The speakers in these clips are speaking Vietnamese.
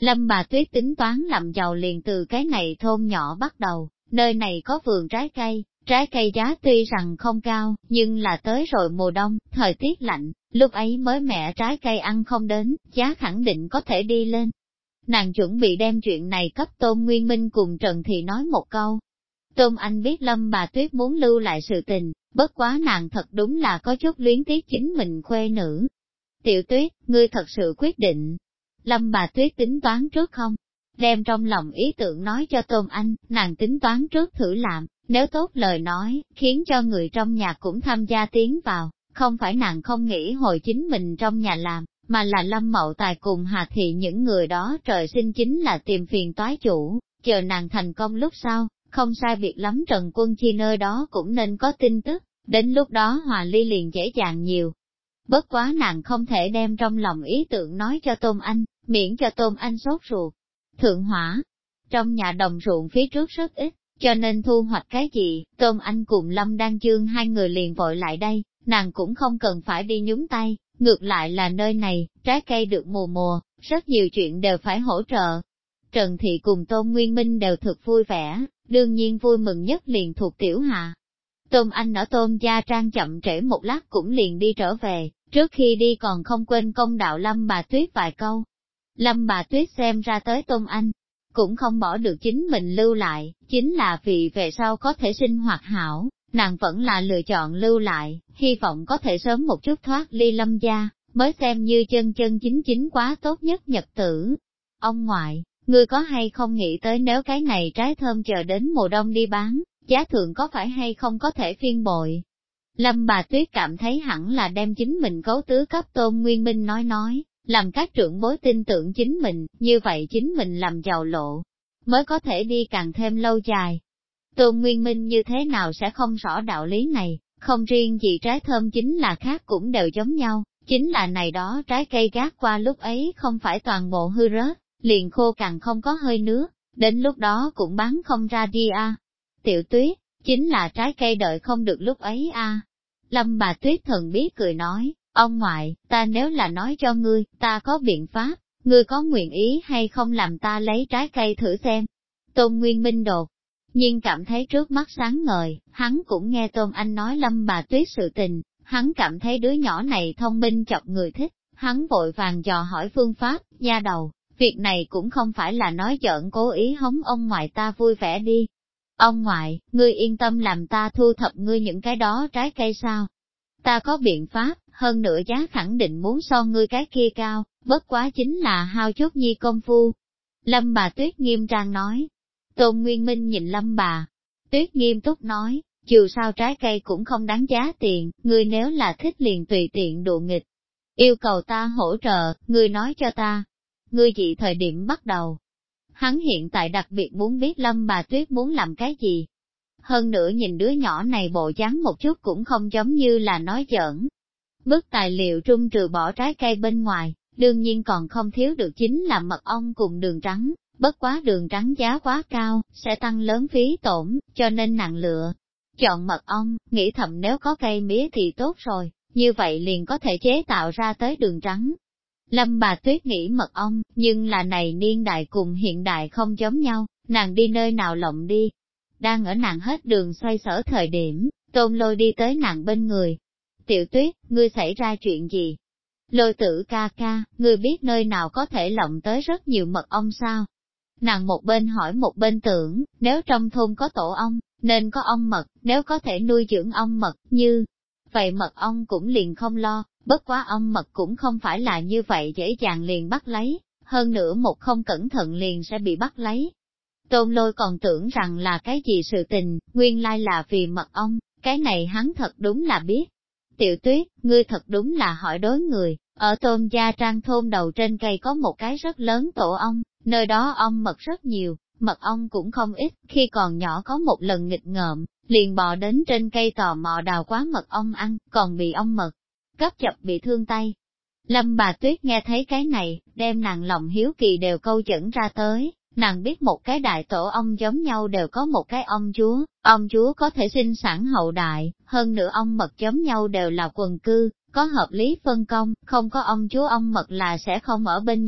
Lâm bà Tuyết tính toán làm giàu liền từ cái này thôn nhỏ bắt đầu, nơi này có vườn trái cây giá tuy rằng không cao, nhưng là tới rồi mùa đông, thời tiết lạnh, lúc ấy mới mẻ trái cây ăn không đến, giá khẳng định có thể đi lên. Nàng chuẩn bị đem chuyện này cấp Tôn Nguyên Minh cùng Trần Thị nói một câu. Tôn Anh biết Lâm bà Tuyết muốn lưu lại sự tình, bất quá nàng thật đúng là có chút luyến tiếc chính mình khuê nữ. Tiểu Tuyết, ngươi thật sự quyết định. Lâm bà Tuyết tính toán trước không? Đem trong lòng ý tưởng nói cho Tôn Anh, nàng tính toán trước thử làm, nếu tốt lời nói, khiến cho người trong nhà cũng tham gia tiến vào, không phải nàng không nghĩ hồi chính mình trong nhà làm, mà là Lâm Mậu Tài cùng Hà Thị những người đó trời sinh chính là tìm phiền toái chủ, chờ nàng thành công lúc sau, không sai biệt lắm Trần Quân Chi nơi đó cũng nên có tin tức, đến lúc đó hòa ly liền dễ dàng nhiều. Bất quá nàng không thể đem trong lòng ý tưởng nói cho Tôn Anh, miễn cho Tôn Anh sốt ruột. Thượng hỏa, trong nhà đồng ruộng phía trước rất ít, cho nên thu hoạch cái gì, Tôn Anh cùng Lâm Đan Dương hai người liền vội lại đây, nàng cũng không cần phải đi nhúng tay, ngược lại là nơi này, trái cây được mùa, rất nhiều chuyện đều phải hỗ trợ. Trần Thị cùng Tôn Nguyên Minh đều thực vui vẻ, đương nhiên vui mừng nhất liền thuộc Tiểu Hà. Tôn Anh ở Tôn gia trang chậm trễ một lát cũng liền đi trở về, trước khi đi còn không quên công đạo Lâm bà Tuyết vài câu. Lâm bà Tuyết xem ra tới Tôn Anh, cũng không bỏ được chính mình lưu lại, chính là vì về sau có thể sinh hoạt hảo, nàng vẫn là lựa chọn lưu lại, hy vọng có thể sớm một chút thoát ly Lâm gia, mới xem như chân chân chính quá tốt nhất nhật tử. Ông ngoại, ngươi có hay không nghĩ tới nếu cái này trái thơm chờ đến mùa đông đi bán, giá thượng có phải hay không có thể phiên bội? Lâm bà Tuyết cảm thấy hẳn là đem chính mình cấu tứ cấp Tôn Nguyên Minh nói, làm các trưởng bối tin tưởng chính mình, như vậy chính mình làm giàu lộ, mới có thể đi càng thêm lâu dài. Tôn Nguyên Minh như thế nào sẽ không rõ đạo lý này, không riêng gì trái thơm chính là khác cũng đều giống nhau, chính là này đó trái cây gác qua lúc ấy không phải toàn bộ hư rớt, liền khô càng không có hơi nước, đến lúc đó cũng bán không ra đi a. Tiểu Tuyết, chính là trái cây đợi không được lúc ấy a. Lâm bà Tuyết thần bí cười nói, ông ngoại, ta nếu là nói cho ngươi, ta có biện pháp, ngươi có nguyện ý hay không làm ta lấy trái cây thử xem. Tôn Nguyên Minh đột nhiên cảm thấy trước mắt sáng ngời, hắn cũng nghe Tôn Anh nói Lâm bà Tuyết sự tình, hắn cảm thấy đứa nhỏ này thông minh chọc người thích, hắn vội vàng dò hỏi phương pháp, nha đầu, việc này cũng không phải là nói giỡn cố ý hống ông ngoại ta vui vẻ đi. Ông ngoại, ngươi yên tâm làm ta thu thập ngươi những cái đó trái cây sao? Ta có biện pháp, hơn nữa giá khẳng định muốn so ngươi cái kia cao, bất quá chính là hao chút nhi công phu. Lâm bà Tuyết nghiêm trang nói. Tôn Nguyên Minh nhìn Lâm bà Tuyết nghiêm túc nói, dù sao trái cây cũng không đáng giá tiền, ngươi nếu là thích liền tùy tiện đùa nghịch. Yêu cầu ta hỗ trợ, ngươi nói cho ta. Ngươi gì thời điểm bắt đầu? Hắn hiện tại đặc biệt muốn biết Lâm bà Tuyết muốn làm cái gì. Hơn nữa nhìn đứa nhỏ này bộ dáng một chút cũng không giống như là nói giỡn. Bức tài liệu trung trừ bỏ trái cây bên ngoài, đương nhiên còn không thiếu được chính là mật ong cùng đường trắng, bất quá đường trắng giá quá cao, sẽ tăng lớn phí tổn, cho nên nàng lựa. Chọn mật ong, nghĩ thầm nếu có cây mía thì tốt rồi, như vậy liền có thể chế tạo ra tới đường trắng. Lâm bà Tuyết nghĩ mật ong, nhưng là này niên đại cùng hiện đại không giống nhau, nàng đi nơi nào lộng đi. Đang ở nàng hết đường xoay sở thời điểm, Tôn Lôi đi tới nàng bên người. Tiểu Tuyết, ngươi xảy ra chuyện gì? Lôi Tử ca ca, ngươi biết nơi nào có thể lộng tới rất nhiều mật ong sao? Nàng một bên hỏi một bên tưởng, nếu trong thôn có tổ ong, nên có ong mật, nếu có thể nuôi dưỡng ong mật, như vậy mật ong cũng liền không lo, bất quá ong mật cũng không phải là như vậy dễ dàng liền bắt lấy, hơn nữa một không cẩn thận liền sẽ bị bắt lấy. Tôn Lôi còn tưởng rằng là cái gì sự tình, nguyên lai là vì mật ong, cái này hắn thật đúng là biết. Tiểu Tuyết, ngươi thật đúng là hỏi đối người, ở Tôn gia trang thôn đầu trên cây có một cái rất lớn tổ ong, nơi đó ong mật rất nhiều, mật ong cũng không ít, khi còn nhỏ có một lần nghịch ngợm, liền bò đến trên cây tò mò đào quá mật ong ăn, còn bị ong mật cấp chập bị thương tay. Lâm bà Tuyết nghe thấy cái này, đem nàng lòng hiếu kỳ đều câu dẫn ra tới, nàng biết một cái đại tổ ong giống nhau đều có một cái ong chúa có thể sinh sản hậu đại, hơn nữa ong mật giống nhau đều là quần cư, có hợp lý phân công, không có ong chúa ong mật là sẽ không ở bên nhau,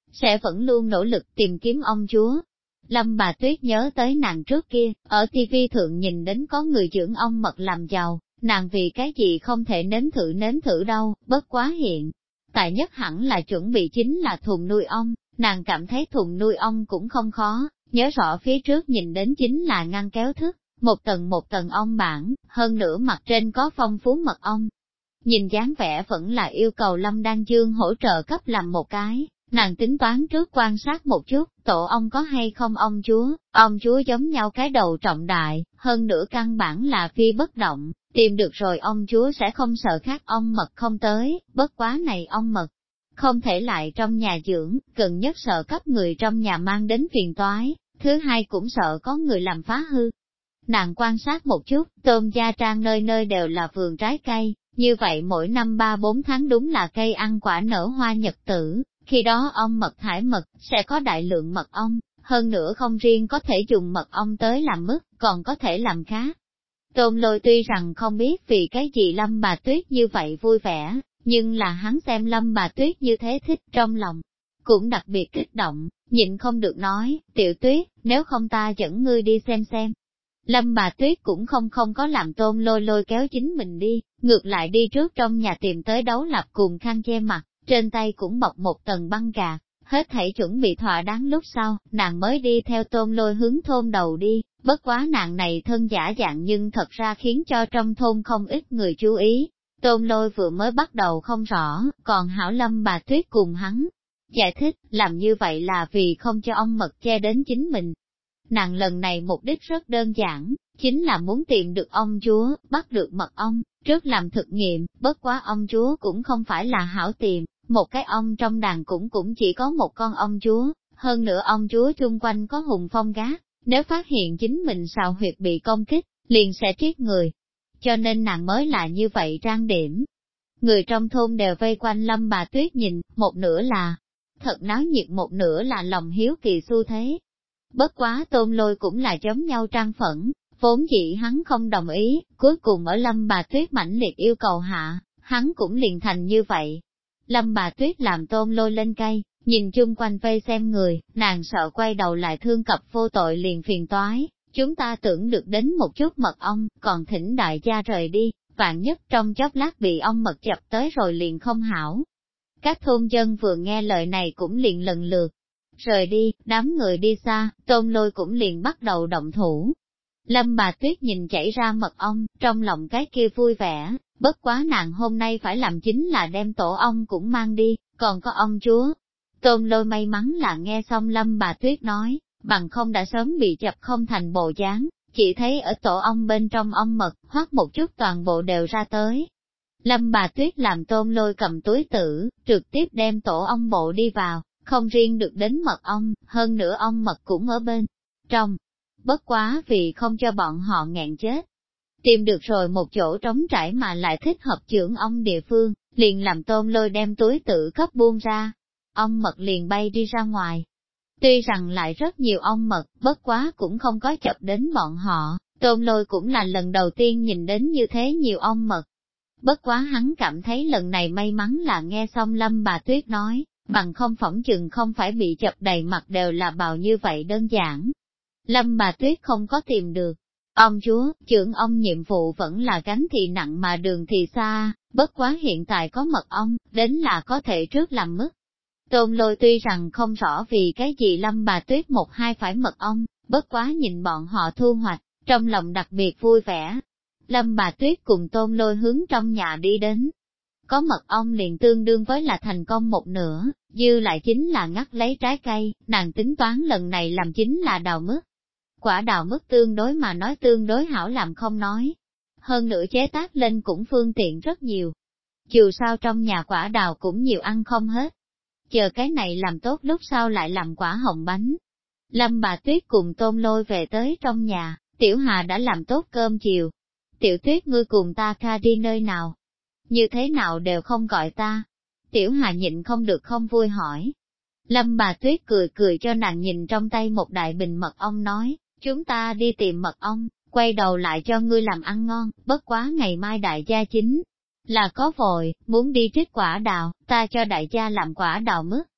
sẽ vẫn luôn nỗ lực tìm kiếm ông chúa. Lâm Bà Tuyết nhớ tới nàng trước kia, ở TV thượng nhìn đến có người dưỡng ong mật làm giàu, nàng vì cái gì không thể nếm thử đâu, bất quá hiện. Tại nhất hẳn là chuẩn bị chính là thùng nuôi ong, nàng cảm thấy thùng nuôi ong cũng không khó, nhớ rõ phía trước nhìn đến chính là ngăn kéo thức, một tầng ong bản, hơn nữa mặt trên có phong phú mật ong. Nhìn dáng vẻ vẫn là yêu cầu Lâm Đan Dương hỗ trợ cấp làm một cái, nàng tính toán trước quan sát một chút, tổ ong có hay không ong chúa giống nhau cái đầu trọng đại, hơn nữa căn bản là phi bất động, tìm được rồi ong chúa sẽ không sợ khác ong mật không tới, bất quá này ong mật. Không thể lại trong nhà dưỡng, cần nhất sợ cấp người trong nhà mang đến phiền toái, thứ hai cũng sợ có người làm phá hư. Nàng quan sát một chút, Tôm Gia Trang nơi nơi đều là vườn trái cây, như vậy mỗi năm 3-4 tháng đúng là cây ăn quả nở hoa nhật tử, khi đó ong mật thải mật, sẽ có đại lượng mật ong, hơn nữa không riêng có thể dùng mật ong tới làm mứt, còn có thể làm khác. Tôn Lôi tuy rằng không biết vì cái gì Lâm Bà Tuyết như vậy vui vẻ, nhưng là hắn xem Lâm Bà Tuyết như thế thích trong lòng, cũng đặc biệt kích động, nhịn không được nói, Tiểu Tuyết, nếu không ta dẫn ngươi đi xem. Lâm Bà Tuyết cũng không có làm Tôn Lôi kéo chính mình đi, ngược lại đi trước trong nhà tìm tới đấu lập cùng khăn che mặt, trên tay cũng bọc một tầng băng gạc, hết thảy chuẩn bị thỏa đáng lúc sau, nàng mới đi theo Tôn Lôi hướng thôn đầu đi, bất quá nàng này thân giả dạng nhưng thật ra khiến cho trong thôn không ít người chú ý. Tôn Lôi vừa mới bắt đầu không rõ, còn hảo Lâm Bà Tuyết cùng hắn giải thích, làm như vậy là vì không cho ong mật che đến chính mình. Nàng lần này mục đích rất đơn giản, chính là muốn tìm được ong chúa, bắt được mật ong, trước làm thực nghiệm, bất quá ong chúa cũng không phải là hảo tìm, một cái ong trong đàn cũng chỉ có một con ong chúa, hơn nữa ong chúa chung quanh có hùng phong gác, nếu phát hiện chính mình sào huyệt bị công kích, liền sẽ triết người. Cho nên nàng mới là như vậy trang điểm. Người trong thôn đều vây quanh Lâm Bà Tuyết nhìn, một nửa là thật náo nhiệt, một nửa là lòng hiếu kỳ xu thế. Bất quá Tôn Lôi cũng là giống nhau trang phẫn, vốn dĩ hắn không đồng ý, cuối cùng ở Lâm Bà Tuyết mãnh liệt yêu cầu hạ, hắn cũng liền thành như vậy. Lâm Bà Tuyết làm Tôn Lôi lên cây, nhìn chung quanh vây xem người, nàng sợ quay đầu lại thương cập vô tội liền phiền toái, chúng ta tưởng được đến một chút mật ong, còn thỉnh đại gia rời đi, vạn nhất trong chốc lát bị ong mật chập tới rồi liền không hảo. Các thôn dân vừa nghe lời này cũng liền lần lượt rời đi, đám người đi xa, Tôn Lôi cũng liền bắt đầu động thủ. Lâm Bà Tuyết nhìn chảy ra mật ong, trong lòng cái kia vui vẻ, bất quá nàng hôm nay phải làm chính là đem tổ ong cũng mang đi, còn có ong chúa. Tôn Lôi may mắn là nghe xong Lâm Bà Tuyết nói, bằng không đã sớm bị chập không thành bộ dáng, chỉ thấy ở tổ ong bên trong ong mật, hoắt một chút toàn bộ đều ra tới. Lâm Bà Tuyết làm Tôn Lôi cầm túi tử, trực tiếp đem tổ ong bộ đi vào, không riêng được đến mật ong, hơn nữa ong mật cũng ở bên trong. Bất quá vì không cho bọn họ nghẹn chết. Tìm được rồi một chỗ trống trải mà lại thích hợp trưởng ong địa phương, liền làm Tôn Lôi đem túi tử cấp buông ra. Ong mật liền bay đi ra ngoài. Tuy rằng lại rất nhiều ong mật, bất quá cũng không có chập đến bọn họ, Tôn Lôi cũng là lần đầu tiên nhìn đến như thế nhiều ong mật. Bất quá hắn cảm thấy lần này may mắn là nghe xong Lâm Bà Tuyết nói, bằng không phỏng chừng không phải bị chập đầy mặt đều là bào như vậy đơn giản. Lâm Bà Tuyết không có tìm được ong chúa, trưởng ong nhiệm vụ vẫn là gánh thì nặng mà đường thì xa, bất quá hiện tại có mật ong, đến là có thể trước làm mức. Tôn Lôi tuy rằng không rõ vì cái gì Lâm Bà Tuyết một hai phải mật ong, bất quá nhìn bọn họ thu hoạch, trong lòng đặc biệt vui vẻ. Lâm Bà Tuyết cùng Tôn Lôi hướng trong nhà đi đến. Có mật ong liền tương đương với là thành công một nửa, dư lại chính là ngắt lấy trái cây, nàng tính toán lần này làm chính là đào mứt. Quả đào mứt tương đối mà nói tương đối hảo làm không nói. Hơn nữa chế tác lên cũng phương tiện rất nhiều. Dù sao trong nhà quả đào cũng nhiều ăn không hết. Chờ cái này làm tốt lúc sau lại làm quả hồng bánh. Lâm Bà Tuyết cùng Tôn Lôi về tới trong nhà, Tiểu Hà đã làm tốt cơm chiều. Tiểu Tuyết ngươi cùng ta ca đi nơi nào? Như thế nào đều không gọi ta. Tiểu Hà nhịn không được không vui hỏi. Lâm Bà Tuyết cười cười cho nàng nhìn trong tay một đại bình mật ong nói, chúng ta đi tìm mật ong, quay đầu lại cho ngươi làm ăn ngon, bất quá ngày mai đại gia chính là có vội, muốn đi trích quả đào, ta cho đại gia làm quả đào mứt.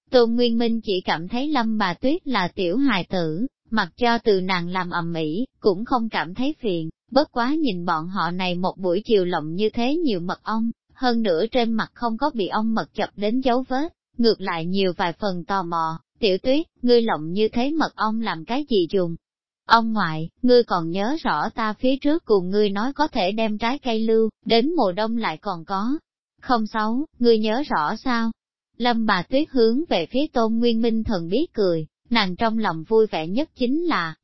Tôn Nguyên Minh chỉ cảm thấy Lâm Bà Tuyết là tiểu hài tử, mặc cho từ nàng làm ầm ĩ, cũng không cảm thấy phiền, bất quá nhìn bọn họ này một buổi chiều lộng như thế nhiều mật ong, hơn nữa trên mặt không có bị ong mật chập đến dấu vết, ngược lại nhiều vài phần tò mò. Tiểu Tuyết, ngươi lộng như thế mật ong làm cái gì dùng? Ông ngoại, ngươi còn nhớ rõ ta phía trước cùng ngươi nói có thể đem trái cây lưu, đến mùa đông lại còn có. Không xấu, ngươi nhớ rõ sao? Lâm Bà Tuyết hướng về phía Tôn Nguyên Minh thần bí cười, nàng trong lòng vui vẻ nhất chính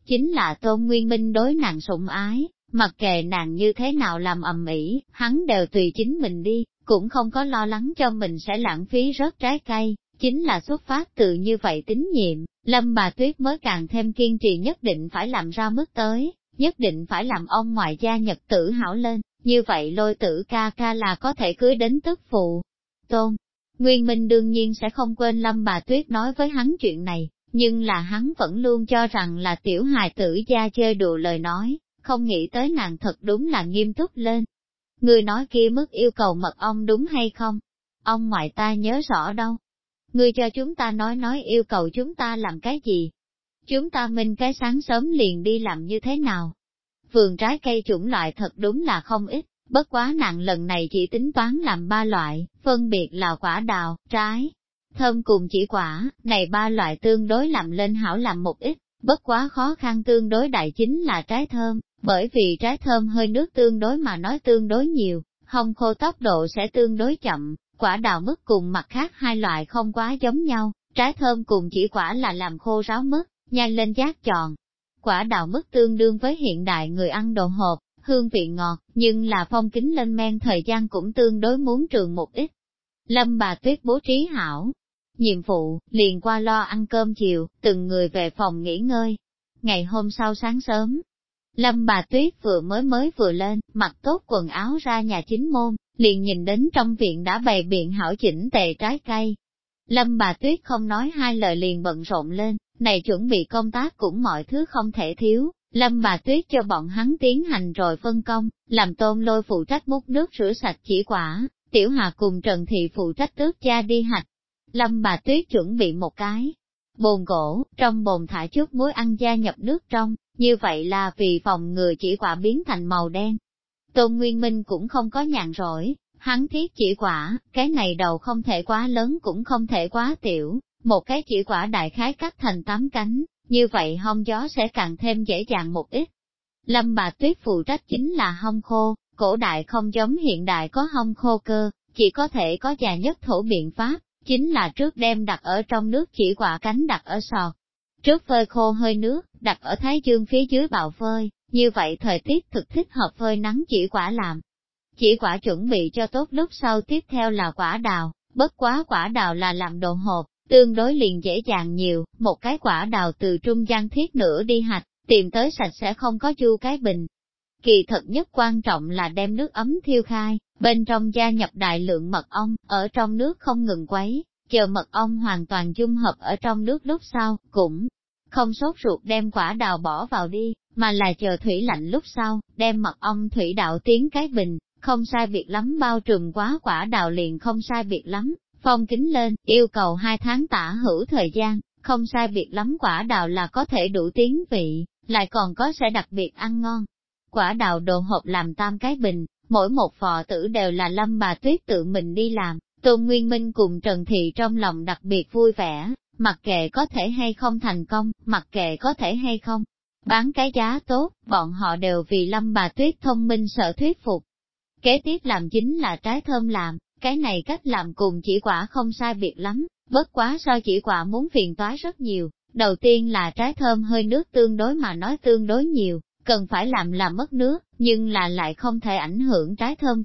là Tôn Nguyên Minh đối nàng sủng ái, mặc kệ nàng như thế nào làm ầm ĩ, hắn đều tùy chính mình đi, cũng không có lo lắng cho mình sẽ lãng phí rớt trái cây. Chính là xuất phát từ như vậy tín nhiệm, Lâm Bà Tuyết mới càng thêm kiên trì nhất định phải làm ra mức tới, nhất định phải làm ông ngoại gia nhật tử hảo lên, như vậy Lôi Tử ca ca là có thể cưới đến tức phụ. Tôn Nguyên Minh đương nhiên sẽ không quên Lâm Bà Tuyết nói với hắn chuyện này, nhưng là hắn vẫn luôn cho rằng là tiểu hài tử gia chơi đùa lời nói, không nghĩ tới nàng thật đúng là nghiêm túc lên. Người nói kia mức yêu cầu mật ong đúng hay không? Ông ngoại ta nhớ rõ đâu. Ngươi cho chúng ta nói yêu cầu chúng ta làm cái gì? Chúng ta minh cái sáng sớm liền đi làm như thế nào? Vườn trái cây chủng loại thật đúng là không ít, bất quá nặng lần này chỉ tính toán làm 3 loại, phân biệt là quả đào, trái, thơm cùng chỉ quả, này 3 loại tương đối làm lên hảo làm một ít, bất quá khó khăn tương đối đại chính là trái thơm, bởi vì trái thơm hơi nước tương đối mà nói tương đối nhiều, hong khô tốc độ sẽ tương đối chậm. Quả đào mứt cùng mặt khác 2 loại không quá giống nhau, trái thơm cùng chỉ quả là làm khô ráo mứt, nhai lên giác tròn. Quả đào mứt tương đương với hiện đại người ăn đồ hộp, hương vị ngọt, nhưng là phong kính lên men thời gian cũng tương đối muốn trường một ít. Lâm Bà Tuyết bố trí hảo nhiệm vụ, liền qua lo ăn cơm chiều, từng người về phòng nghỉ ngơi. Ngày hôm sau sáng sớm, Lâm Bà Tuyết vừa vừa lên, mặc tốt quần áo ra nhà chính môn, liền nhìn đến trong viện đã bày biện hảo chỉnh tề trái cây. Lâm Bà Tuyết không nói 2 lời liền bận rộn lên, này chuẩn bị công tác cũng mọi thứ không thể thiếu. Lâm Bà Tuyết cho bọn hắn tiến hành rồi phân công, làm Tôn Lôi phụ trách múc nước rửa sạch chỉ quả, Tiểu Hà cùng Trần Thị phụ trách tước cha đi hạch. Lâm Bà Tuyết chuẩn bị một cái bồn gỗ, trong bồn thả chút muối ăn gia nhập nước trong, như vậy là vì phòng ngừa chỉ quả biến thành màu đen. Tôn Nguyên Minh cũng không có nhàn rỗi, hắn thiết chỉ quả, cái này đầu không thể quá lớn cũng không thể quá tiểu, một cái chỉ quả đại khái cắt thành 8 cánh, như vậy hong gió sẽ càng thêm dễ dàng một ít. Lâm Bà Tuyết phụ trách chính là hong khô, cổ đại không giống hiện đại có hong khô cơ, chỉ có thể có già nhất thổ biện pháp, chính là trước đem đặt ở trong nước chỉ quả cánh đặt ở sọt. Trước phơi khô hơi nước, đặt ở thái dương phía dưới bạo phơi, như vậy thời tiết thực thích hợp phơi nắng chỉ quả làm. Chỉ quả chuẩn bị cho tốt lúc sau tiếp theo là quả đào, bất quá quả đào là làm đồ hộp, tương đối liền dễ dàng nhiều, một cái quả đào từ trung gian thiết nửa đi hạch, tìm tới sạch sẽ không có chu cái bình. Kỳ thật nhất quan trọng là đem nước ấm thiêu khai, bên trong gia nhập đại lượng mật ong, ở trong nước không ngừng quấy, chờ mật ong hoàn toàn dung hợp ở trong nước lúc sau, cũng không sốt ruột đem quả đào bỏ vào đi, mà là chờ thủy lạnh lúc sau, đem mật ong thủy đạo tiến cái bình, không sai biệt lắm bao trùm quá quả đào liền không sai biệt lắm, phong kính lên, yêu cầu 2 tháng tả hữu thời gian, không sai biệt lắm quả đào là có thể đủ tiến vị, lại còn có sẽ đặc biệt ăn ngon. Quả đào đồ hộp làm 3 cái bình, mỗi một phò tử đều là Lâm Bà Tuyết tự mình đi làm, Tôn Nguyên Minh cùng Trần Thị trong lòng đặc biệt vui vẻ, mặc kệ có thể hay không thành công, mặc kệ có thể hay không bán cái giá tốt, bọn họ đều vì Lâm Bà Tuyết thông minh sợ thuyết phục. Kế tiếp làm chính là trái thơm làm, cái này cách làm cùng chỉ quả không sai biệt lắm, bất quá so chỉ quả muốn phiền toái rất nhiều. Đầu tiên là trái thơm hơi nước tương đối mà nói tương đối nhiều, cần phải làm mất nước, nhưng là lại không thể ảnh hưởng trái thơm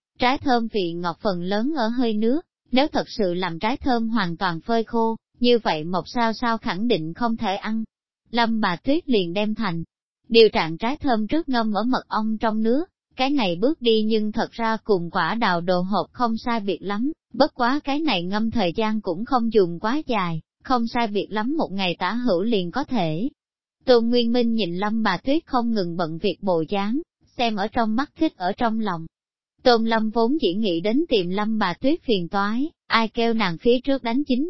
vị ngọt phần lớn ở hơi nước, nếu thật sự làm trái thơm hoàn toàn phơi khô, như vậy một sao khẳng định không thể ăn. Lâm Bà Tuyết liền đem thành điều trạng trái thơm trước ngâm ở mật ong trong nước, cái này bước đi nhưng thật ra cùng quả đào đồ hộp không sai biệt lắm, bất quá cái này ngâm thời gian cũng không dùng quá dài, không sai biệt lắm 1 ngày tả hữu liền có thể. Tôn Nguyên Minh nhìn Lâm Bà Tuyết không ngừng bận việc bộ dáng, xem ở trong mắt thích ở trong lòng. Tôn Lâm vốn chỉ nghĩ đến tìm Lâm Bà Tuyết phiền toái, ai kêu nàng phía trước đánh chính mình,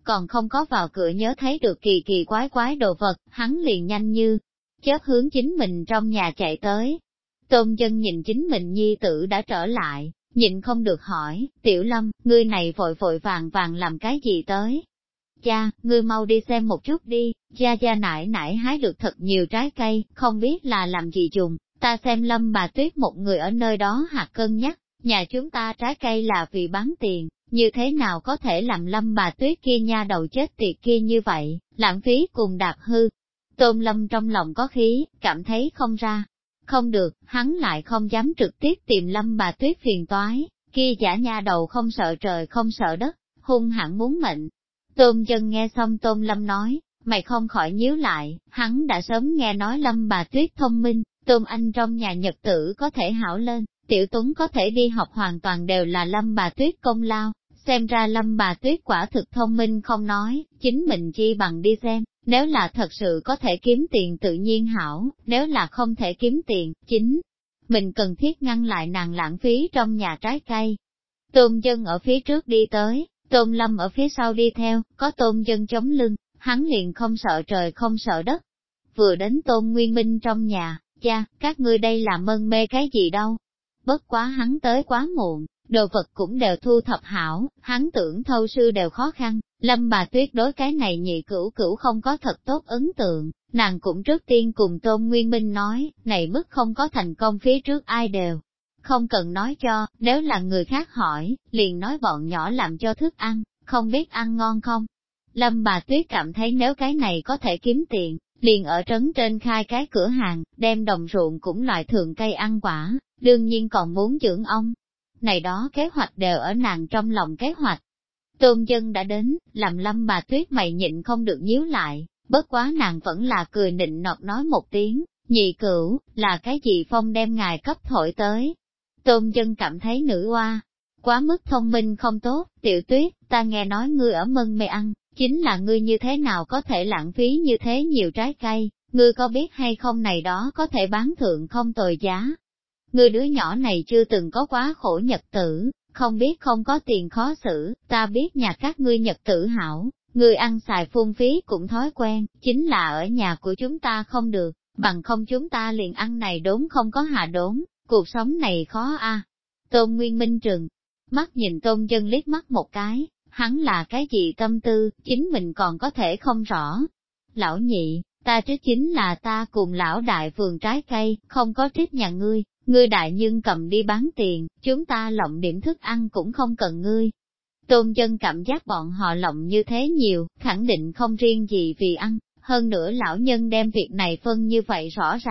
còn không có vào cửa nhớ thấy được kỳ kỳ quái quái đồ vật, hắn liền nhanh như chớp hướng chính mình trong nhà chạy tới. Tôn Dân nhìn chính mình nhi tử đã trở lại, nhịn không được hỏi, Tiểu Lâm, ngươi này vội vội vàng vàng làm cái gì tới? Cha, ngươi mau đi xem một chút đi, gia nãi nãi hái được thật nhiều trái cây, không biết là làm gì dùng, ta xem Lâm bà Tuyết một người ở nơi đó hạt cân nhắc, nhà chúng ta trái cây là vì bán tiền, như thế nào có thể làm Lâm bà Tuyết kia nha đầu chết tiệt kia như vậy, lãng phí cùng đạp hư. Tôn Lâm trong lòng có khí, cảm thấy không ra. Không được, hắn lại không dám trực tiếp tìm Lâm bà Tuyết phiền toái, kia giả nha đầu không sợ trời không sợ đất, hung hãn muốn mệnh. Tôn Dân nghe xong Tôn Lâm nói, mày không khỏi nhíu lại, hắn đã sớm nghe nói Lâm bà Tuyết thông minh, Tôn Anh trong nhà nhật tử có thể hảo lên, Tiểu Tuấn có thể đi học hoàn toàn đều là Lâm bà Tuyết công lao, xem ra Lâm bà Tuyết quả thực thông minh không nói, chính mình chi bằng đi xem, nếu là thật sự có thể kiếm tiền tự nhiên hảo, nếu là không thể kiếm tiền, chính mình cần thiết ngăn lại nàng lãng phí trong nhà trái cây. Tôn Dân ở phía trước đi tới, Tôn Lâm ở phía sau đi theo, có Tôn Dân chống lưng, hắn liền không sợ trời không sợ đất. Vừa đến Tôn Nguyên Minh trong nhà, cha, các ngươi đây là mân mê cái gì đâu? Bất quá hắn tới quá muộn, đồ vật cũng đều thu thập hảo, hắn tưởng thâu sư đều khó khăn, Lâm bà Tuyết đối cái này nhị cửu cửu không có thật tốt ấn tượng, nàng cũng trước tiên cùng Tôn Nguyên Minh nói, này mức không có thành công phía trước ai đều. Không cần nói cho, nếu là người khác hỏi, liền nói bọn nhỏ làm cho thức ăn, không biết ăn ngon không. Lâm bà Tuyết cảm thấy nếu cái này có thể kiếm tiền, liền ở trấn trên khai cái cửa hàng, đem đồng ruộng cũng loại thường cây ăn quả, đương nhiên còn muốn dưỡng ong. Này đó kế hoạch đều ở nàng trong lòng kế hoạch. Tôn Dân đã đến, làm Lâm bà Tuyết mày nhịn không được nhíu lại, bất quá nàng vẫn là cười nịnh nọt nói một tiếng, nhị cửu, là cái gì phong đem ngài cấp thổi tới. Tôn Dân cảm thấy nữ oa quá mức thông minh không tốt, Tiểu Tuyết, ta nghe nói ngươi ở mân mê ăn, chính là ngươi như thế nào có thể lãng phí như thế nhiều trái cây, ngươi có biết hay không này đó có thể bán thượng không tồi giá. Ngươi đứa nhỏ này chưa từng có quá khổ nhật tử, không biết không có tiền khó xử, ta biết nhà các ngươi nhật tử hảo, ngươi ăn xài phung phí cũng thói quen, chính là ở nhà của chúng ta không được, bằng không chúng ta liền ăn này đốn không có hạ đốn, cuộc sống này khó a. Tôn Nguyên Minh trừng mắt nhìn Tôn Dân liếc mắt một cái, hắn là cái gì tâm tư, chính mình còn có thể không rõ. Lão nhị, ta trích chính là ta cùng lão đại vườn trái cây, không có trích nhà ngươi đại nhưng cầm đi bán tiền, chúng ta lộng điểm thức ăn cũng không cần ngươi. Tôn Dân cảm giác bọn họ lộng như thế nhiều, khẳng định không riêng gì vì ăn, hơn nữa lão nhân đem việc này phân như vậy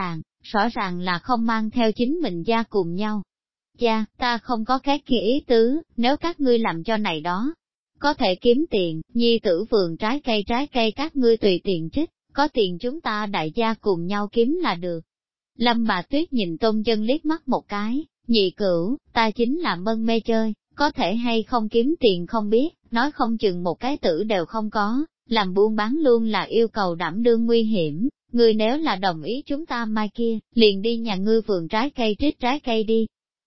rõ ràng là không mang theo chính mình ra cùng nhau. Cha, ta không có cái kia ý tứ, nếu các ngươi làm cho này đó, có thể kiếm tiền, nhi tử vườn trái cây các ngươi tùy tiền trích, có tiền chúng ta đại gia cùng nhau kiếm là được. Lâm bà Tuyết nhìn Tôn Dân liếc mắt một cái, nhị cửu, ta chính là mân mê chơi, có thể hay không kiếm tiền không biết, nói không chừng một cái tử đều không có, làm buôn bán luôn là yêu cầu đảm đương nguy hiểm, ngươi nếu là đồng ý chúng ta mai kia, liền đi nhà ngươi vườn trái cây trích trái cây đi.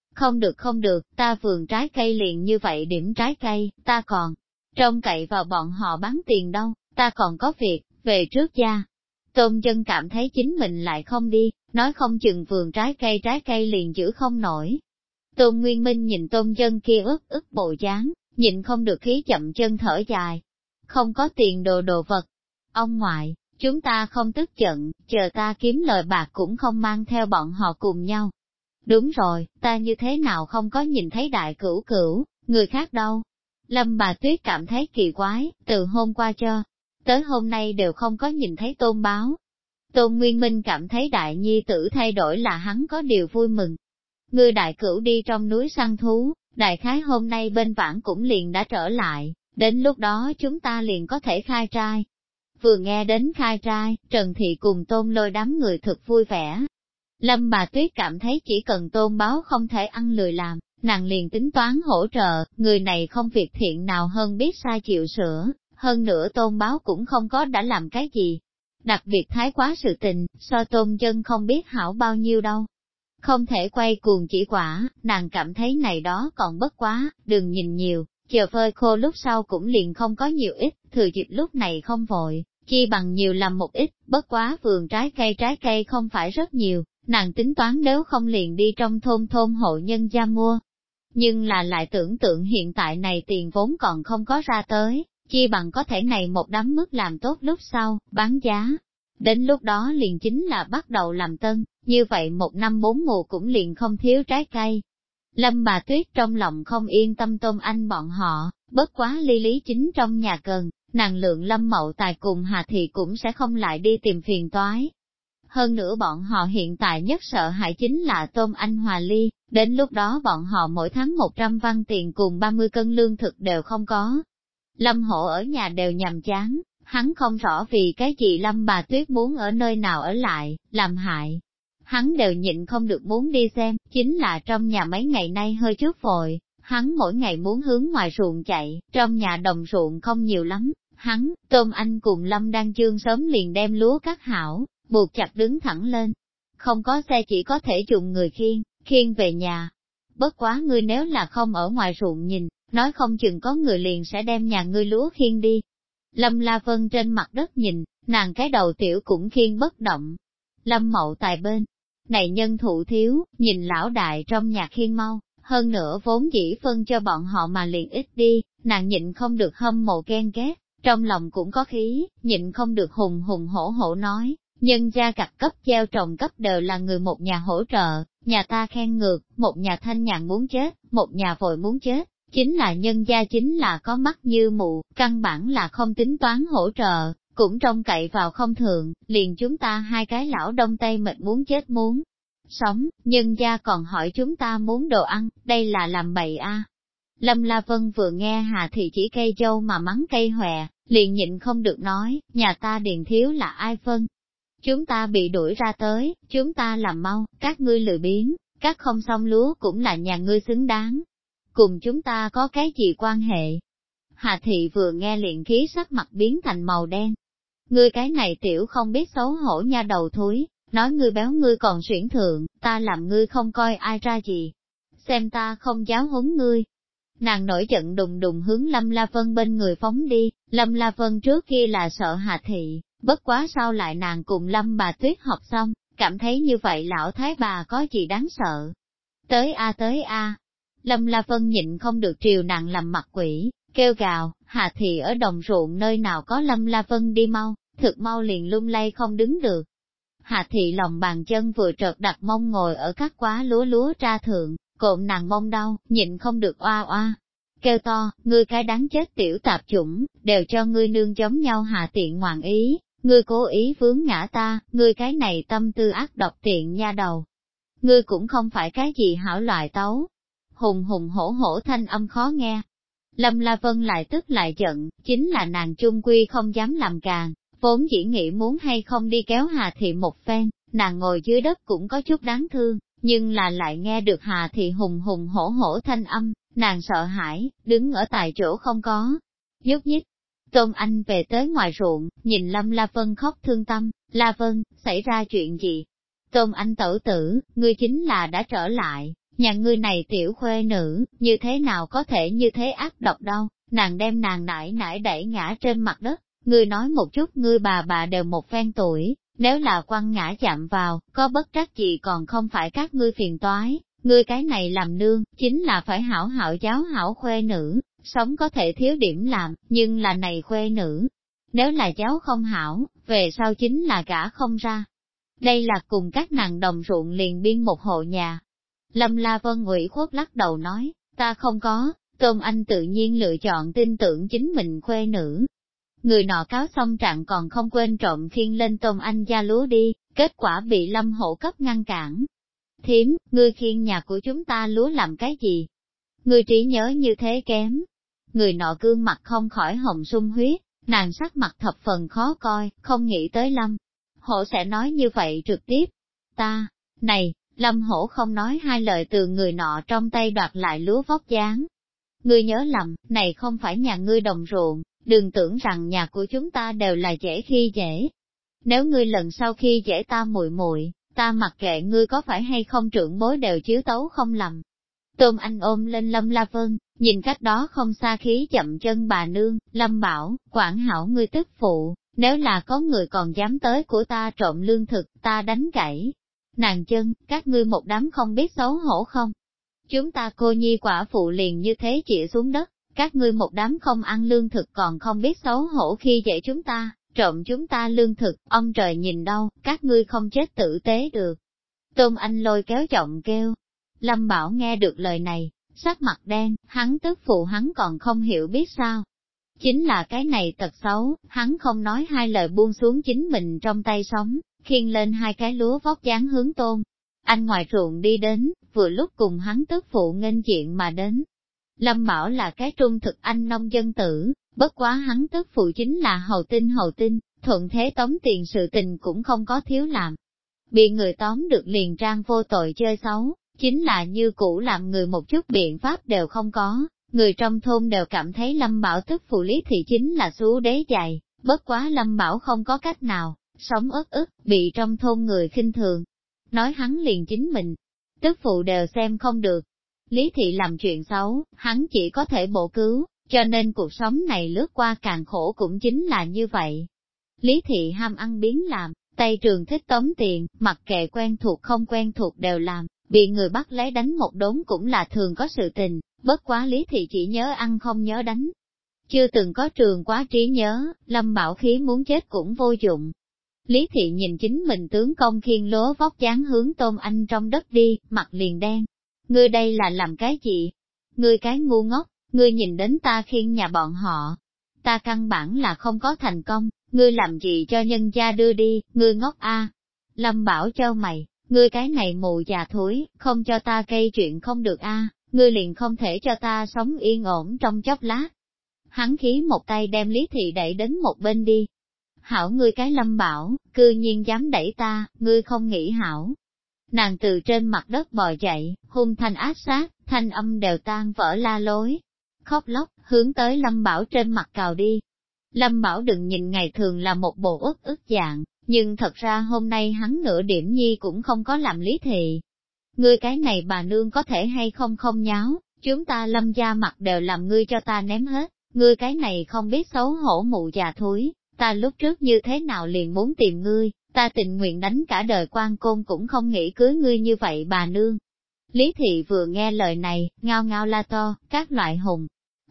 Không được, ta vườn trái cây liền như vậy điểm trái cây, ta còn trông cậy vào bọn họ bán tiền đâu, ta còn có việc, về trước gia. Tôn Dân cảm thấy chính mình lại không đi, nói không chừng vườn trái cây liền giữ không nổi. Tôn Nguyên Minh nhìn Tôn Dân kia ức bộ dáng, nhìn không được khí chậm chân thở dài. Không có tiền đồ vật. Ông ngoại, chúng ta không tức giận, chờ ta kiếm lời bạc cũng không mang theo bọn họ cùng nhau. Đúng rồi, ta như thế nào không có nhìn thấy đại cửu cửu, người khác đâu. Lâm bà Tuyết cảm thấy kỳ quái, từ hôm qua tới hôm nay đều không có nhìn thấy Tôn báo. Tôn Nguyên Minh cảm thấy đại nhi tử thay đổi là hắn có điều vui mừng. Ngươi đại cửu đi trong núi săn thú, đại khái hôm nay bên vãn cũng liền đã trở lại, đến lúc đó chúng ta liền có thể khai trai. Vừa nghe đến khai trai, Trần Thị cùng Tôn Lôi đám người thực vui vẻ. Lâm bà Tuyết cảm thấy chỉ cần Tôn báo không thể ăn lười làm, nàng liền tính toán hỗ trợ, người này không việc thiện nào hơn biết sai chịu sửa, hơn nữa Tôn báo cũng không có đã làm cái gì. Đặc biệt thái quá sự tình, so Tôn Dân không biết hảo bao nhiêu đâu. Không thể quay cuồng chỉ quả, nàng cảm thấy này đó còn bất quá, đừng nhìn nhiều, chờ phơi khô lúc sau cũng liền không có nhiều ít, thừa dịp lúc này không vội, chi bằng nhiều làm một ít, bất quá vườn trái cây không phải rất nhiều, nàng tính toán nếu không liền đi trong thôn hộ nhân gia mua. Nhưng là lại tưởng tượng hiện tại này tiền vốn còn không có ra tới, chi bằng có thể này một đám mức làm tốt lúc sau, bán giá. Đến lúc đó liền chính là bắt đầu làm tân, như vậy một năm bốn mùa cũng liền không thiếu trái cây. Lâm bà Tuyết trong lòng không yên tâm Tôm Anh bọn họ, bất quá ly lý chính trong nhà cần, nàng lượng Lâm Mậu Tài cùng Hà Thị cũng sẽ không lại đi tìm phiền toái. Hơn nữa bọn họ hiện tại nhất sợ hãi chính là Tôm Anh hòa ly, đến lúc đó bọn họ mỗi tháng 100 văn tiền cùng 30 cân lương thực đều không có. Lâm Hổ ở nhà đều nhàm chán, hắn không rõ vì cái gì Lâm bà Tuyết muốn ở nơi nào ở lại, làm hại. Hắn đều nhịn không được muốn đi xem, chính là trong nhà mấy ngày nay hơi chút vội, hắn mỗi ngày muốn hướng ngoài ruộng chạy, trong nhà đồng ruộng không nhiều lắm, hắn, Tôm Anh cùng Lâm Đan Chương sớm liền đem lúa cắt hảo, buộc chặt đứng thẳng lên. Không có xe chỉ có thể dùng người khiêng về nhà. Bất quá ngươi nếu là không ở ngoài ruộng nhìn, nói không chừng có người liền sẽ đem nhà ngươi lúa khiêng đi. Lâm La Vân trên mặt đất nhìn, nàng cái đầu tiểu cũng khiêng bất động. Lâm Mậu Tài bên này nhân thụ thiếu, nhìn lão đại trong nhà khiêng mau, hơn nữa vốn dĩ phân cho bọn họ mà liền ít đi, nàng nhịn không được hâm mộ ghen ghét, trong lòng cũng có khí, nhịn không được hùng hùng hổ hổ nói, nhân gia cặp cấp gieo trồng cấp đều là người một nhà hỗ trợ, nhà ta khen ngược, một nhà thanh nhàn muốn chết, một nhà vội muốn chết, chính là nhân gia chính là có mắt như mù, căn bản là không tính toán hỗ trợ, cũng trông cậy vào không thường, liền chúng ta hai cái lão đông tây mệt muốn chết muốn sống, nhân gia còn hỏi chúng ta muốn đồ ăn, đây là làm bậy a. Lâm La Vân vừa nghe Hà Thị chỉ cây dâu mà mắng cây hòe, liền nhịn không được nói, nhà ta điền thiếu là ai phân. Chúng ta bị đuổi ra tới, chúng ta làm mau, các ngươi lười biếng, các không xong lúa cũng là nhà ngươi xứng đáng. Cùng chúng ta có cái gì quan hệ? Hà Thị vừa nghe liền khí sắc mặt biến thành màu đen. Ngươi cái này tiểu không biết xấu hổ nha đầu thúi, nói ngươi béo ngươi còn xuyển thượng, ta làm ngươi không coi ai ra gì. Xem ta không giáo huấn ngươi. Nàng nổi giận đùng đùng hướng Lâm La Vân bên người phóng đi, Lâm La Vân trước kia là sợ Hà Thị, bất quá sau lại nàng cùng Lâm bà Tuyết học xong, cảm thấy như vậy lão thái bà có gì đáng sợ. Tới a. Lâm La Vân nhịn không được triều nàng làm mặt quỷ, kêu gào, Hà Thị ở đồng ruộng nơi nào có Lâm La Vân đi mau, thực mau liền lung lay không đứng được. Hà Thị lòng bàn chân vừa trợt đặt mông ngồi ở các quá lúa ra thượng, cộm nàng mông đau, nhịn không được oa oa. Kêu to, ngươi cái đáng chết tiểu tạp chủng, đều cho ngươi nương giống nhau Hà Tiện ngoạn ý, ngươi cố ý vướng ngã ta, ngươi cái này tâm tư ác độc tiện nha đầu. Ngươi cũng không phải cái gì hảo loại tấu. Hùng hùng hổ hổ thanh âm khó nghe. Lâm La Vân lại tức lại giận, chính là nàng chung quy không dám làm càng, vốn chỉ nghĩ muốn hay không đi kéo Hà Thị một phen, nàng ngồi dưới đất cũng có chút đáng thương, nhưng là lại nghe được Hà Thị hùng hùng hổ hổ thanh âm, nàng sợ hãi, đứng ở tại chỗ không có nhúc nhích. Tôm Anh về tới ngoài ruộng, nhìn Lâm La Vân khóc thương tâm, La Vân, xảy ra chuyện gì? Tôm Anh tẩu tử, ngươi chính là đã trở lại, nhà ngươi này tiểu khuê nữ, như thế nào có thể như thế ác độc đâu, nàng đem nàng nải nải đẩy ngã trên mặt đất, ngươi nói một chút ngươi bà đều một phen tuổi, nếu là quăng ngã chạm vào, có bất trắc gì còn không phải các ngươi phiền toái, ngươi cái này làm nương, chính là phải hảo hảo giáo hảo khuê nữ, sống có thể thiếu điểm làm, nhưng là này khuê nữ, nếu là giáo không hảo, về sau chính là gả không ra. Đây là cùng các nàng đồng ruộng liền biên một hộ nhà. Lâm La Vân ủy khuất lắc đầu nói, ta không có, Tôm Anh tự nhiên lựa chọn tin tưởng chính mình khuê nữ. Người nọ cáo xong trạng còn không quên trộm khiêng lên Tôm Anh gia lúa đi, kết quả bị Lâm Hổ cấp ngăn cản. Thiếm, ngươi khiêng nhà của chúng ta lúa làm cái gì? Ngươi trí nhớ như thế kém. Người nọ gương mặt không khỏi hồng sung huyết, nàng sắc mặt thập phần khó coi, không nghĩ tới Lâm Hổ sẽ nói như vậy trực tiếp. Này, Lâm Hổ không nói hai lời từ người nọ trong tay đoạt lại lúa vóc dáng. Ngươi nhớ lầm, này không phải nhà ngươi đồng ruộng, đừng tưởng rằng nhà của chúng ta đều là dễ khi dễ. Nếu ngươi lần sau khi dễ ta muội muội, ta mặc kệ ngươi có phải hay không trưởng bối đều chiếu tấu không lầm. Tôm Anh ôm lên Lâm La Vân, Nhìn cách đó không xa khí chậm chân bà nương, Lâm bảo, quản hảo ngươi tức phụ, nếu là có người còn dám tới của ta trộm lương thực, ta đánh gãy. Nàng chân, các ngươi một đám không biết xấu hổ không? Chúng ta cô nhi quả phụ liền như thế chĩa xuống đất, các ngươi một đám không ăn lương thực còn không biết xấu hổ khi dễ chúng ta, trộm chúng ta lương thực, ông trời nhìn đâu, các ngươi không chết tử tế được. Tôn Anh lôi kéo giọng kêu. Lâm Bảo nghe được lời này, sắc mặt đen, hắn tức phụ hắn còn không hiểu biết sao. Chính là cái này tật xấu, hắn không nói hai lời buông xuống chính mình trong tay sống, khiêng lên hai cái lúa vóc dáng hướng Tôn Anh ngoài ruộng đi đến, vừa lúc cùng hắn tức phụ nghênh diện mà đến. Lâm Bảo là cái trung thực anh nông dân tử, bất quá hắn tức phụ chính là hầu tinh, thuận thế tống tiền sự tình cũng không có thiếu làm. Bị người tóm được liền trang vô tội chơi xấu, chính là như cũ làm người một chút biện pháp đều không có, người trong thôn đều cảm thấy Lâm Bảo tức phụ Lý Thị chính là xú đế dày, bất quá Lâm Bảo không có cách nào, sống ức, bị trong thôn người khinh thường. Nói hắn liền chính mình, tức phụ đều xem không được. Lý Thị làm chuyện xấu, hắn chỉ có thể bổ cứu, cho nên cuộc sống này lướt qua càng khổ cũng chính là như vậy. Lý Thị ham ăn biến làm, tay trường thích tống tiền, mặc kệ quen thuộc không quen thuộc đều làm, bị người bắt lấy đánh một đốn cũng là thường có sự tình, bất quá Lý Thị chỉ nhớ ăn không nhớ đánh. Chưa từng có trường quá trí nhớ, Lâm Bảo khí muốn chết cũng vô dụng. Lý Thị nhìn chính mình tướng công khiêng lúa vóc dáng hướng Tôn Anh trong đất đi, mặt liền đen. Ngươi đây là làm cái gì? Ngươi cái ngu ngốc, ngươi nhìn đến ta khiêng nhà bọn họ. Ta căn bản là không có thành công, ngươi làm gì cho nhân gia đưa đi, ngươi ngốc a. Lâm Bảo cho mày, ngươi cái này mù già thối, không cho ta gây chuyện không được a, ngươi liền không thể cho ta sống yên ổn trong chốc lát. Hắn khí một tay đem Lý Thị đẩy đến một bên đi. Hảo ngươi cái Lâm Bảo, cư nhiên dám đẩy ta, ngươi không nghĩ hảo. Nàng từ trên mặt đất bò dậy, hung thanh ác sát, thanh âm đều tan vỡ la lối. Khóc lóc, hướng tới Lâm Bảo trên mặt cào đi. Lâm Bảo đừng nhìn ngày thường là một bộ ức dạng, nhưng thật ra hôm nay hắn nửa điểm nhi cũng không có làm Lý Thị. Ngươi cái này bà nương có thể hay không không nháo, chúng ta Lâm gia mặt đều làm ngươi cho ta ném hết, ngươi cái này không biết xấu hổ mụ già thúi, ta lúc trước như thế nào liền muốn tìm ngươi, ta tình nguyện đánh cả đời quan côn cũng không nghĩ cưới ngươi như vậy bà nương. Lý Thị vừa nghe lời này, ngao ngao la to, các loại hùng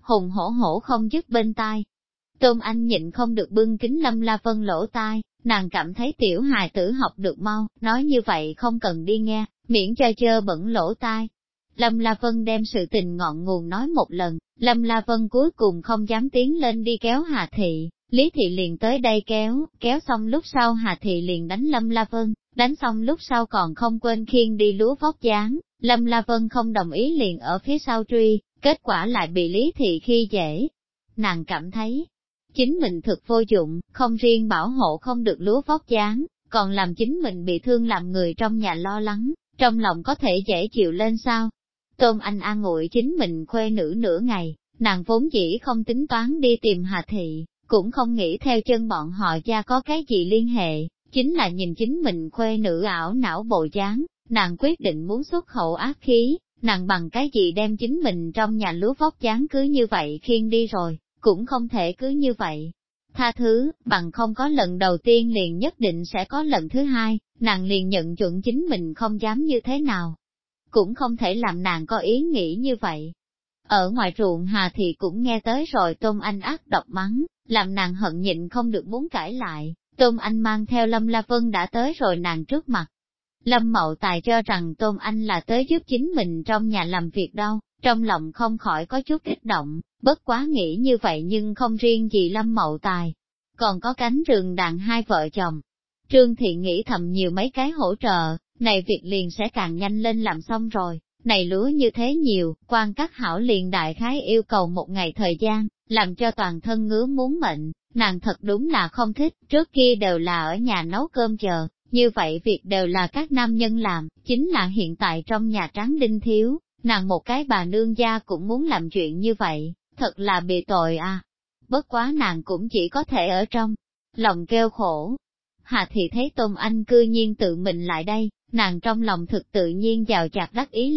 hổ không dứt bên tai. Tôn Anh nhịn không được bưng kính Lâm La Vân lỗ tai, nàng cảm thấy tiểu hài tử học được mau, nói như vậy không cần đi nghe, miễn cho chơ bẩn lỗ tai. Lâm La Vân đem sự tình ngọn nguồn nói một lần, Lâm La Vân cuối cùng không dám tiến lên đi kéo Hà Thị, Lý Thị liền tới đây kéo xong lúc sau Hà Thị liền đánh Lâm La Vân, đánh xong lúc sau còn không quên khiêng đi lúa vóc dáng, Lâm La Vân không đồng ý liền ở phía sau truy, kết quả lại bị Lý Thị khi dễ. Nàng cảm thấy, chính mình thực vô dụng, không riêng bảo hộ không được lúa vóc dáng, còn làm chính mình bị thương làm người trong nhà lo lắng, trong lòng có thể dễ chịu lên sao. Tôn Anh an ủi chính mình khuê nữ nửa ngày, nàng vốn dĩ không tính toán đi tìm Hà Thị, cũng không nghĩ theo chân bọn họ gia có cái gì liên hệ, chính là nhìn chính mình khuê nữ ảo não bộ dáng, nàng quyết định muốn xuất khẩu ác khí, nàng bằng cái gì đem chính mình trong nhà lúa vóc dáng cứ như vậy khiêng đi rồi, cũng không thể cứ như vậy. Tha thứ, bằng không có lần đầu tiên liền nhất định sẽ có lần thứ hai, nàng liền nhận chuẩn chính mình không dám như thế nào. Cũng không thể làm nàng có ý nghĩ như vậy. Ở ngoài ruộng Hà Thị cũng nghe tới rồi Tôn Anh ác độc mắng, làm nàng hận nhịn không được muốn cãi lại. Tôn Anh mang theo Lâm La Vân đã tới rồi nàng trước mặt. Lâm Mậu Tài cho rằng Tôn Anh là tới giúp chính mình trong nhà làm việc đâu, trong lòng không khỏi có chút kích động, bất quá nghĩ như vậy nhưng không riêng gì Lâm Mậu Tài, còn có cánh rừng đàn hai vợ chồng. Trương Thị nghĩ thầm nhiều mấy cái hỗ trợ, này việc liền sẽ càng nhanh lên làm xong rồi, này lúa như thế nhiều, quan các hảo liền đại khái yêu cầu một ngày thời gian, làm cho toàn thân ngứa muốn mệnh, nàng thật đúng là không thích, trước kia đều là ở nhà nấu cơm chờ, như vậy việc đều là các nam nhân làm, chính là hiện tại trong nhà trắng đinh thiếu, nàng một cái bà nương gia cũng muốn làm chuyện như vậy, thật là bị tội à. Bất quá nàng cũng chỉ có thể ở trong lòng kêu khổ. Hà Thị thấy Tôn Anh cư nhiên tự mình lại đây, nàng trong lòng thực tự nhiên giàu chặt đắc ý lên,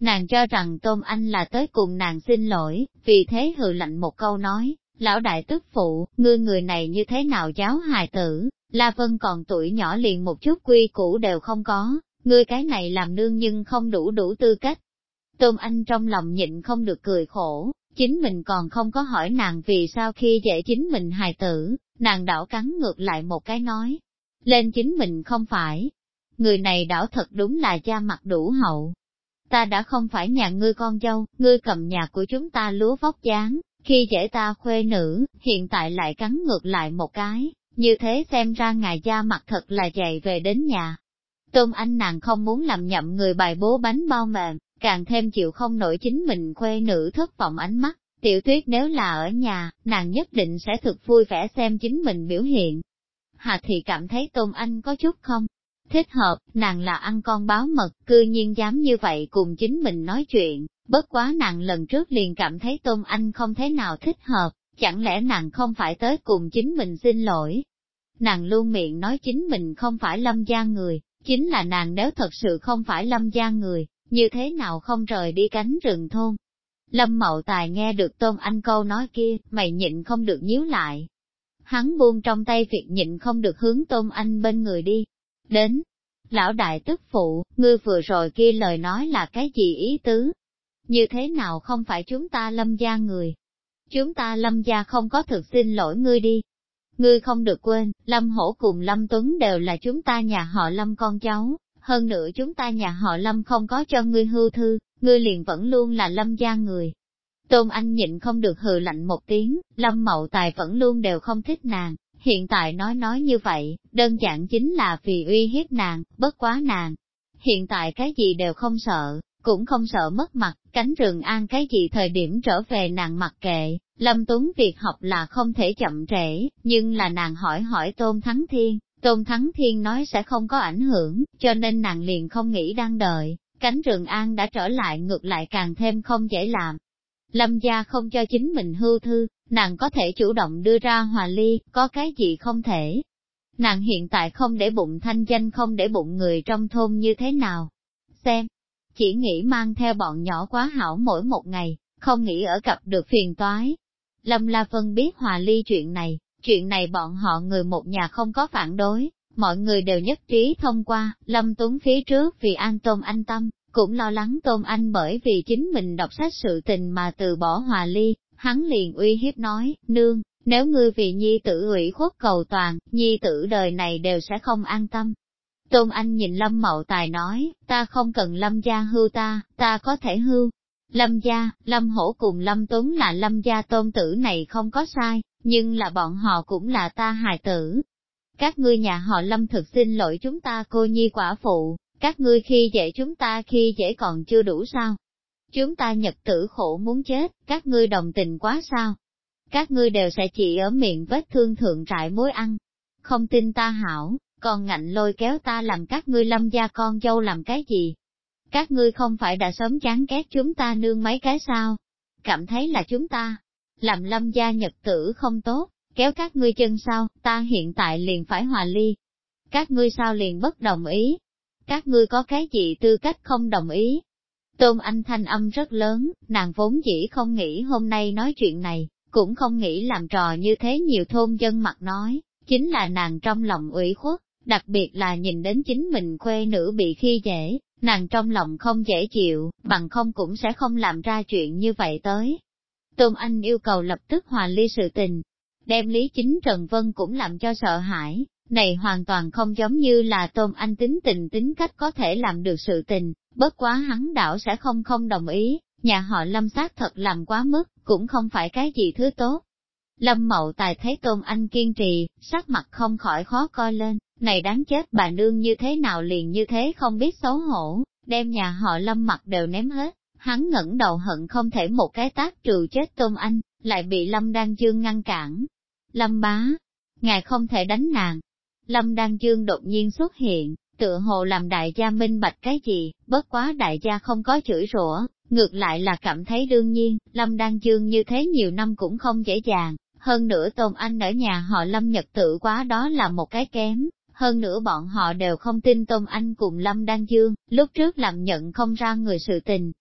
Nàng cho rằng Tôn Anh là tới cùng nàng xin lỗi, vì thế hừ lạnh một câu nói, lão đại tức phụ, ngươi người này như thế nào giáo hài tử, La Vân còn tuổi nhỏ liền một chút quy củ đều không có, ngươi cái này làm nương nhưng không đủ tư cách. Tôn Anh trong lòng nhịn không được cười khổ, chính mình còn không có hỏi nàng vì sao khi dễ chính mình hài tử, nàng đảo cắn ngược lại một cái nói, lên chính mình không phải. Người này đảo thật đúng là da mặt đủ hậu. Ta đã không phải nhà ngươi con dâu, ngươi cầm nhà của chúng ta lúa vóc dáng, khi dễ ta khuê nữ, hiện tại lại cắn ngược lại một cái, như thế xem ra ngài da mặt thật là dày về đến nhà. Tôn Anh nàng không muốn làm nhậm người bài bố bánh bao mềm, càng thêm chịu không nổi chính mình khuê nữ thất vọng ánh mắt. Tiểu Tuyết nếu là ở nhà, nàng nhất định sẽ thực vui vẻ xem chính mình biểu hiện. Hà thì cảm thấy Tôn Anh có chút không thích hợp, nàng là ăn con báo mật, cư nhiên dám như vậy cùng chính mình nói chuyện, bất quá nàng lần trước liền cảm thấy Tôn Anh không thế nào thích hợp, chẳng lẽ nàng không phải tới cùng chính mình xin lỗi. Nàng luôn miệng nói chính mình không phải Lâm gia người, chính là nàng nếu thật sự không phải Lâm gia người, như thế nào không rời đi cánh rừng thôn. Lâm Mậu Tài nghe được Tôn Anh câu nói kia, mày nhịn không được nhíu lại. Hắn buông trong tay việc nhịn không được hướng Tôn Anh bên người đi. Đến, lão đại tức phụ, ngươi vừa rồi kia lời nói là cái gì ý tứ? Như thế nào không phải chúng ta Lâm gia người? Chúng ta Lâm gia không có thực xin lỗi ngươi đi. Ngươi không được quên, Lâm Hổ cùng Lâm Tuấn đều là chúng ta nhà họ Lâm con cháu, hơn nữa chúng ta nhà họ Lâm không có cho ngươi hưu thư, ngươi liền vẫn luôn là Lâm gia người. Tôn Anh nhịn không được hừ lạnh một tiếng, Lâm Mậu Tài vẫn luôn đều không thích nàng, hiện tại nói như vậy, đơn giản chính là vì uy hiếp nàng, bất quá nàng. Hiện tại cái gì đều không sợ, cũng không sợ mất mặt, cánh rừng an cái gì thời điểm trở về nàng mặc kệ, Lâm Tuấn việc học là không thể chậm trễ, nhưng là nàng hỏi Tôn Thắng Thiên, Tôn Thắng Thiên nói sẽ không có ảnh hưởng, cho nên nàng liền không nghĩ đang đợi, cánh rừng an đã trở lại ngược lại càng thêm không dễ làm. Lâm gia không cho chính mình hưu thư, nàng có thể chủ động đưa ra hòa ly, có cái gì không thể. Nàng hiện tại không để bụng thanh danh không để bụng người trong thôn như thế nào. Xem, chỉ nghĩ mang theo bọn nhỏ quá hảo mỗi một ngày, không nghĩ ở cặp được phiền toái. Lâm La Vân biết hòa ly chuyện này bọn họ người một nhà không có phản đối, mọi người đều nhất trí thông qua, Lâm Tuấn phía trước vì an Tôn Anh tâm, cũng lo lắng Tôn Anh bởi vì chính mình đọc sách sự tình mà từ bỏ hòa ly, hắn liền uy hiếp nói, nương, nếu ngươi vì nhi tử ủy khuất cầu toàn, nhi tử đời này đều sẽ không an tâm. Tôn Anh nhìn Lâm Mậu Tài nói, ta không cần Lâm gia hưu ta có thể hưu. Lâm gia, Lâm Hổ cùng Lâm Tuấn là Lâm gia tôn tử này không có sai, nhưng là bọn họ cũng là ta hài tử. Các ngươi nhà họ Lâm thực xin lỗi chúng ta cô nhi quả phụ, các ngươi khi dễ chúng ta khi dễ còn chưa đủ sao? Chúng ta nhật tử khổ muốn chết, các ngươi đồng tình quá sao? Các ngươi đều sẽ chỉ ở miệng vết thương thượng trại muối ăn. Không tin ta hảo, còn ngạnh lôi kéo ta làm các ngươi Lâm gia con dâu làm cái gì? Các ngươi không phải đã sớm chán ghét chúng ta nương mấy cái sao? Cảm thấy là chúng ta làm Lâm gia nhật tử không tốt, kéo các ngươi chân sao, ta hiện tại liền phải hòa ly. Các ngươi sao liền bất đồng ý? Các ngươi có cái gì tư cách không đồng ý? Tôn Anh thanh âm rất lớn, nàng vốn dĩ không nghĩ hôm nay nói chuyện này, cũng không nghĩ làm trò như thế nhiều thôn dân mặt nói, chính là nàng trong lòng ủy khuất, đặc biệt là nhìn đến chính mình khuê nữ bị khi dễ, nàng trong lòng không dễ chịu, bằng không cũng sẽ không làm ra chuyện như vậy tới. Tôn Anh yêu cầu lập tức hòa ly sự tình, đem Lý Chính Trần Vân cũng làm cho sợ hãi, này hoàn toàn không giống như là Tôn Anh tính tình tính cách có thể làm được sự tình, bất quá hắn đảo sẽ không đồng ý, nhà họ Lâm xác thật làm quá mức, cũng không phải cái gì thứ tốt. Lâm Mậu Tài thấy Tôn Anh kiên trì, sắc mặt không khỏi khó coi lên, này đáng chết bà nương như thế nào liền như thế không biết xấu hổ, đem nhà họ Lâm mặt đều ném hết, hắn ngẩng đầu hận không thể một cái tát trừ chết Tôn Anh, lại bị Lâm Đan Dương ngăn cản. Lâm bá, ngài không thể đánh nàng. Lâm Đan Dương đột nhiên xuất hiện, tựa hồ làm đại gia minh bạch cái gì, bất quá đại gia không có chửi rủa, ngược lại là cảm thấy đương nhiên, Lâm Đan Dương như thế nhiều năm cũng không dễ dàng, hơn nữa Tôn Anh ở nhà họ Lâm nhật tự quá đó là một cái kém, hơn nữa bọn họ đều không tin Tôn Anh cùng Lâm Đan Dương, lúc trước làm nhận không ra người sự tình.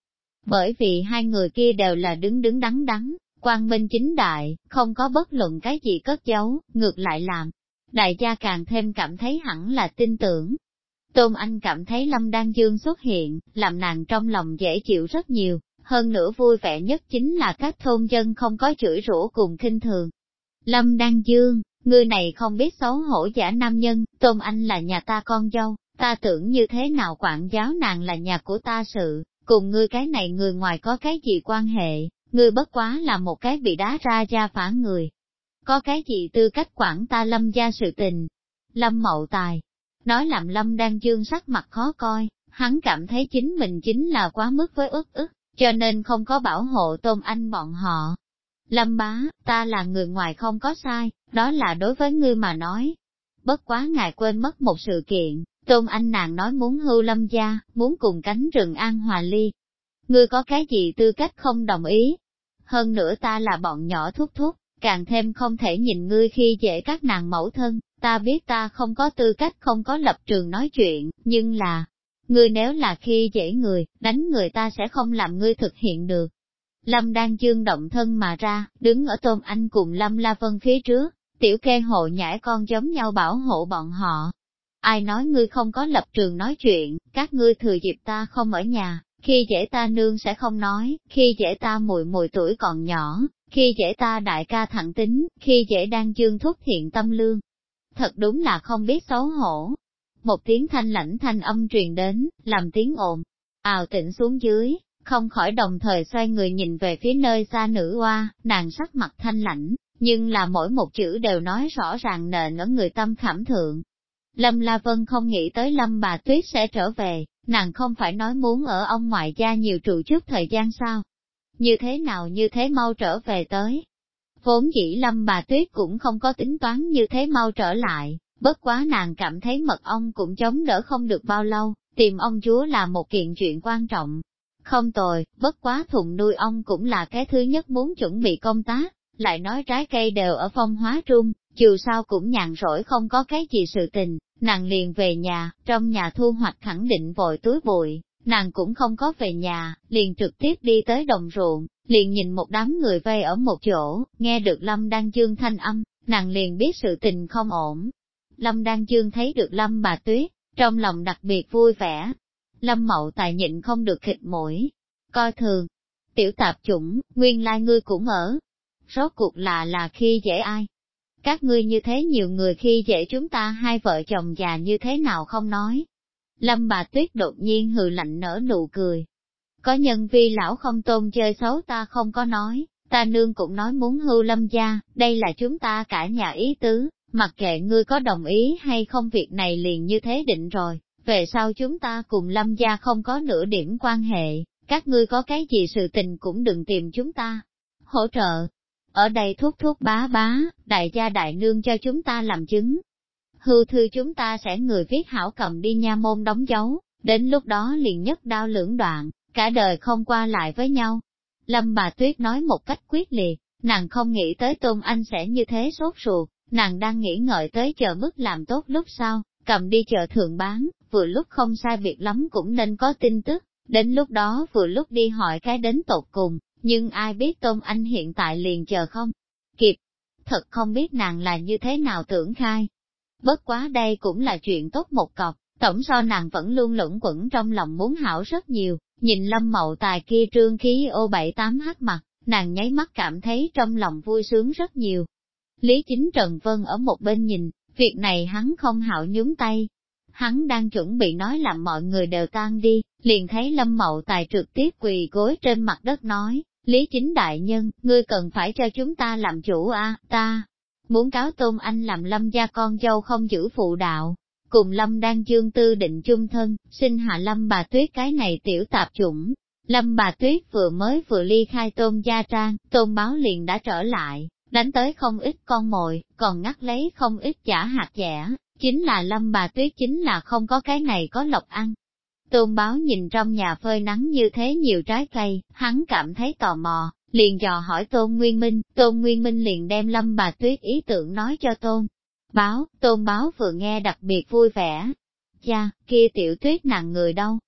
Bởi vì hai người kia đều là đứng đứng đắn đắn, quang minh chính đại, không có bất luận cái gì cất giấu, ngược lại làm. Đại gia càng thêm cảm thấy hẳn là tin tưởng. Tôn Anh cảm thấy Lâm Đan Dương xuất hiện, làm nàng trong lòng dễ chịu rất nhiều, hơn nữa vui vẻ nhất chính là các thôn dân không có chửi rủa cùng khinh thường. Lâm Đan Dương, người này không biết xấu hổ giả nam nhân, Tôn Anh là nhà ta con dâu, ta tưởng như thế nào quản giáo nàng là nhà của ta sự, cùng ngươi cái này người ngoài có cái gì quan hệ, ngươi bất quá là một cái bị đá ra gia phả người. Có cái gì tư cách quản ta Lâm gia sự tình? Lâm Mậu Tài nói làm Lâm Đan Dương sắc mặt khó coi, hắn cảm thấy chính mình chính là quá mức với ức, cho nên không có bảo hộ Tôn Anh bọn họ. Lâm bá, ta là người ngoài không có sai, đó là đối với ngươi mà nói. Bất quá ngài quên mất một sự kiện, Tôn Anh nàng nói muốn hưu Lâm gia, muốn cùng cánh rừng an hòa ly. Ngươi có cái gì tư cách không đồng ý? Hơn nữa ta là bọn nhỏ thúc, càng thêm không thể nhìn ngươi khi dễ các nàng mẫu thân, ta biết ta không có tư cách không có lập trường nói chuyện, nhưng là, ngươi nếu là khi dễ người, đánh người ta sẽ không làm ngươi thực hiện được. Lâm Đan Dương động thân mà ra, đứng ở Tôn Anh cùng Lâm La Vân phía trước, tiểu kê hộ nhãi con giống nhau bảo hộ bọn họ. Ai nói ngươi không có lập trường nói chuyện, các ngươi thừa dịp ta không ở nhà, khi dễ ta nương sẽ không nói, khi dễ ta mùi tuổi còn nhỏ, khi dễ ta đại ca thẳng tính, khi dễ Đan Dương thúc thiện tâm lương. Thật đúng là không biết xấu hổ. Một tiếng thanh lãnh thanh âm truyền đến, làm tiếng ồn, ào tĩnh xuống dưới, không khỏi đồng thời xoay người nhìn về phía nơi xa nữ oa, nàng sắc mặt thanh lãnh, nhưng là mỗi một chữ đều nói rõ ràng nền ở người tâm khảm thượng. Lâm La Vân không nghĩ tới Lâm bà Tuyết sẽ trở về, nàng không phải nói muốn ở ông ngoại gia nhiều trụ chút thời gian sao? Như thế nào như thế mau trở về tới? Vốn dĩ Lâm bà Tuyết cũng không có tính toán như thế mau trở lại, bất quá nàng cảm thấy mật ong cũng chống đỡ không được bao lâu, tìm ông chúa là một kiện chuyện quan trọng. Không tồi, bất quá thùng nuôi ong cũng là cái thứ nhất muốn chuẩn bị công tác, lại nói trái cây đều ở phong hóa trung, dù sao cũng nhàn rỗi không có cái gì sự tình, nàng liền về nhà, trong nhà thu hoạch khẳng định vội túi bụi, nàng cũng không có về nhà, liền trực tiếp đi tới đồng ruộng, liền nhìn một đám người vây ở một chỗ, nghe được Lâm Đan Dương thanh âm, nàng liền biết sự tình không ổn. Lâm Đan Dương thấy được Lâm bà Tuyết, trong lòng đặc biệt vui vẻ. Lâm Mậu Tài nhịn không được khịt mũi, coi thường. Tiểu tạp chủng, nguyên lai ngươi cũng ở. Rốt cuộc là khi dễ ai? Các ngươi như thế nhiều người khi dễ chúng ta hai vợ chồng già như thế nào không nói. Lâm bà Tuyết đột nhiên hừ lạnh nở nụ cười. Có nhân vi lão không tôn chơi xấu ta không có nói, ta nương cũng nói muốn hưu Lâm gia, đây là chúng ta cả nhà ý tứ, mặc kệ ngươi có đồng ý hay không việc này liền như thế định rồi, về sau chúng ta cùng Lâm gia không có nửa điểm quan hệ, các ngươi có cái gì sự tình cũng đừng tìm chúng ta hỗ trợ. Ở đây thúc bá, đại gia đại nương cho chúng ta làm chứng. Hưu thư chúng ta sẽ người viết hảo cầm đi nha môn đóng dấu, đến lúc đó liền nhất đao lưỡng đoạn, cả đời không qua lại với nhau. Lâm bà Tuyết nói một cách quyết liệt, nàng không nghĩ tới Tôn Anh sẽ như thế sốt ruột, nàng đang nghĩ ngợi tới chờ mức làm tốt lúc sau, cầm đi chợ thượng bán, vừa lúc không sai biệt lắm cũng nên có tin tức, đến lúc đó vừa lúc đi hỏi cái đến tột cùng, nhưng ai biết Tôn Anh hiện tại liền chờ không kịp, thật không biết nàng là như thế nào tưởng khai. Bất quá đây cũng là chuyện tốt một cọc, tổng so nàng vẫn luôn luẩn quẩn trong lòng muốn hảo rất nhiều, nhìn Lâm Mậu Tài kia trương khí ô 7-8 hắc mặt, nàng nháy mắt cảm thấy trong lòng vui sướng rất nhiều. Lý Chính Trần Vân ở một bên nhìn, việc này hắn không hảo nhúng tay. Hắn đang chuẩn bị nói làm mọi người đều tan đi, liền thấy Lâm Mậu Tài trực tiếp quỳ gối trên mặt đất nói, Lý Chính đại nhân, ngươi cần phải cho chúng ta làm chủ a, ta muốn cáo Tôn Anh làm Lâm gia con dâu không giữ phụ đạo, cùng Lâm Đan Dương tư định chung thân, xin hạ Lâm bà Tuyết cái này tiểu tạp chủng. Lâm bà Tuyết vừa ly khai Tôn gia trang, Tôn báo liền đã trở lại, đánh tới không ít con mồi, còn ngắt lấy không ít chả hạt dẻ, chính là Lâm bà Tuyết chính là không có cái này có lộc ăn. Tôn báo nhìn trong nhà phơi nắng như thế nhiều trái cây, hắn cảm thấy tò mò, liền dò hỏi Tôn Nguyên Minh liền đem Lâm bà Tuyết ý tưởng nói cho Tôn báo vừa nghe đặc biệt vui vẻ. Cha, kia tiểu Tuyết nàng người đâu?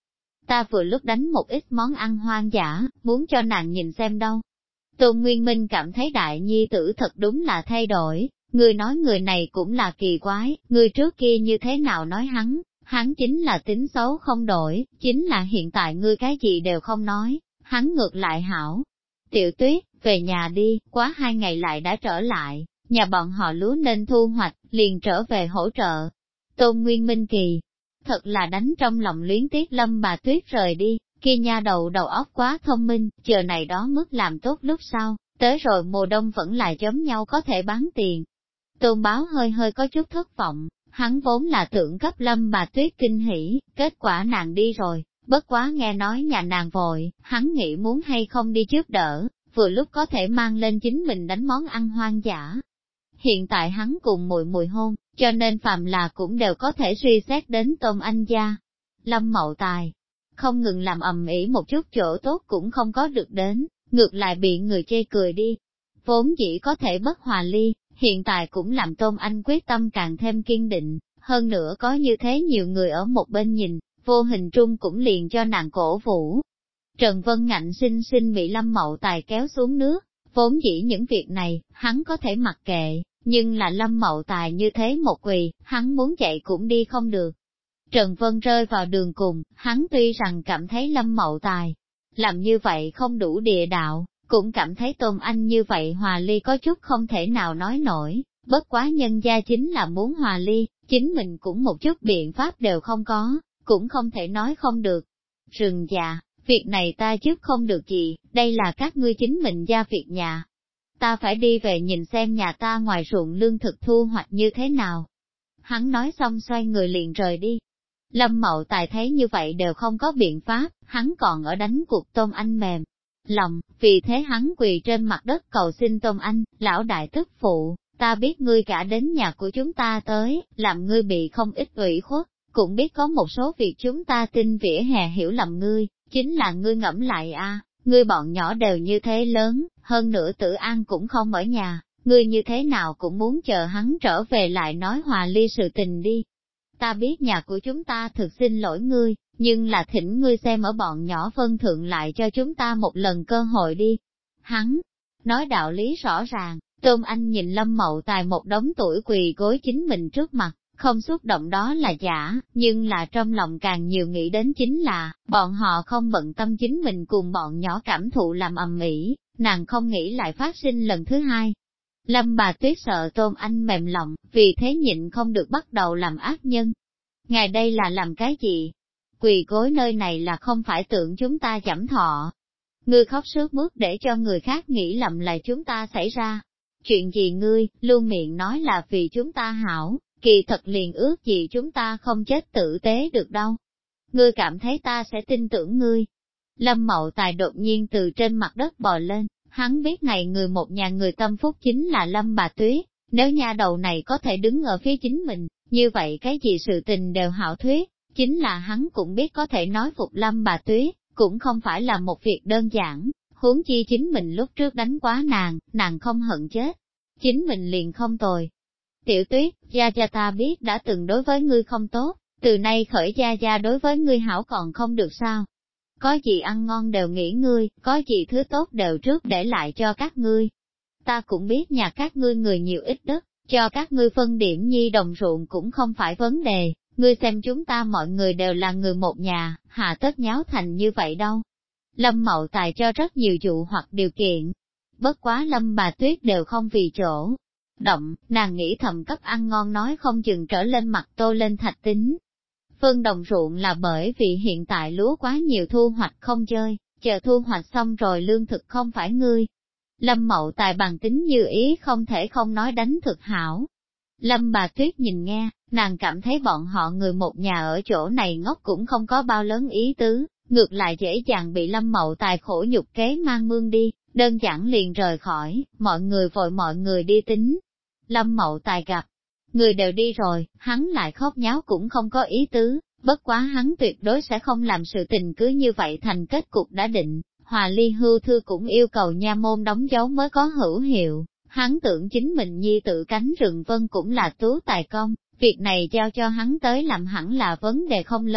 ta vừa lúc đánh một ít món ăn hoang dã, muốn cho nàng nhìn xem đâu. Tôn Nguyên Minh cảm thấy đại nhi tử thật đúng là thay đổi, người nói người này cũng là kỳ quái, người trước kia như thế nào nói hắn chính là tính xấu không đổi, chính là hiện tại ngươi cái gì đều không nói, hắn ngược lại hảo. Tiểu Tuyết, về nhà đi, quá 2 ngày lại đã trở lại, nhà bọn họ lúa nên thu hoạch, liền trở về hỗ trợ. Tôn Nguyên Minh kỳ, thật là đánh trong lòng luyến tiếc Lâm bà Tuyết rời đi, kia nha đầu óc quá thông minh, chờ này đó mức làm tốt lúc sau, tới rồi mùa đông vẫn là giống nhau có thể bán tiền. Tôn Báo hơi có chút thất vọng, hắn vốn là tưởng cấp Lâm bà Tuyết kinh hỉ, kết quả nàng đi rồi, bất quá nghe nói nhà nàng vội, hắn nghĩ muốn hay không đi giúp đỡ, vừa lúc có thể mang lên chính mình đánh món ăn hoang dã. Hiện tại hắn cùng mùi mùi hôn, cho nên phàm là cũng đều có thể suy xét đến Tôn Anh gia. Lâm Mậu Tài không ngừng làm ầm ĩ một chút chỗ tốt cũng không có được đến, ngược lại bị người chê cười đi. Vốn dĩ có thể bất hòa ly, hiện tại cũng làm Tôn Anh quyết tâm càng thêm kiên định, hơn nữa có như thế nhiều người ở một bên nhìn, vô hình trung cũng liền cho nàng cổ vũ. Trần Vân Ngạnh xinh xinh bị Lâm Mậu Tài kéo xuống nước, vốn dĩ những việc này, hắn có thể mặc kệ, nhưng là Lâm Mậu Tài như thế một quỳ, hắn muốn chạy cũng đi không được. Trần Vân rơi vào đường cùng, hắn tuy rằng cảm thấy Lâm Mậu Tài làm như vậy không đủ địa đạo, cũng cảm thấy Tôn Anh như vậy hòa ly có chút không thể nào nói nổi, bất quá nhân gia chính là muốn hòa ly, chính mình cũng một chút biện pháp đều không có, cũng không thể nói không được. Rừng già, việc này ta giúp không được gì, đây là các ngươi chính mình gia việc nhà. Ta phải đi về nhìn xem nhà ta ngoài ruộng lương thực thu hoạch như thế nào. Hắn nói xong xoay người liền rời đi. Lâm Mậu Tài thấy như vậy đều không có biện pháp, hắn còn ở đánh cuộc Tôn Anh mềm lòng, vì thế hắn quỳ trên mặt đất cầu xin Tôn Anh, lão đại tức phụ, ta biết ngươi cả đến nhà của chúng ta tới, làm ngươi bị không ít ủy khuất, cũng biết có một số việc chúng ta tin vỉa hè hiểu lầm ngươi, chính là ngươi ngẫm lại a, ngươi bọn nhỏ đều như thế lớn, hơn nữa Tử An cũng không ở nhà, ngươi như thế nào cũng muốn chờ hắn trở về lại nói hòa ly sự tình đi. Ta biết nhà của chúng ta thực xin lỗi ngươi, nhưng là thỉnh ngươi xem ở bọn nhỏ phân thượng lại cho chúng ta một lần cơ hội đi. Hắn nói đạo lý rõ ràng, Tôn Anh nhìn Lâm Mậu Tài một đống tuổi quỳ gối chính mình trước mặt, không xúc động đó là giả, nhưng là trong lòng càng nhiều nghĩ đến chính là, bọn họ không bận tâm chính mình cùng bọn nhỏ cảm thụ làm ầm ĩ, nàng không nghĩ lại phát sinh lần thứ hai. Lâm bà Tuyết sợ Tôn Anh mềm lòng, vì thế nhịn không được bắt đầu làm ác nhân. Ngài đây là làm cái gì? Quỳ gối nơi này là không phải tưởng chúng ta giảm thọ. Ngươi khóc sướt mướt để cho người khác nghĩ lầm là chúng ta xảy ra. Chuyện gì ngươi, luôn miệng nói là vì chúng ta hảo, kỳ thật liền ước gì chúng ta không chết tử tế được đâu. Ngươi cảm thấy ta sẽ tin tưởng ngươi. Lâm Mậu Tài đột nhiên từ trên mặt đất bò lên, hắn biết này người một nhà người tâm phúc chính là Lâm bà Tuyết, nếu nha đầu này có thể đứng ở phía chính mình, như vậy cái gì sự tình đều hảo thuyết, chính là hắn cũng biết có thể nói phục Lâm bà Tuyết, cũng không phải là một việc đơn giản, huống chi chính mình lúc trước đánh quá nàng không hận chết, chính mình liền không tồi. Tiểu Tuyết, gia gia ta biết đã từng đối với ngươi không tốt, từ nay khởi gia gia đối với ngươi hảo còn không được sao? Có gì ăn ngon đều nghĩ ngươi, có gì thứ tốt đều trước để lại cho các ngươi. Ta cũng biết nhà các ngươi người nhiều ít đất, cho các ngươi phân điểm nhi đồng ruộng cũng không phải vấn đề, ngươi xem chúng ta mọi người đều là người một nhà, hà tất nháo thành như vậy đâu. Lâm Mậu Tài cho rất nhiều dụ hoặc điều kiện, bất quá Lâm bà Tuyết đều không vì chỗ động, nàng nghĩ thầm cấp ăn ngon nói không chừng trở lên mặt tô lên thạch tính. Phân đồng ruộng là bởi vì hiện tại lúa quá nhiều thu hoạch không chơi, chờ thu hoạch xong rồi lương thực không phải ngươi. Lâm Mậu Tài bằng tính như ý không thể không nói đánh thực hảo. Lâm bà Tuyết nhìn nghe, nàng cảm thấy bọn họ người một nhà ở chỗ này ngốc cũng không có bao lớn ý tứ, ngược lại dễ dàng bị Lâm Mậu Tài khổ nhục kế mang mương đi, đơn giản liền rời khỏi, mọi người vội mọi người đi tính. Lâm Mậu Tài gặp người đều đi rồi, hắn lại khóc nháo cũng không có ý tứ, bất quá hắn tuyệt đối sẽ không làm sự tình cứ như vậy thành kết cục đã định, Hòa Ly hưu thư cũng yêu cầu nha môn đóng dấu mới có hữu hiệu, hắn tưởng chính mình nhi tự cánh rừng vân cũng là tú tài công, việc này giao cho hắn tới làm hẳn là vấn đề không lớn,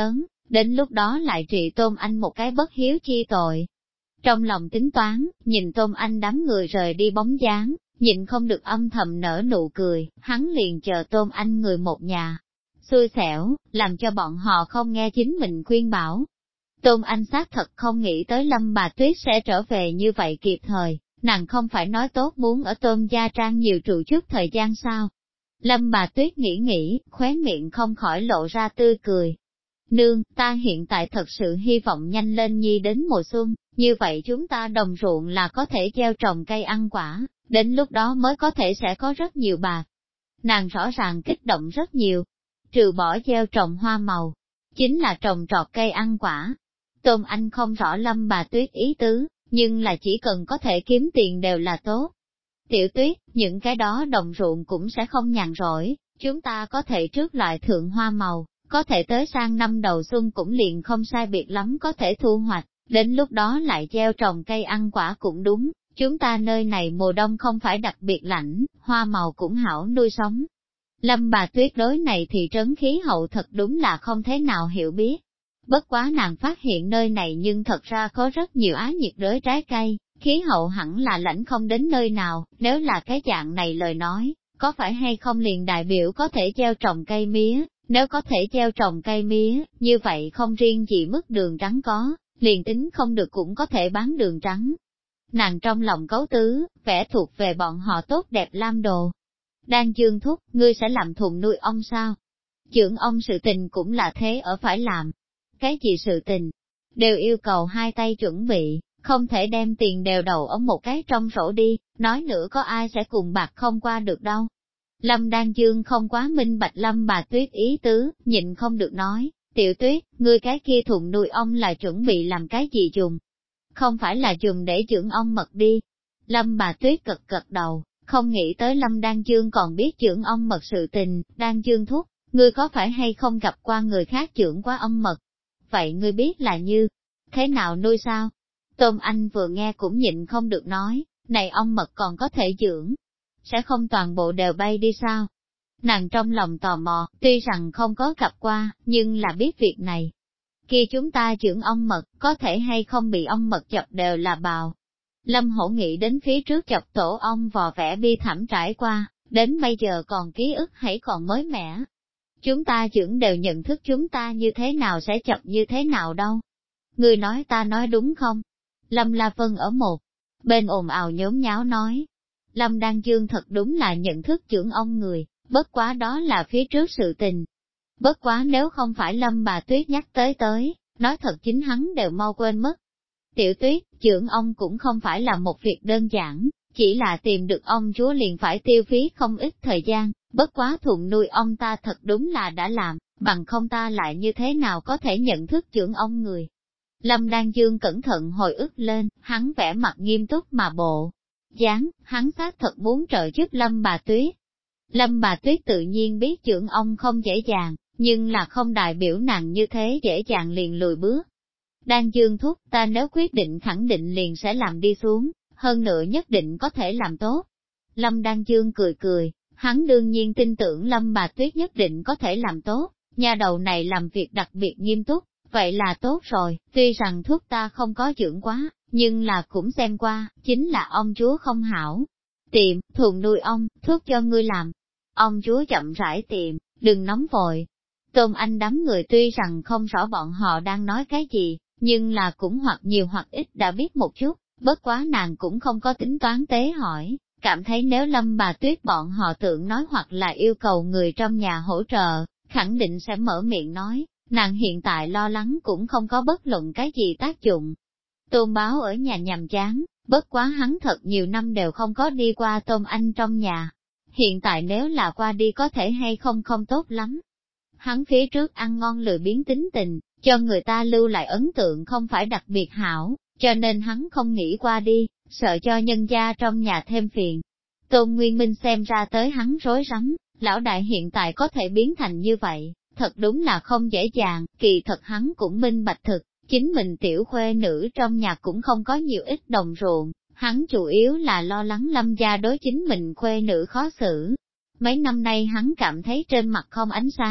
đến lúc đó lại trị Tôn Anh một cái bất hiếu chi tội. Trong lòng tính toán, nhìn Tôn Anh đám người rời đi bóng dáng, nhịn không được âm thầm nở nụ cười, hắn liền chờ Tôn Anh người một nhà. Xui xẻo, làm cho bọn họ không nghe chính mình khuyên bảo. Tôn Anh xác thật không nghĩ tới Lâm Bà Tuyết sẽ trở về như vậy kịp thời, nàng không phải nói tốt muốn ở Tôn gia trang nhiều trụ chút thời gian sao. Lâm Bà Tuyết nghĩ, khóe miệng không khỏi lộ ra tươi cười. Nương, ta hiện tại thật sự hy vọng nhanh lên nhi đến mùa xuân, như vậy chúng ta đồng ruộng là có thể gieo trồng cây ăn quả, đến lúc đó mới có thể sẽ có rất nhiều bạc. Nàng rõ ràng kích động rất nhiều, trừ bỏ gieo trồng hoa màu, chính là trồng trọt cây ăn quả. Tôn Anh không rõ Lâm Bà Tuyết ý tứ, nhưng là chỉ cần có thể kiếm tiền đều là tốt. Tiểu Tuyết, những cái đó đồng ruộng cũng sẽ không nhàn rỗi, chúng ta có thể trước loại thượng hoa màu, có thể tới sang năm đầu xuân cũng liền không sai biệt lắm có thể thu hoạch, đến lúc đó lại gieo trồng cây ăn quả cũng đúng, chúng ta nơi này mùa đông không phải đặc biệt lạnh, hoa màu cũng hảo nuôi sống. Lâm Bà Tuyết đối này thì trấn khí hậu thật đúng là không thế nào hiểu biết. Bất quá nàng phát hiện nơi này nhưng thật ra có rất nhiều á nhiệt đới trái cây, khí hậu hẳn là lãnh không đến nơi nào, nếu là cái dạng này lời nói, có phải hay không liền đại biểu có thể gieo trồng cây mía, nếu có thể gieo trồng cây mía, như vậy không riêng gì mức đường trắng có, liền tính không được cũng có thể bán đường trắng. Nàng trong lòng cấu tứ, vẽ thuộc về bọn họ tốt đẹp lam đồ. Đang Dương thúc, ngươi sẽ làm thùng nuôi ong sao? Trưởng ong sự tình cũng là thế ở phải làm. Cái gì sự tình, đều yêu cầu hai tay chuẩn bị, không thể đem tiền đều đầu ở một cái trong sổ đi, nói nữa có ai sẽ cùng bạc không qua được đâu. Lâm Đan Dương không quá minh bạch Lâm Bà Tuyết ý tứ, nhịn không được nói, Tiểu Tuyết, ngươi cái kia thùng nuôi ong là chuẩn bị làm cái gì dùng? Không phải là dùng để dưỡng ong mật đi. Lâm Bà Tuyết gật đầu, không nghĩ tới Lâm Đan Dương còn biết dưỡng ong mật sự tình. Đan Dương thúc, ngươi có phải hay không gặp qua người khác dưỡng quá ong mật? Vậy ngươi biết là như thế nào nuôi sao? Tôn Anh vừa nghe cũng nhịn không được nói, này ong mật còn có thể dưỡng, sẽ không toàn bộ đều bay đi sao? Nàng trong lòng tò mò, tuy rằng không có gặp qua, nhưng là biết việc này. Khi chúng ta dưỡng ong mật, có thể hay không bị ong mật chọc đều là bào. Lâm Hổ nghĩ đến phía trước chọc tổ ong vò vẽ bi thảm trải qua, đến bây giờ còn ký ức hãy còn mới mẻ. Chúng ta dưỡng đều nhận thức chúng ta như thế nào sẽ chọc như thế nào đâu. Người nói ta nói đúng không? Lâm La Vân ở một bên ồn ào nhốn nháo nói. Lâm Đan Dương thật đúng là nhận thức dưỡng ong người, bất quá đó là phía trước sự tình. Bất quá nếu không phải Lâm Bà Tuyết nhắc tới, nói thật chính hắn đều mau quên mất. Tiểu Tuyết, dưỡng ong cũng không phải là một việc đơn giản, chỉ là tìm được ong chúa liền phải tiêu phí không ít thời gian, bất quá thùng nuôi ong ta thật đúng là đã làm, bằng không ta lại như thế nào có thể nhận thức dưỡng ong người. Lâm Đan Dương cẩn thận hồi ức lên, hắn vẽ mặt nghiêm túc mà bộ dáng, hắn xác thật muốn trợ giúp Lâm Bà Tuyết. Lâm Bà Tuyết tự nhiên biết dưỡng ong không dễ dàng, nhưng là không đại biểu nàng như thế dễ dàng liền lùi bước. Đan Dương thúc, ta nếu quyết định khẳng định liền sẽ làm đi xuống, hơn nữa nhất định có thể làm tốt. Lâm Đan Dương cười, hắn đương nhiên tin tưởng Lâm Bà Tuyết nhất định có thể làm tốt, nhà đầu này làm việc đặc biệt nghiêm túc, vậy là tốt rồi, tuy rằng thuốc ta không có dưỡng quá, nhưng là cũng xem qua, chính là ông chúa không hảo. Tìm, thùng nuôi ong, thuốc cho ngươi làm. Ông chúa chậm rãi tìm, đừng nóng vội. Tôn Anh đám người tuy rằng không rõ bọn họ đang nói cái gì, nhưng là cũng hoặc nhiều hoặc ít đã biết một chút, bất quá nàng cũng không có tính toán tế hỏi, cảm thấy nếu Lâm Bà Tuyết bọn họ tưởng nói hoặc là yêu cầu người trong nhà hỗ trợ, khẳng định sẽ mở miệng nói, nàng hiện tại lo lắng cũng không có bất luận cái gì tác dụng. Tôn Báo ở nhà nhàm chán, bất quá hắn thật nhiều năm đều không có đi qua Tôn Anh trong nhà. Hiện tại nếu là qua đi có thể hay không không tốt lắm. Hắn phía trước ăn ngon lười biến tính tình, cho người ta lưu lại ấn tượng không phải đặc biệt hảo, cho nên hắn không nghĩ qua đi, sợ cho nhân gia trong nhà thêm phiền. Tôn Nguyên Minh xem ra tới hắn rối rắm, lão đại hiện tại có thể biến thành như vậy, thật đúng là không dễ dàng, kỳ thật hắn cũng minh bạch thực, chính mình tiểu khuê nữ trong nhà cũng không có nhiều ít đồng ruộng, hắn chủ yếu là lo lắng Lâm gia đối chính mình khuê nữ khó xử. Mấy năm nay hắn cảm thấy trên mặt không ánh sáng,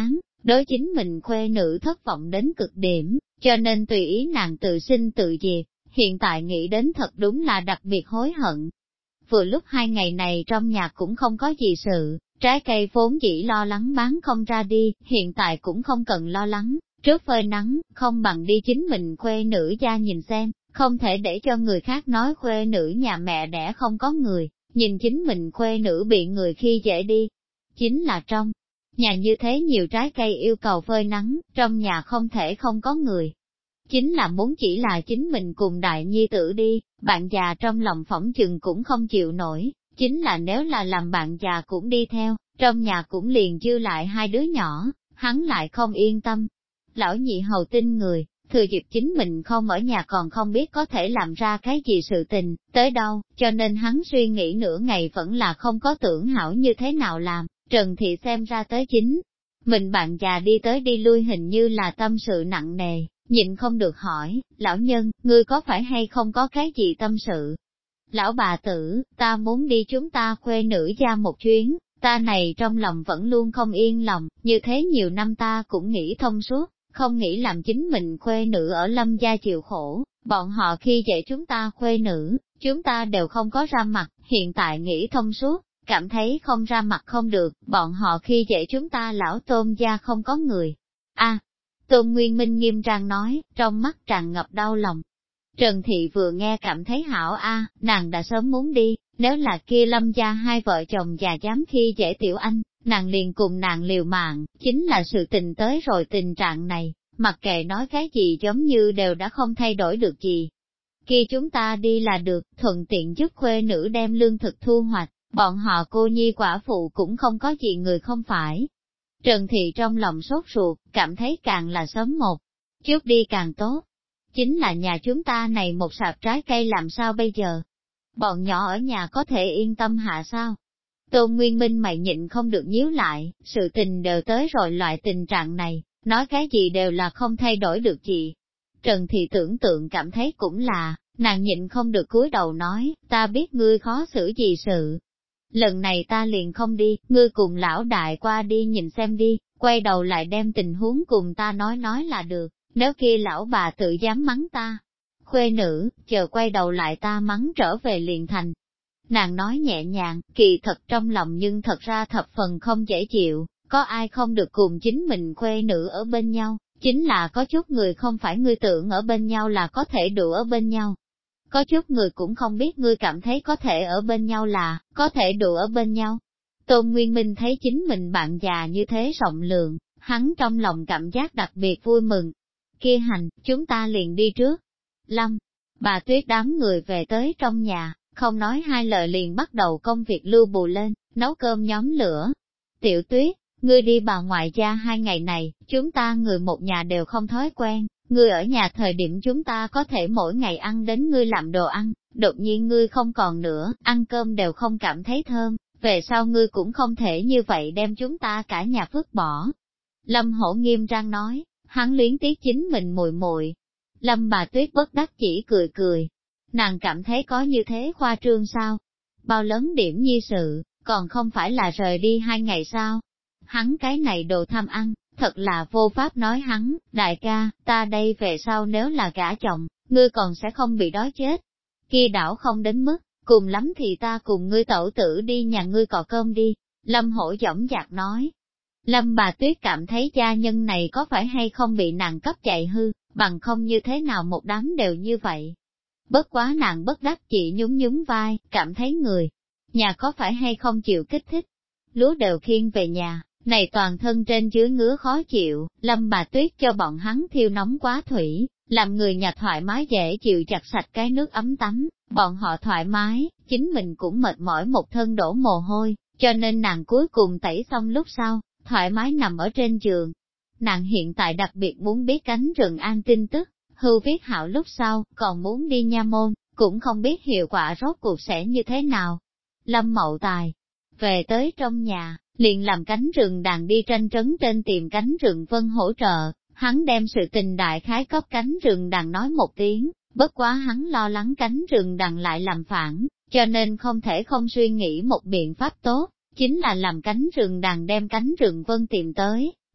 đối chính mình khuê nữ thất vọng đến cực điểm, cho nên tùy ý nàng tự sinh tự diệt, hiện tại nghĩ đến thật đúng là đặc biệt hối hận. Vừa lúc 2 ngày này trong nhà cũng không có gì sự, trái cây vốn chỉ lo lắng bán không ra đi, hiện tại cũng không cần lo lắng, trước phơi nắng, không bằng đi chính mình khuê nữ gia nhìn xem, không thể để cho người khác nói khuê nữ nhà mẹ đẻ không có người, nhìn chính mình khuê nữ bị người khi dễ đi. Chính là trong nhà như thế nhiều trái cây yêu cầu phơi nắng, trong nhà không thể không có người. Chính là muốn chỉ là chính mình cùng đại nhi tử đi, bạn già trong lòng phỏng chừng cũng không chịu nổi, chính là nếu là làm bạn già cũng đi theo, trong nhà cũng liền dư lại 2 đứa nhỏ, hắn lại không yên tâm. Lão nhị hầu tin người, thừa dịp chính mình không ở nhà còn không biết có thể làm ra cái gì sự tình, tới đâu, cho nên hắn suy nghĩ nửa ngày vẫn là không có tưởng hảo như thế nào làm. Trần Thị xem ra tới chính mình bạn già đi tới đi lui hình như là tâm sự nặng nề, nhịn không được hỏi, lão nhân, ngươi có phải hay không có cái gì tâm sự? Lão bà tử, ta muốn đi chúng ta khuê nữ gia một chuyến, ta này trong lòng vẫn luôn không yên lòng, như thế nhiều năm ta cũng nghĩ thông suốt, không nghĩ làm chính mình khuê nữ ở Lâm gia chịu khổ, bọn họ khi dễ chúng ta khuê nữ, chúng ta đều không có ra mặt, hiện tại nghĩ thông suốt, cảm thấy không ra mặt không được, bọn họ khi dễ chúng ta lão Tôn gia không có người. Tôn Nguyên Minh nghiêm trang nói, trong mắt tràn ngập đau lòng. Trần Thị vừa nghe cảm thấy hảo nàng đã sớm muốn đi, nếu là kia Lâm gia 2 vợ chồng già dám khi dễ tiểu anh, nàng liền cùng nàng liều mạng, chính là sự tình tới rồi tình trạng này, mặc kệ nói cái gì giống như đều đã không thay đổi được gì. Kia chúng ta đi là được, thuận tiện giúp khuê nữ đem lương thực thu hoạch, bọn họ cô nhi quả phụ cũng không có gì người không phải. Trần Thị trong lòng sốt ruột, cảm thấy càng là sớm một chút đi càng tốt. Chính là nhà chúng ta này một sạp trái cây làm sao bây giờ? Bọn nhỏ ở nhà có thể yên tâm hạ sao? Tôn Nguyên Minh mày nhịn không được nhíu lại, sự tình đều tới rồi loại tình trạng này, nói cái gì đều là không thay đổi được gì. Trần Thị tưởng tượng cảm thấy cũng là, nàng nhịn không được cúi đầu nói, ta biết ngươi khó xử gì sự. Lần này ta liền không đi, ngươi cùng lão đại qua đi nhìn xem đi, quay đầu lại đem tình huống cùng ta nói là được, nếu kia lão bà tự dám mắng ta. Khuê nữ, chờ quay đầu lại ta mắng trở về liền thành. Nàng nói nhẹ nhàng, kỳ thật trong lòng nhưng thật ra thập phần không dễ chịu, có ai không được cùng chính mình khuê nữ ở bên nhau, chính là có chút người không phải ngươi tưởng ở bên nhau là có thể đủ ở bên nhau. Có chút người cũng không biết ngươi cảm thấy có thể ở bên nhau là, có thể đủ ở bên nhau. Tôn Nguyên Minh thấy chính mình bạn già như thế rộng lượng, hắn trong lòng cảm giác đặc biệt vui mừng. Kia hành, chúng ta liền đi trước. Lâm, bà Tuyết đám người về tới trong nhà, không nói 2 lời liền bắt đầu công việc lưu bù lên, nấu cơm nhóm lửa. Tiểu Tuyết, ngươi đi bà ngoại gia 2 ngày này, chúng ta người một nhà đều không thói quen, ngươi ở nhà thời điểm chúng ta có thể mỗi ngày ăn đến ngươi làm đồ ăn, đột nhiên ngươi không còn nữa, ăn cơm đều không cảm thấy thơm, về sau ngươi cũng không thể như vậy đem chúng ta cả nhà vứt bỏ. Lâm Hổ nghiêm trang nói, hắn luyến tiếc chính mình muội muội. Lâm bà Tuyết bất đắc chỉ cười cười. Nàng cảm thấy có như thế khoa trương sao? Bao lớn điểm nhi sự, còn không phải là rời đi 2 ngày sao? Hắn cái này đồ tham ăn, thật là vô pháp nói hắn, đại ca, ta đây về sau nếu là gả chồng, ngươi còn sẽ không bị đói chết. Kia đảo không đến mức, cùng lắm thì ta cùng ngươi tẩu tử đi nhà ngươi cọ cơm đi. Lâm Hổ dõng dạc nói. Lâm bà Tuyết cảm thấy gia nhân này có phải hay không bị nàng cấp chạy hư, bằng không như thế nào một đám đều như vậy. Bất quá nàng bất đắc chỉ nhún nhún vai, cảm thấy người nhà có phải hay không chịu kích thích. Lúa đều khiêng về nhà, này toàn thân trên dưới ngứa khó chịu, Lâm bà Tuyết cho bọn hắn thiêu nóng quá thủy, làm người nhà thoải mái dễ chịu chặt sạch cái nước ấm tắm, bọn họ thoải mái, chính mình cũng mệt mỏi một thân đổ mồ hôi, cho nên nàng cuối cùng tẩy xong lúc sau, thoải mái nằm ở trên giường. Nàng hiện tại đặc biệt muốn biết cánh rừng an tin tức, hưu viết hảo lúc sau, còn muốn đi nha môn, cũng không biết hiệu quả rốt cuộc sẽ như thế nào. Lâm Mậu Tài về tới trong nhà, liền làm cánh rừng đàn đi tranh trấn trên tìm cánh rừng vân hỗ trợ, hắn đem sự tình đại khái cấp cánh rừng đàn nói một tiếng, bất quá hắn lo lắng cánh rừng đàn lại làm phản, cho nên không thể không suy nghĩ một biện pháp tốt, chính là làm cánh rừng đàn đem cánh rừng vân tìm tới,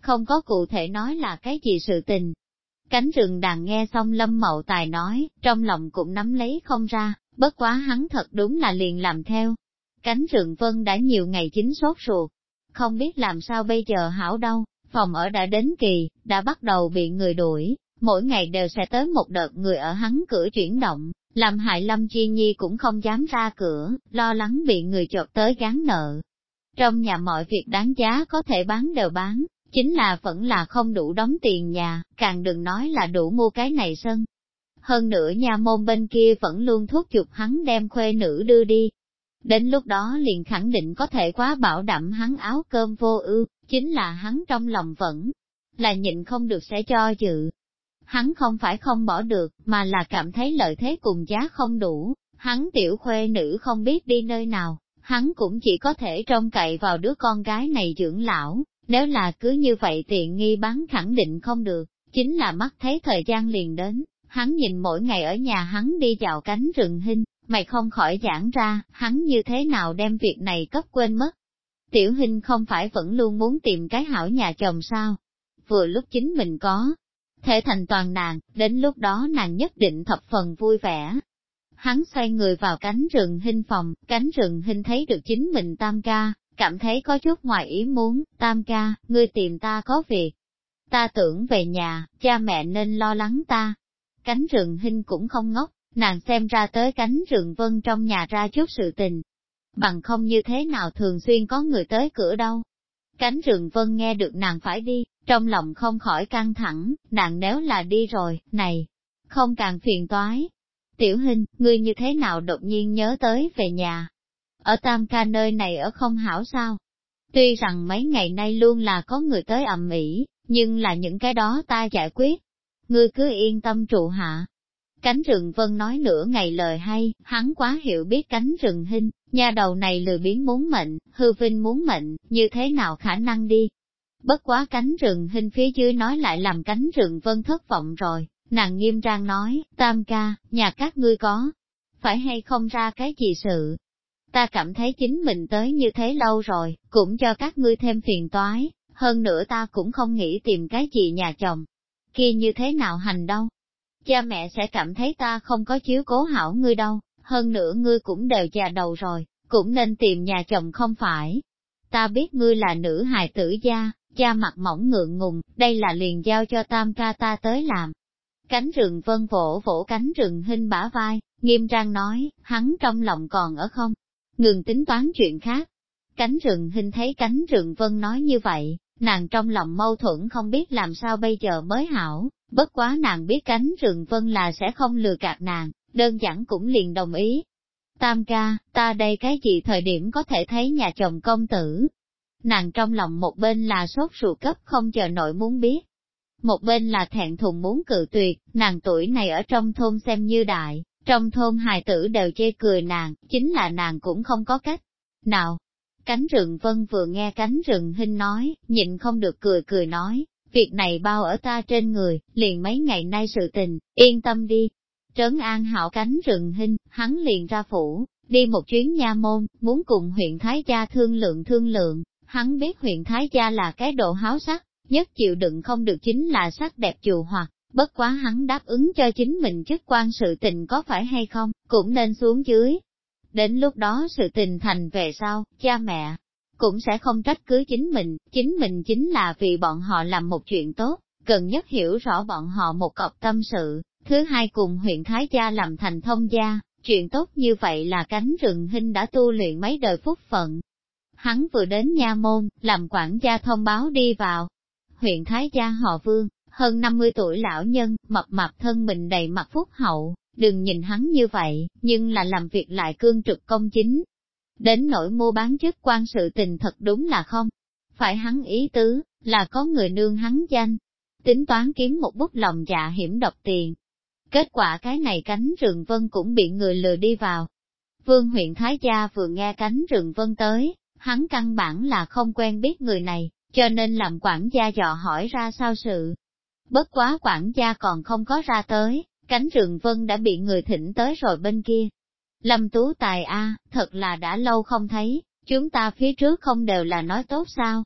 không có cụ thể nói là cái gì sự tình. Cánh rừng đàn nghe xong Lâm Mậu Tài nói, trong lòng cũng nắm lấy không ra, bất quá hắn thật đúng là liền làm theo. Cánh rừng Vân đã nhiều ngày chính sốt ruột, không biết làm sao bây giờ hảo đâu, phòng ở đã đến kỳ, đã bắt đầu bị người đuổi, mỗi ngày đều sẽ tới một đợt người ở hắn cửa chuyển động, làm hại Lâm Chi Nhi cũng không dám ra cửa, lo lắng bị người chộp tới gán nợ. Trong nhà mọi việc đáng giá có thể bán đều bán, chính là vẫn là không đủ đóng tiền nhà, càng đừng nói là đủ mua cái này sân. Hơn nữa nhà môn bên kia vẫn luôn thúc giục hắn đem khuê nữ đưa đi. Đến lúc đó liền khẳng định có thể quá bảo đảm hắn áo cơm vô ưu, chính là hắn trong lòng vẫn là nhịn không được sẽ cho dự. Hắn không phải không bỏ được, mà là cảm thấy lợi thế cùng giá không đủ, hắn tiểu khuê nữ không biết đi nơi nào, hắn cũng chỉ có thể trông cậy vào đứa con gái này dưỡng lão, nếu là cứ như vậy tiện nghi bán khẳng định không được, chính là mắt thấy thời gian liền đến, hắn nhìn mỗi ngày ở nhà hắn đi dạo cánh rừng Hinh, mày không khỏi giãn ra, hắn như thế nào đem việc này cấp quên mất. Tiểu Hinh không phải vẫn luôn muốn tìm cái hảo nhà chồng sao? Vừa lúc chính mình có thể thành toàn nàng, đến lúc đó nàng nhất định thập phần vui vẻ. Hắn xoay người vào cánh rừng Hinh phòng, cánh rừng Hinh thấy được chính mình Tam ca, cảm thấy có chút ngoài ý muốn, Tam ca, ngươi tìm ta có việc. Ta tưởng về nhà, cha mẹ nên lo lắng ta. Cánh rừng Hinh cũng không ngốc, nàng xem ra tới cánh rừng Vân trong nhà ra chút sự tình. Bằng không như thế nào thường xuyên có người tới cửa đâu. Cánh rừng Vân nghe được nàng phải đi, trong lòng không khỏi căng thẳng, nàng nếu là đi rồi, này, không càng phiền toái. Tiểu Hinh, ngươi như thế nào đột nhiên nhớ tới về nhà? Ở Tam ca nơi này ở không hảo sao? Tuy rằng mấy ngày nay luôn là có người tới ầm ĩ, nhưng là những cái đó ta giải quyết. Ngươi cứ yên tâm trụ hạ. Cánh rừng Vân nói nửa ngày lời hay, hắn quá hiểu biết cánh rừng Hinh, nhà đầu này lười biếng muốn mệnh, hư vinh muốn mệnh, như thế nào khả năng đi. Bất quá cánh rừng Hinh phía dưới nói lại làm cánh rừng Vân thất vọng rồi, nàng nghiêm trang nói, Tam ca, nhà các ngươi có, phải hay không ra cái gì sự. Ta cảm thấy chính mình tới như thế lâu rồi, cũng cho các ngươi thêm phiền toái, hơn nữa ta cũng không nghĩ tìm cái gì nhà chồng. Kia như thế nào hành đâu? Cha mẹ sẽ cảm thấy ta không có chiếu cố hảo ngươi đâu, hơn nữa ngươi cũng đều già đầu rồi, cũng nên tìm nhà chồng không phải. Ta biết ngươi là nữ hài tử gia, cha mặt mỏng ngượng ngùng, đây là liền giao cho Tam ca ta tới làm. Cánh rừng Vân vỗ vỗ cánh rừng Hinh bả vai, nghiêm trang nói, hắn trong lòng còn ở không? Ngừng tính toán chuyện khác. Cánh rừng Hinh thấy cánh rừng Vân nói như vậy, nàng trong lòng mâu thuẫn không biết làm sao bây giờ mới hảo, bất quá nàng biết cánh rừng Vân là sẽ không lừa gạt nàng, đơn giản cũng liền đồng ý. Tam ca, ta đây cái gì thời điểm có thể thấy nhà chồng công tử? Nàng trong lòng một bên là sốt ruột cấp không chờ nổi muốn biết, một bên là thẹn thùng muốn cự tuyệt, nàng tuổi này ở trong thôn xem như đại, trong thôn hài tử đều chê cười nàng, chính là nàng cũng không có cách. Nào, cánh rừng Vân vừa nghe cánh rừng Hinh nói, nhịn không được cười cười nói, việc này bao ở ta trên người, liền mấy ngày nay sự tình, yên tâm đi. Trấn an hảo cánh rừng Hinh, hắn liền ra phủ, đi một chuyến nha môn, muốn cùng huyện Thái Gia thương lượng, hắn biết huyện Thái Gia là cái độ háo sắc, nhất chịu đựng không được chính là sắc đẹp chù hoặc, bất quá hắn đáp ứng cho chính mình chức quan sự tình có phải hay không, cũng nên xuống dưới. Đến lúc đó sự tình thành về sau, cha mẹ cũng sẽ không trách cứ chính mình chính là vì bọn họ làm một chuyện tốt, cần nhất hiểu rõ bọn họ một cọc tâm sự, thứ hai cùng huyện Thái Gia làm thành thông gia, chuyện tốt như vậy là cánh rừng Hinh đã tu luyện mấy đời phúc phận. Hắn vừa đến nha môn, làm quản gia thông báo đi vào. Huyện Thái Gia họ Vương, hơn 50 tuổi lão nhân, mập mạp thân mình đầy mặt phúc hậu, đừng nhìn hắn như vậy, nhưng là làm việc lại cương trực công chính. Đến nỗi mua bán chức quan sự tình thật đúng là không. Phải hắn ý tứ, là có người nương hắn danh. Tính toán kiếm một bút lòng dạ hiểm độc tiền. Kết quả cái này cánh rừng Vân cũng bị người lừa đi vào. Vương huyện Thái Gia vừa nghe cánh rừng Vân tới, hắn căn bản là không quen biết người này, cho nên làm quản gia dò hỏi ra sao sự. Bất quá quản gia còn không có ra tới, cánh rừng Vân đã bị người thỉnh tới rồi bên kia. Lâm Tú Tài a, thật là đã lâu không thấy, chúng ta phía trước không đều là nói tốt sao?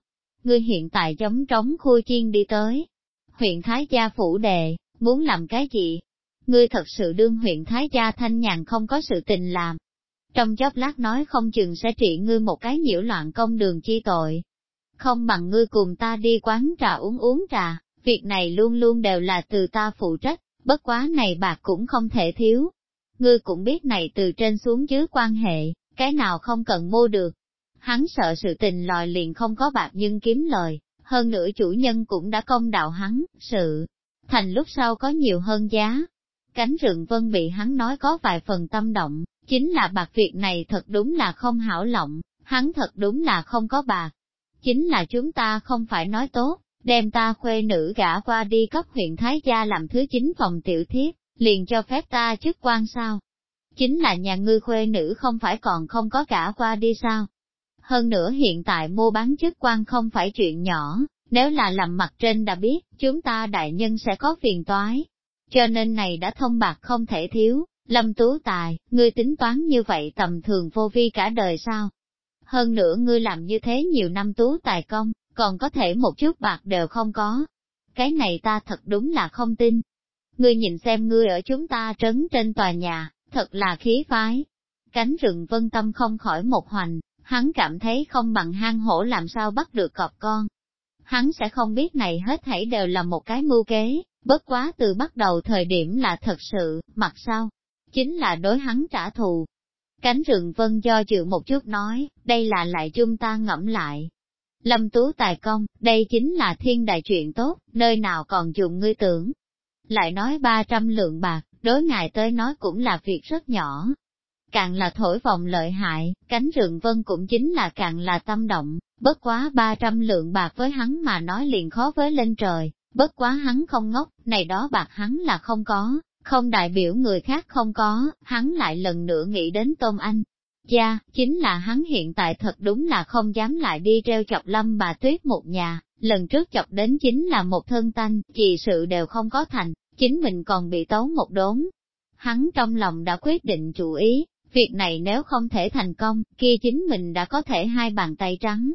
ngươi hiện tại giống trống khui chiên đi tới. Huyện Thái Gia phủ đề, muốn làm cái gì? Ngươi thật sự đương huyện Thái Gia thanh nhàn không có sự tình làm. Trong chốc lát nói không chừng sẽ trị ngươi một cái nhiễu loạn công đường chi tội. Không bằng ngươi cùng ta đi quán trà uống trà, việc này luôn luôn đều là từ ta phụ trách, bất quá này bạc cũng không thể thiếu. Ngươi cũng biết này từ trên xuống dưới quan hệ, cái nào không cần mua được. Hắn sợ sự tình lòi liền không có bạc nhưng kiếm lời, hơn nữa chủ nhân cũng đã công đạo hắn, sự thành lúc sau có nhiều hơn giá. Cánh rừng vân bị hắn nói có vài phần tâm động, chính là bạc việc này thật đúng là không hảo lộng, hắn thật đúng là không có bạc. Chính là chúng ta không phải nói tốt, đem ta khuê nữ gả qua đi cấp huyện Thái Gia làm thứ 9 phòng tiểu thiếp, liền cho phép ta chức quan sao? Chính là nhà ngươi khuê nữ không phải còn không có gả qua đi sao? Hơn nữa hiện tại mua bán chức quan không phải chuyện nhỏ, nếu là làm mặt trên đã biết, chúng ta đại nhân sẽ có phiền toái. Cho nên này đã thông bạc không thể thiếu, Lâm Tú Tài, ngươi tính toán như vậy tầm thường vô vi cả đời sao? Hơn nữa ngươi làm như thế nhiều năm Tú Tài công, còn có thể một chút bạc đều không có. Cái này ta thật đúng là không tin. Ngươi nhìn xem ngươi ở chúng ta trấn trên tòa nhà, thật là khí phái. Cánh rừng vân tâm không khỏi một hoành, hắn cảm thấy không bằng hang hổ làm sao bắt được cọp con. Hắn sẽ không biết này hết thảy đều là một cái mưu kế, bất quá từ bắt đầu thời điểm là thật sự, mặt sau, chính là đối hắn trả thù. Cánh rừng vân do dự một chút nói, đây là lại chúng ta ngẫm lại. Lâm Tú Tài công, đây chính là thiên đại chuyện tốt, nơi nào còn dùng ngươi tưởng. Lại nói 300 lượng bạc, đối ngài tới nói cũng là việc rất nhỏ. Càng là thổi vòng lợi hại, cánh rừng vân cũng chính là càng là tâm động, bất quá 300 lượng bạc với hắn mà nói liền khó với lên trời, bất quá hắn không ngốc, này đó bạc hắn là không có, không đại biểu người khác không có, hắn lại lần nữa nghĩ đến Tôn Anh. Chính là hắn hiện tại thật đúng là không dám lại đi treo chọc Lâm bà Tuyết một nhà, lần trước chọc đến chính là một thân tanh, chỉ sự đều không có thành, chính mình còn bị tấu một đốn. Hắn trong lòng đã quyết định chủ ý, việc này nếu không thể thành công, kia chính mình đã có thể hai bàn tay trắng.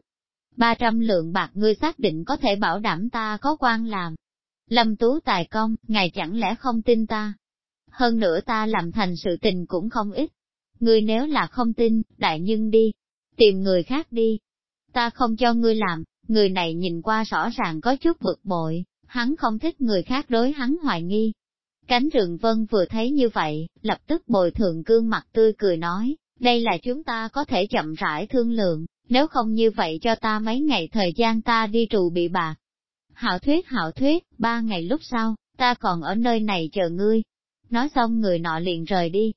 300 lượng bạc ngươi xác định có thể bảo đảm ta có quan làm. Lâm Tú Tài công, ngài chẳng lẽ không tin ta? Hơn nữa ta làm thành sự tình cũng không ít. Ngươi nếu là không tin, đại nhân đi, tìm người khác đi. Ta không cho ngươi làm, người này nhìn qua rõ ràng có chút bực bội, hắn không thích người khác đối hắn hoài nghi. Cánh rừng vân vừa thấy như vậy, lập tức bồi thường gương mặt tươi cười nói, đây là chúng ta có thể chậm rãi thương lượng, nếu không như vậy cho ta mấy ngày thời gian ta đi trù bị bạc. Hảo thuyết, 3 ngày lúc sau, ta còn ở nơi này chờ ngươi. Nói xong người nọ liền rời đi.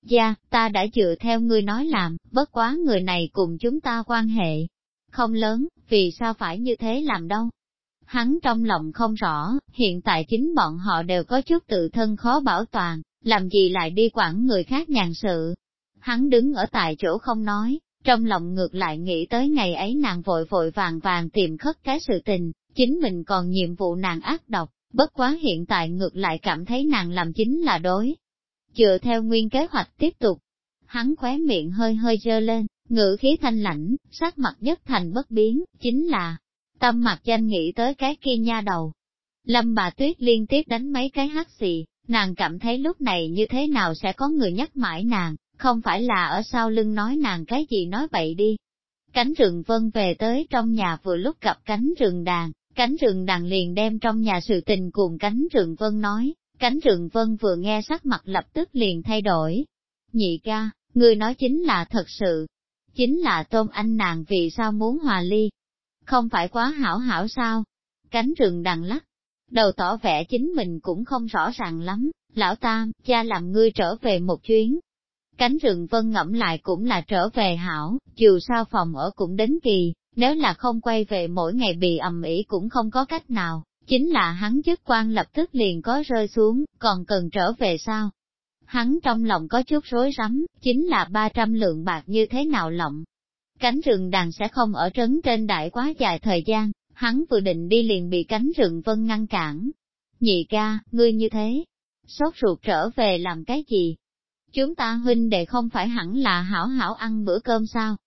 Ta đã dựa theo ngươi nói làm, bất quá người này cùng chúng ta quan hệ không lớn, vì sao phải như thế làm đâu. Hắn trong lòng không rõ, hiện tại chính bọn họ đều có chút tự thân khó bảo toàn, làm gì lại đi quản người khác nhàn sự. Hắn đứng ở tại chỗ không nói, trong lòng ngược lại nghĩ tới ngày ấy nàng vội vội vàng vàng tìm khất cái sự tình, chính mình còn nhiệm vụ nàng ác độc, bất quá hiện tại ngược lại cảm thấy nàng làm chính là đối. Dựa theo nguyên kế hoạch tiếp tục, hắn khóe miệng hơi hơi dơ lên, ngữ khí thanh lãnh, sắc mặt nhất thành bất biến, chính là tâm mặt danh nghĩ tới cái kia nha đầu. Lâm bà Tuyết liên tiếp đánh mấy cái hắt xì, nàng cảm thấy lúc này như thế nào sẽ có người nhắc mãi nàng, không phải là ở sau lưng nói nàng cái gì nói bậy đi. Cánh rừng vân về tới trong nhà vừa lúc gặp cánh rừng đàn liền đem trong nhà sự tình cùng cánh rừng vân nói, cánh rừng vân vừa nghe sắc mặt lập tức liền thay đổi. Nhị ca, người nói chính là thật sự, chính là Tôn Anh nàng vì sao muốn hòa ly, không phải quá hảo sao? Cánh rừng đằng lắc đầu tỏ vẻ chính mình cũng không rõ ràng lắm, lão tam, cha làm ngươi trở về một chuyến. Cánh rừng vân ngẫm lại cũng là trở về hảo, dù sao phòng ở cũng đến kỳ, nếu là không quay về mỗi ngày bị ầm ĩ cũng không có cách nào, chính là hắn chức quan lập tức liền có rơi xuống, còn cần trở về sao? Hắn trong lòng có chút rối rắm, chính là 300 lượng bạc như thế nào lộng. Cánh rừng đàn sẽ không ở trấn trên đại quá dài thời gian, hắn vừa định đi liền bị cánh rừng vân ngăn cản. Nhị ca, ngươi như thế, sốt ruột trở về làm cái gì? Chúng ta huynh đệ không phải hẳn là hảo hảo ăn bữa cơm sao?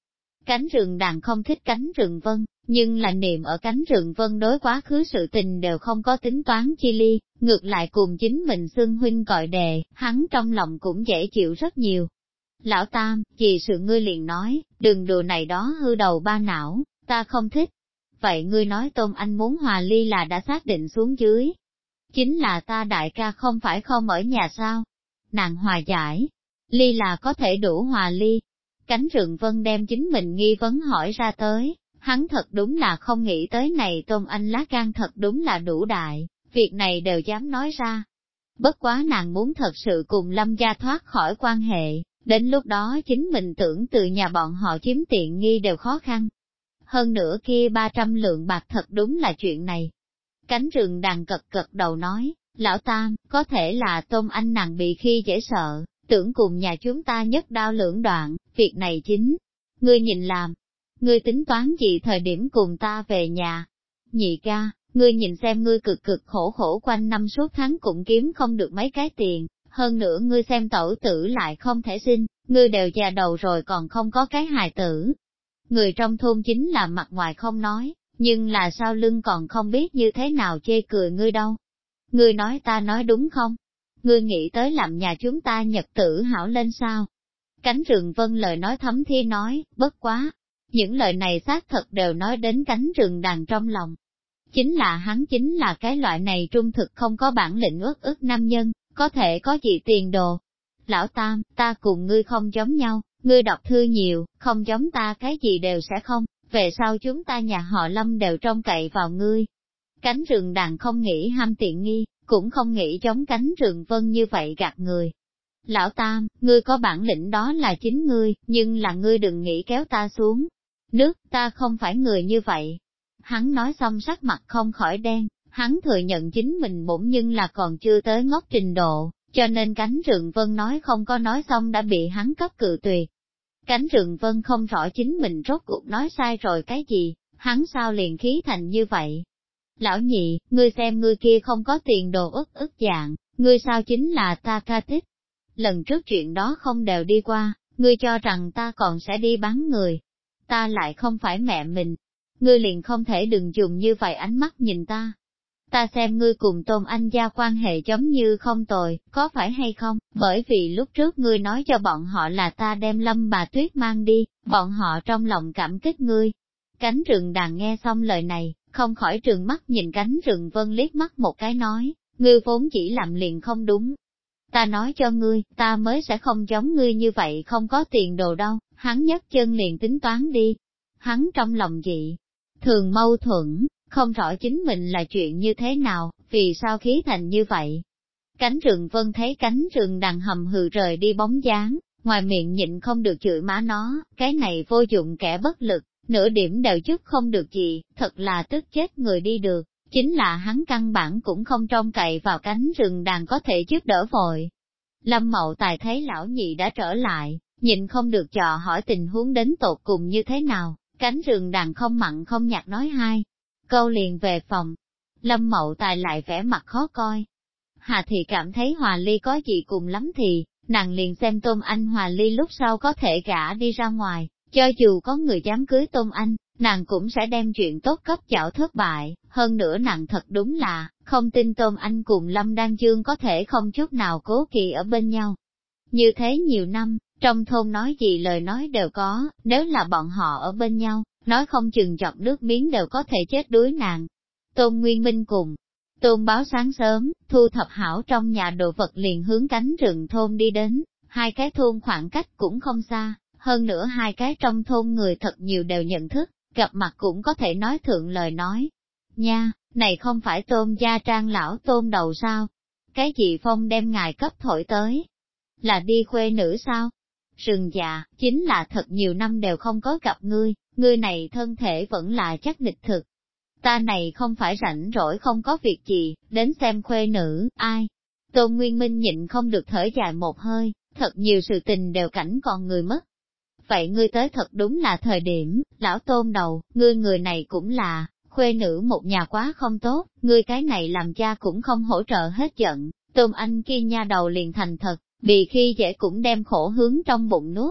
Cánh rừng đàn không thích cánh rừng vân, nhưng là niệm ở cánh rừng vân đối quá khứ sự tình đều không có tính toán chi ly, ngược lại cùng chính mình xưng huynh gọi đề, hắn trong lòng cũng dễ chịu rất nhiều. Lão Tam, vì sự ngươi liền nói, đừng đùa này đó hư đầu ba não, ta không thích. Vậy ngươi nói Tôn Anh muốn hòa ly là đã xác định xuống dưới. Chính là ta đại ca không phải không ở nhà sao? Nàng hòa giải, ly là có thể đủ hòa ly. Cánh rừng vân đem chính mình nghi vấn hỏi ra tới, hắn thật đúng là không nghĩ tới này Tôn Anh lá gan thật đúng là đủ đại, việc này đều dám nói ra. Bất quá nàng muốn thật sự cùng Lâm gia thoát khỏi quan hệ, đến lúc đó chính mình tưởng từ nhà bọn họ chiếm tiện nghi đều khó khăn. Hơn nữa kia 300 lượng bạc thật đúng là chuyện này. Cánh rừng đàn cật đầu nói, lão Tam, có thể là Tôn Anh nàng bị khi dễ sợ, tưởng cùng nhà chúng ta nhất đao lưỡng đoạn, việc này chính. Ngươi nhìn làm, ngươi tính toán gì thời điểm cùng ta về nhà. Nhị ca, ngươi nhìn xem ngươi cực khổ quanh năm suốt tháng cũng kiếm không được mấy cái tiền, hơn nữa ngươi xem tẩu tử lại không thể sinh, ngươi đều già đầu rồi còn không có cái hài tử. Người trong thôn chính là mặt ngoài không nói, nhưng là sau lưng còn không biết như thế nào chê cười ngươi đâu. Ngươi nói ta nói đúng không? Ngươi nghĩ tới làm nhà chúng ta nhật tử hảo lên sao? Cánh rừng vân lời nói thấm thía nói, bất quá. Những lời này xác thật đều nói đến cánh rừng đàn trong lòng. Chính là hắn chính là cái loại này trung thực không có bản lĩnh ức nam nhân, có thể có gì tiền đồ. Lão Tam, ta cùng ngươi không giống nhau, ngươi đọc thư nhiều, không giống ta cái gì đều sẽ không, về sau chúng ta nhà họ Lâm đều trông cậy vào ngươi. Cánh rừng đàn không nghĩ ham tiện nghi, cũng không nghĩ giống cánh rừng vân như vậy gạt người. Lão Tam, ngươi có bản lĩnh đó là chính ngươi, nhưng là ngươi đừng nghĩ kéo ta xuống. Nước, ta không phải người như vậy. Hắn nói xong sắc mặt không khỏi đen, hắn thừa nhận chính mình bổn nhưng là còn chưa tới ngốc trình độ, cho nên cánh rừng vân nói không có nói xong đã bị hắn cấp cự tuyệt. Cánh rừng vân không rõ chính mình rốt cuộc nói sai rồi cái gì, hắn sao liền khí thành như vậy. Lão nhị, ngươi xem ngươi kia không có tiền đồ ức dạng, ngươi sao chính là ta ca thích. Lần trước chuyện đó không đều đi qua, ngươi cho rằng ta còn sẽ đi bắn người. Ta lại không phải mẹ mình. Ngươi liền không thể đừng dùng như vậy ánh mắt nhìn ta. Ta xem ngươi cùng Tôn Anh gia quan hệ giống như không tồi, có phải hay không? Bởi vì lúc trước ngươi nói cho bọn họ là ta đem Lâm bà Tuyết mang đi, bọn họ trong lòng cảm kích ngươi. Cánh rừng đàn nghe xong lời này, không khỏi trừng mắt nhìn cánh rừng vân liếc mắt một cái nói, ngươi vốn chỉ làm liền không đúng. Ta nói cho ngươi, ta mới sẽ không giống ngươi như vậy không có tiền đồ đâu, hắn nhấc chân liền tính toán đi. Hắn trong lòng dị, thường mâu thuẫn, không rõ chính mình là chuyện như thế nào, vì sao khí thành như vậy. Cánh rừng vân thấy cánh rừng đàn hầm hừ rời đi bóng dáng, ngoài miệng nhịn không được chửi má nó, cái này vô dụng kẻ bất lực, nửa điểm đều chức không được gì, thật là tức chết người đi được, chính là hắn căn bản cũng không trông cậy vào cánh rừng đàn có thể giúp đỡ vội. Lâm Mậu Tài thấy lão nhị đã trở lại, nhịn không được dò hỏi tình huống đến tột cùng như thế nào, cánh rừng đàn không mặn không nhạt nói hai câu liền về phòng. Lâm Mậu Tài lại vẻ mặt khó coi. Hà thì cảm thấy Hòa Ly có gì cùng lắm thì, nàng liền xem Tôn Anh Hòa Ly lúc sau có thể gả đi ra ngoài, cho dù có người dám cưới Tôn Anh, nàng cũng sẽ đem chuyện tốt cấp chảo thất bại, hơn nữa nàng thật đúng là, không tin Tôn Anh cùng Lâm Đan Dương có thể không chút nào cố kỵ ở bên nhau. Như thế nhiều năm, trong thôn nói gì lời nói đều có, nếu là bọn họ ở bên nhau, nói không chừng chọc nước miếng đều có thể chết đuối nàng. Tôn Nguyên Minh cùng Tôn Báo sáng sớm, thu thập hảo trong nhà đồ vật liền hướng cánh rừng thôn đi đến, hai cái thôn khoảng cách cũng không xa, hơn nữa hai cái trong thôn người thật nhiều đều nhận thức, gặp mặt cũng có thể nói thượng lời nói. Nha, này không phải Tôn gia trang lão Tôn đầu sao? Cái gì phong đem ngài cấp thổi tới? Là đi khuê nữ sao? Rừng dạ, chính là thật nhiều năm đều không có gặp ngươi, ngươi này thân thể vẫn là chắc địch thực. Ta này không phải rảnh rỗi không có việc gì, đến xem khuê nữ, ai? Tôn Nguyên Minh nhịn không được thở dài một hơi, thật nhiều sự tình đều cảnh còn người mất. Vậy ngươi tới thật đúng là thời điểm, lão Tôn đầu, ngươi người này cũng là, khuê nữ một nhà quá không tốt, ngươi cái này làm cha cũng không hỗ trợ hết giận, Tôn Anh kia nha đầu liền thành thật, bị khi dễ cũng đem khổ hướng trong bụng nuốt.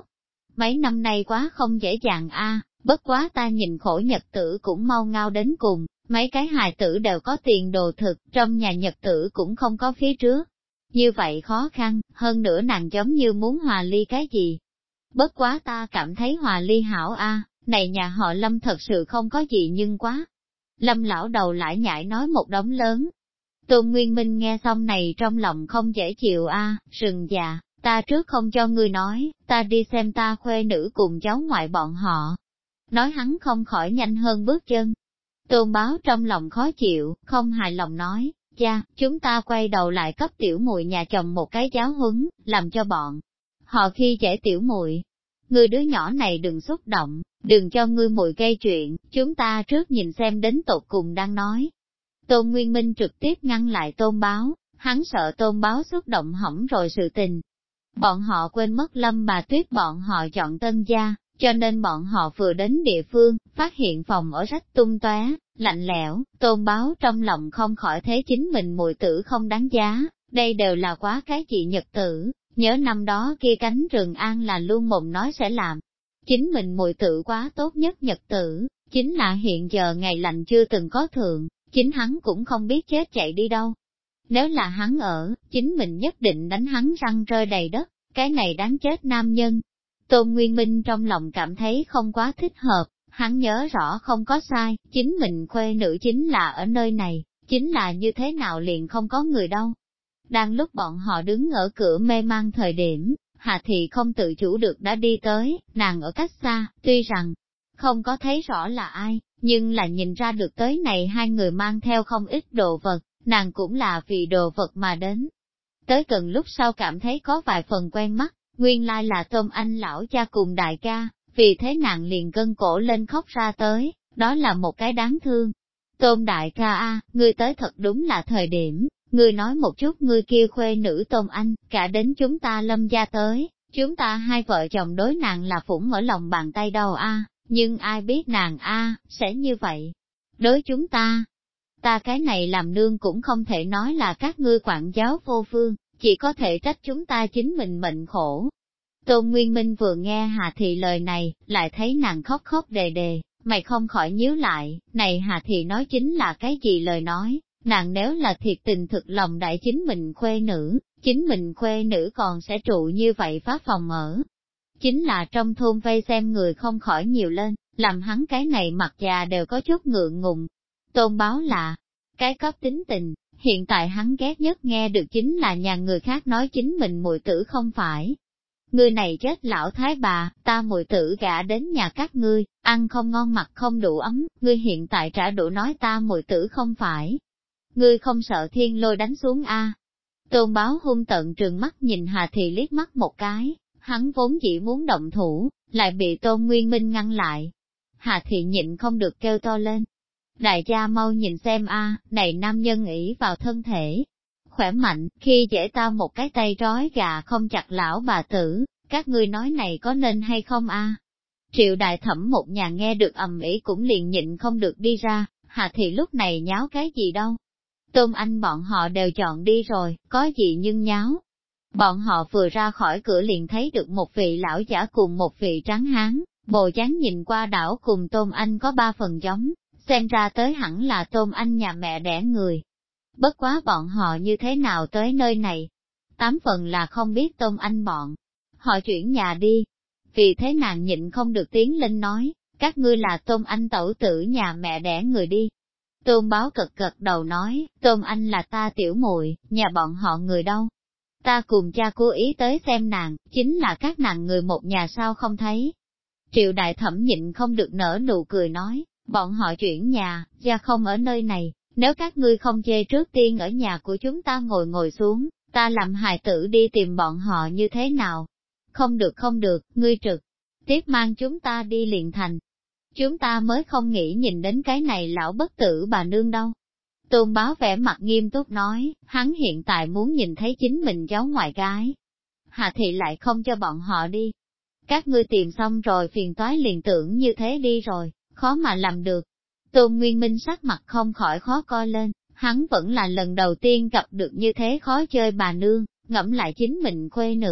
mấy năm nay quá không dễ dàng a, bất quá ta nhìn khổ nhật tử cũng mau ngao đến cùng, mấy cái hài tử đều có tiền đồ thực, trong nhà nhật tử cũng không có phía trước. Như vậy khó khăn, hơn nữa nàng giống như muốn hòa ly cái gì. Bất quá ta cảm thấy hòa ly hảo a, này nhà họ Lâm thật sự không có gì nhưng quá. Lâm lão đầu lại nhảy nói một đống lớn. Tôn Nguyên Minh nghe xong này trong lòng không dễ chịu a, rừng già, ta trước không cho ngươi nói, ta đi xem ta khuê nữ cùng cháu ngoại bọn họ. Nói hắn không khỏi nhanh hơn bước chân. Tôn Báo trong lòng khó chịu, không hài lòng nói, cha, chúng ta quay đầu lại cấp tiểu muội nhà chồng một cái giáo huấn, làm cho bọn họ khi dễ tiểu muội. Ngươi đứa nhỏ này đừng xúc động, đừng cho ngươi muội gây chuyện, chúng ta trước nhìn xem đến tột cùng đang nói. Tôn Nguyên Minh trực tiếp ngăn lại Tôn Báo, hắn sợ Tôn Báo xúc động hỏng rồi sự tình. Bọn họ quên mất Lâm bà Tuyết bọn họ chọn tân gia, cho nên bọn họ vừa đến địa phương, phát hiện phòng ở rách tung tóe, lạnh lẽo, Tôn Báo trong lòng không khỏi thế chính mình muội tử không đáng giá, đây đều là quá cái gì nhật tử, nhớ năm đó kia cánh rừng an là luôn mộng nói sẽ làm. Chính mình muội tử quá tốt nhất nhật tử, chính là hiện giờ ngày lạnh chưa từng có thượng, chính hắn cũng không biết chết chạy đi đâu. Nếu là hắn ở, chính mình nhất định đánh hắn răng rơi đầy đất, cái này đáng chết nam nhân. Tôn Nguyên Minh trong lòng cảm thấy không quá thích hợp, hắn nhớ rõ không có sai, chính mình khuê nữ chính là ở nơi này, chính là như thế nào liền không có người đâu. Đang lúc bọn họ đứng ở cửa mê mang thời điểm, Hà Thị không tự chủ được đã đi tới, nàng ở cách xa, tuy rằng không có thấy rõ là ai, nhưng là nhìn ra được tới này hai người mang theo không ít đồ vật, nàng cũng là vì đồ vật mà đến. Tới gần lúc sau cảm thấy có vài phần quen mắt, nguyên lai là Tôn Anh lão cha cùng đại ca, vì thế nàng liền gân cổ lên khóc ra tới, đó là một cái đáng thương. Tôn đại ca a, ngươi tới thật đúng là thời điểm, ngươi nói một chút ngươi kia khuê nữ Tôn Anh, cả đến chúng ta Lâm gia tới, chúng ta hai vợ chồng đối nàng là phủng ở lòng bàn tay đâu a, nhưng ai biết nàng a sẽ như vậy. Đối chúng ta cái này làm nương cũng không thể nói là các ngươi quản giáo vô phương, chỉ có thể trách chúng ta chính mình mệnh khổ. Tôn Nguyên Minh vừa nghe Hà Thị lời này, lại thấy nàng khóc khóc đề đề, mày không khỏi nhíu lại, này Hà Thị nói chính là cái gì lời nói, nàng nếu là thiệt tình thực lòng đại chính mình khuê nữ còn sẽ trụ như vậy phá phòng ở. Chính là trong thôn vây xem người không khỏi nhiều lên, làm hắn cái này mặt già đều có chút ngượng ngùng. Tôn Báo là cái cấp tính tình, hiện tại hắn ghét nhất nghe được chính là nhà người khác nói chính mình muội tử không phải. Ngươi này chết lão thái bà, ta muội tử gả đến nhà các ngươi, ăn không ngon mặc không đủ ấm, ngươi hiện tại trả đũa nói ta muội tử không phải. Ngươi không sợ thiên lôi đánh xuống a? Tôn Báo hung tợn trừng mắt nhìn Hà Thị liếc mắt một cái, hắn vốn chỉ muốn động thủ, lại bị Tôn Nguyên Minh ngăn lại. Hà Thị nhịn không được kêu to lên. Đại gia mau nhìn xem a, này nam nhân ỷ vào thân thể khỏe mạnh, khi dễ tao một cái tay trói gà không chặt lão bà tử, các ngươi nói này có nên hay không a? Triệu đại thẩm một nhà nghe được ầm ĩ cũng liền nhịn không được đi ra, Hà Thị lúc này nháo cái gì đâu. Tôn Anh bọn họ đều chọn đi rồi, có gì nhưng nháo. Bọn họ vừa ra khỏi cửa liền thấy được một vị lão giả cùng một vị trắng hán, bồ dáng nhìn qua đảo cùng Tôn Anh có ba phần giống, xem ra tới hẳn là Tôn Anh nhà mẹ đẻ người. Bất quá bọn họ như thế nào tới nơi này? 8 phần là không biết Tôn Anh bọn họ chuyển nhà đi. Vì thế nàng nhịn không được tiến lên nói, các ngươi là Tôn Anh tẩu tử nhà mẹ đẻ người đi. Tôn Báo cực cực đầu nói, Tôn Anh là ta tiểu muội, nhà bọn họ người đâu? Ta cùng cha cố ý tới xem nàng, chính là các nàng người một nhà sao không thấy. Triệu đại thẩm nhịn không được nở nụ cười nói, bọn họ chuyển nhà, cha không ở nơi này, nếu các ngươi không chê trước tiên ở nhà của chúng ta ngồi xuống, ta làm hài tử đi tìm bọn họ như thế nào? Không được, ngươi trực tiếp mang chúng ta đi liền thành. Chúng ta mới không nghĩ nhìn đến cái này lão bất tử bà nương đâu. Tôn Báo vẻ mặt nghiêm túc nói, hắn hiện tại muốn nhìn thấy chính mình cháu ngoại gái. Hà Thị lại không cho bọn họ đi. Các ngươi tìm xong rồi phiền toái liền tưởng như thế đi rồi, khó mà làm được. Tôn Nguyên Minh sắc mặt không khỏi khó coi lên, hắn vẫn là lần đầu tiên gặp được như thế khó chơi bà nương, ngẫm lại chính mình khuê nữ,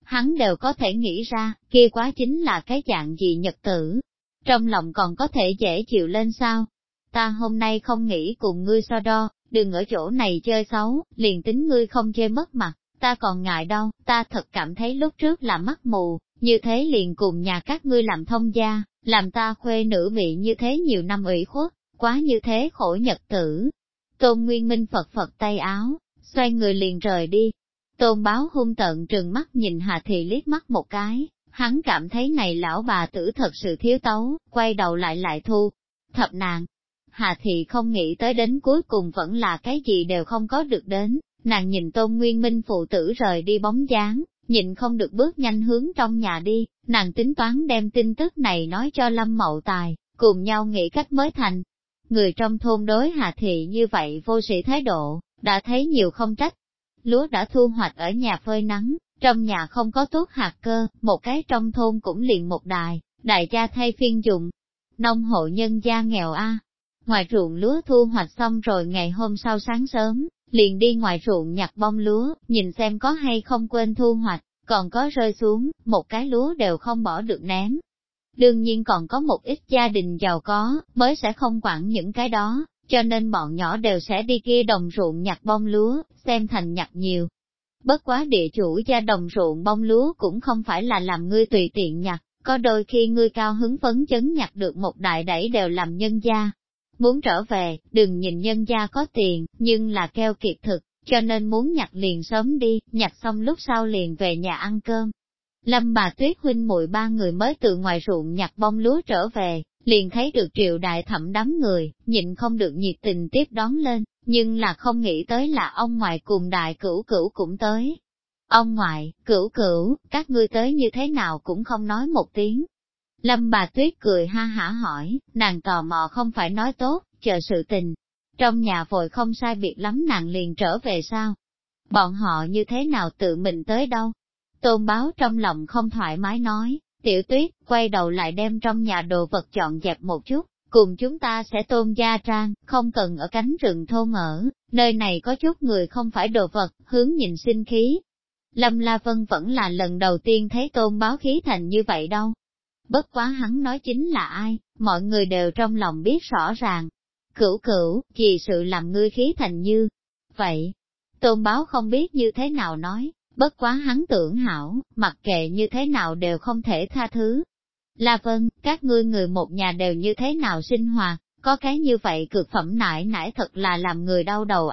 hắn đều có thể nghĩ ra, kia quá chính là cái dạng gì nhật tử. Trong lòng còn có thể dễ chịu lên sao? Ta hôm nay không nghĩ cùng ngươi so đo, đừng ở chỗ này chơi xấu, liền tính ngươi không chơi mất mặt, ta còn ngại đâu, ta thật cảm thấy lúc trước là mắt mù, như thế liền cùng nhà các ngươi làm thông gia, làm ta khuê nữ bị như thế nhiều năm ủy khuất, quá như thế khổ nhật tử. Tôn Nguyên Minh phật phật tay áo, xoay người liền rời đi. Tôn Báo hung tợn trừng mắt nhìn Hà Thị liếc mắt một cái, hắn cảm thấy này lão bà tử thật sự thiếu tấu, quay đầu lại thu thập nàng. Hà Thị không nghĩ tới đến cuối cùng vẫn là cái gì đều không có được đến, nàng nhìn Tôn Nguyên Minh phụ tử rời đi bóng dáng, nhịn không được bước nhanh hướng trong nhà đi, nàng tính toán đem tin tức này nói cho Lâm Mậu Tài, cùng nhau nghĩ cách mới thành. Người trong thôn đối Hà Thị như vậy vô sĩ thái độ, đã thấy nhiều không trách. Lúa đã thu hoạch ở nhà phơi nắng, trong nhà không có tốt hạt cơ, một cái trong thôn cũng liền một đài, đại gia thay phiên dùng. Nông hộ nhân gia nghèo ngoài ruộng lúa thu hoạch xong rồi ngày hôm sau sáng sớm, liền đi ngoài ruộng nhặt bông lúa, nhìn xem có hay không quên thu hoạch, còn có rơi xuống, một cái lúa đều không bỏ được ném. Đương nhiên còn có một ít gia đình giàu có, mới sẽ không quản những cái đó, cho nên bọn nhỏ đều sẽ đi kia đồng ruộng nhặt bông lúa, xem thành nhặt nhiều. Bất quá địa chủ gia đồng ruộng bông lúa cũng không phải là làm ngươi tùy tiện nhặt, có đôi khi ngươi cao hứng phấn chấn nhặt được một đại đẩy đều làm nhân gia. Muốn trở về, đừng nhìn nhân gia có tiền, nhưng là keo kiệt thực, cho nên muốn nhặt liền sớm đi, nhặt xong lúc sau liền về nhà ăn cơm. Lâm bà Tuyết huynh muội ba người mới từ ngoài ruộng nhặt bông lúa trở về, liền thấy được Triệu Đại Thẩm đám người, nhịn không được nhiệt tình tiếp đón lên, nhưng là không nghĩ tới là ông ngoại cùng Đại Cửu Cửu cũng tới. Ông ngoại, Cửu Cửu, các ngươi tới như thế nào cũng không nói một tiếng. Lâm bà Tuyết cười ha hả hỏi, nàng tò mò không phải nói tốt, chờ sự tình. Trong nhà vội không sai biệt lắm nàng liền trở về sao? Bọn họ như thế nào tự mình tới đâu? Tôn Báo trong lòng không thoải mái nói, Tiểu Tuyết, quay đầu lại đem trong nhà đồ vật dọn dẹp một chút, cùng chúng ta sẽ Tôn gia trang, không cần ở cánh rừng thôn ở, nơi này có chút người không phải đồ vật, hướng nhìn sinh khí. Lâm La Vân vẫn là lần đầu tiên thấy Tôn Báo khí thành như vậy đâu. Bất quá hắn nói chính là ai, mọi người đều trong lòng biết rõ ràng. Cửu Cửu, vì sự làm ngươi khí thành như vậy. Tôn Báo không biết như thế nào nói, bất quá hắn tưởng hảo, mặc kệ như thế nào đều không thể tha thứ. La Vân, các ngươi người một nhà đều như thế nào sinh hoạt, có cái như vậy cực phẩm nải nải thật là làm người đau đầu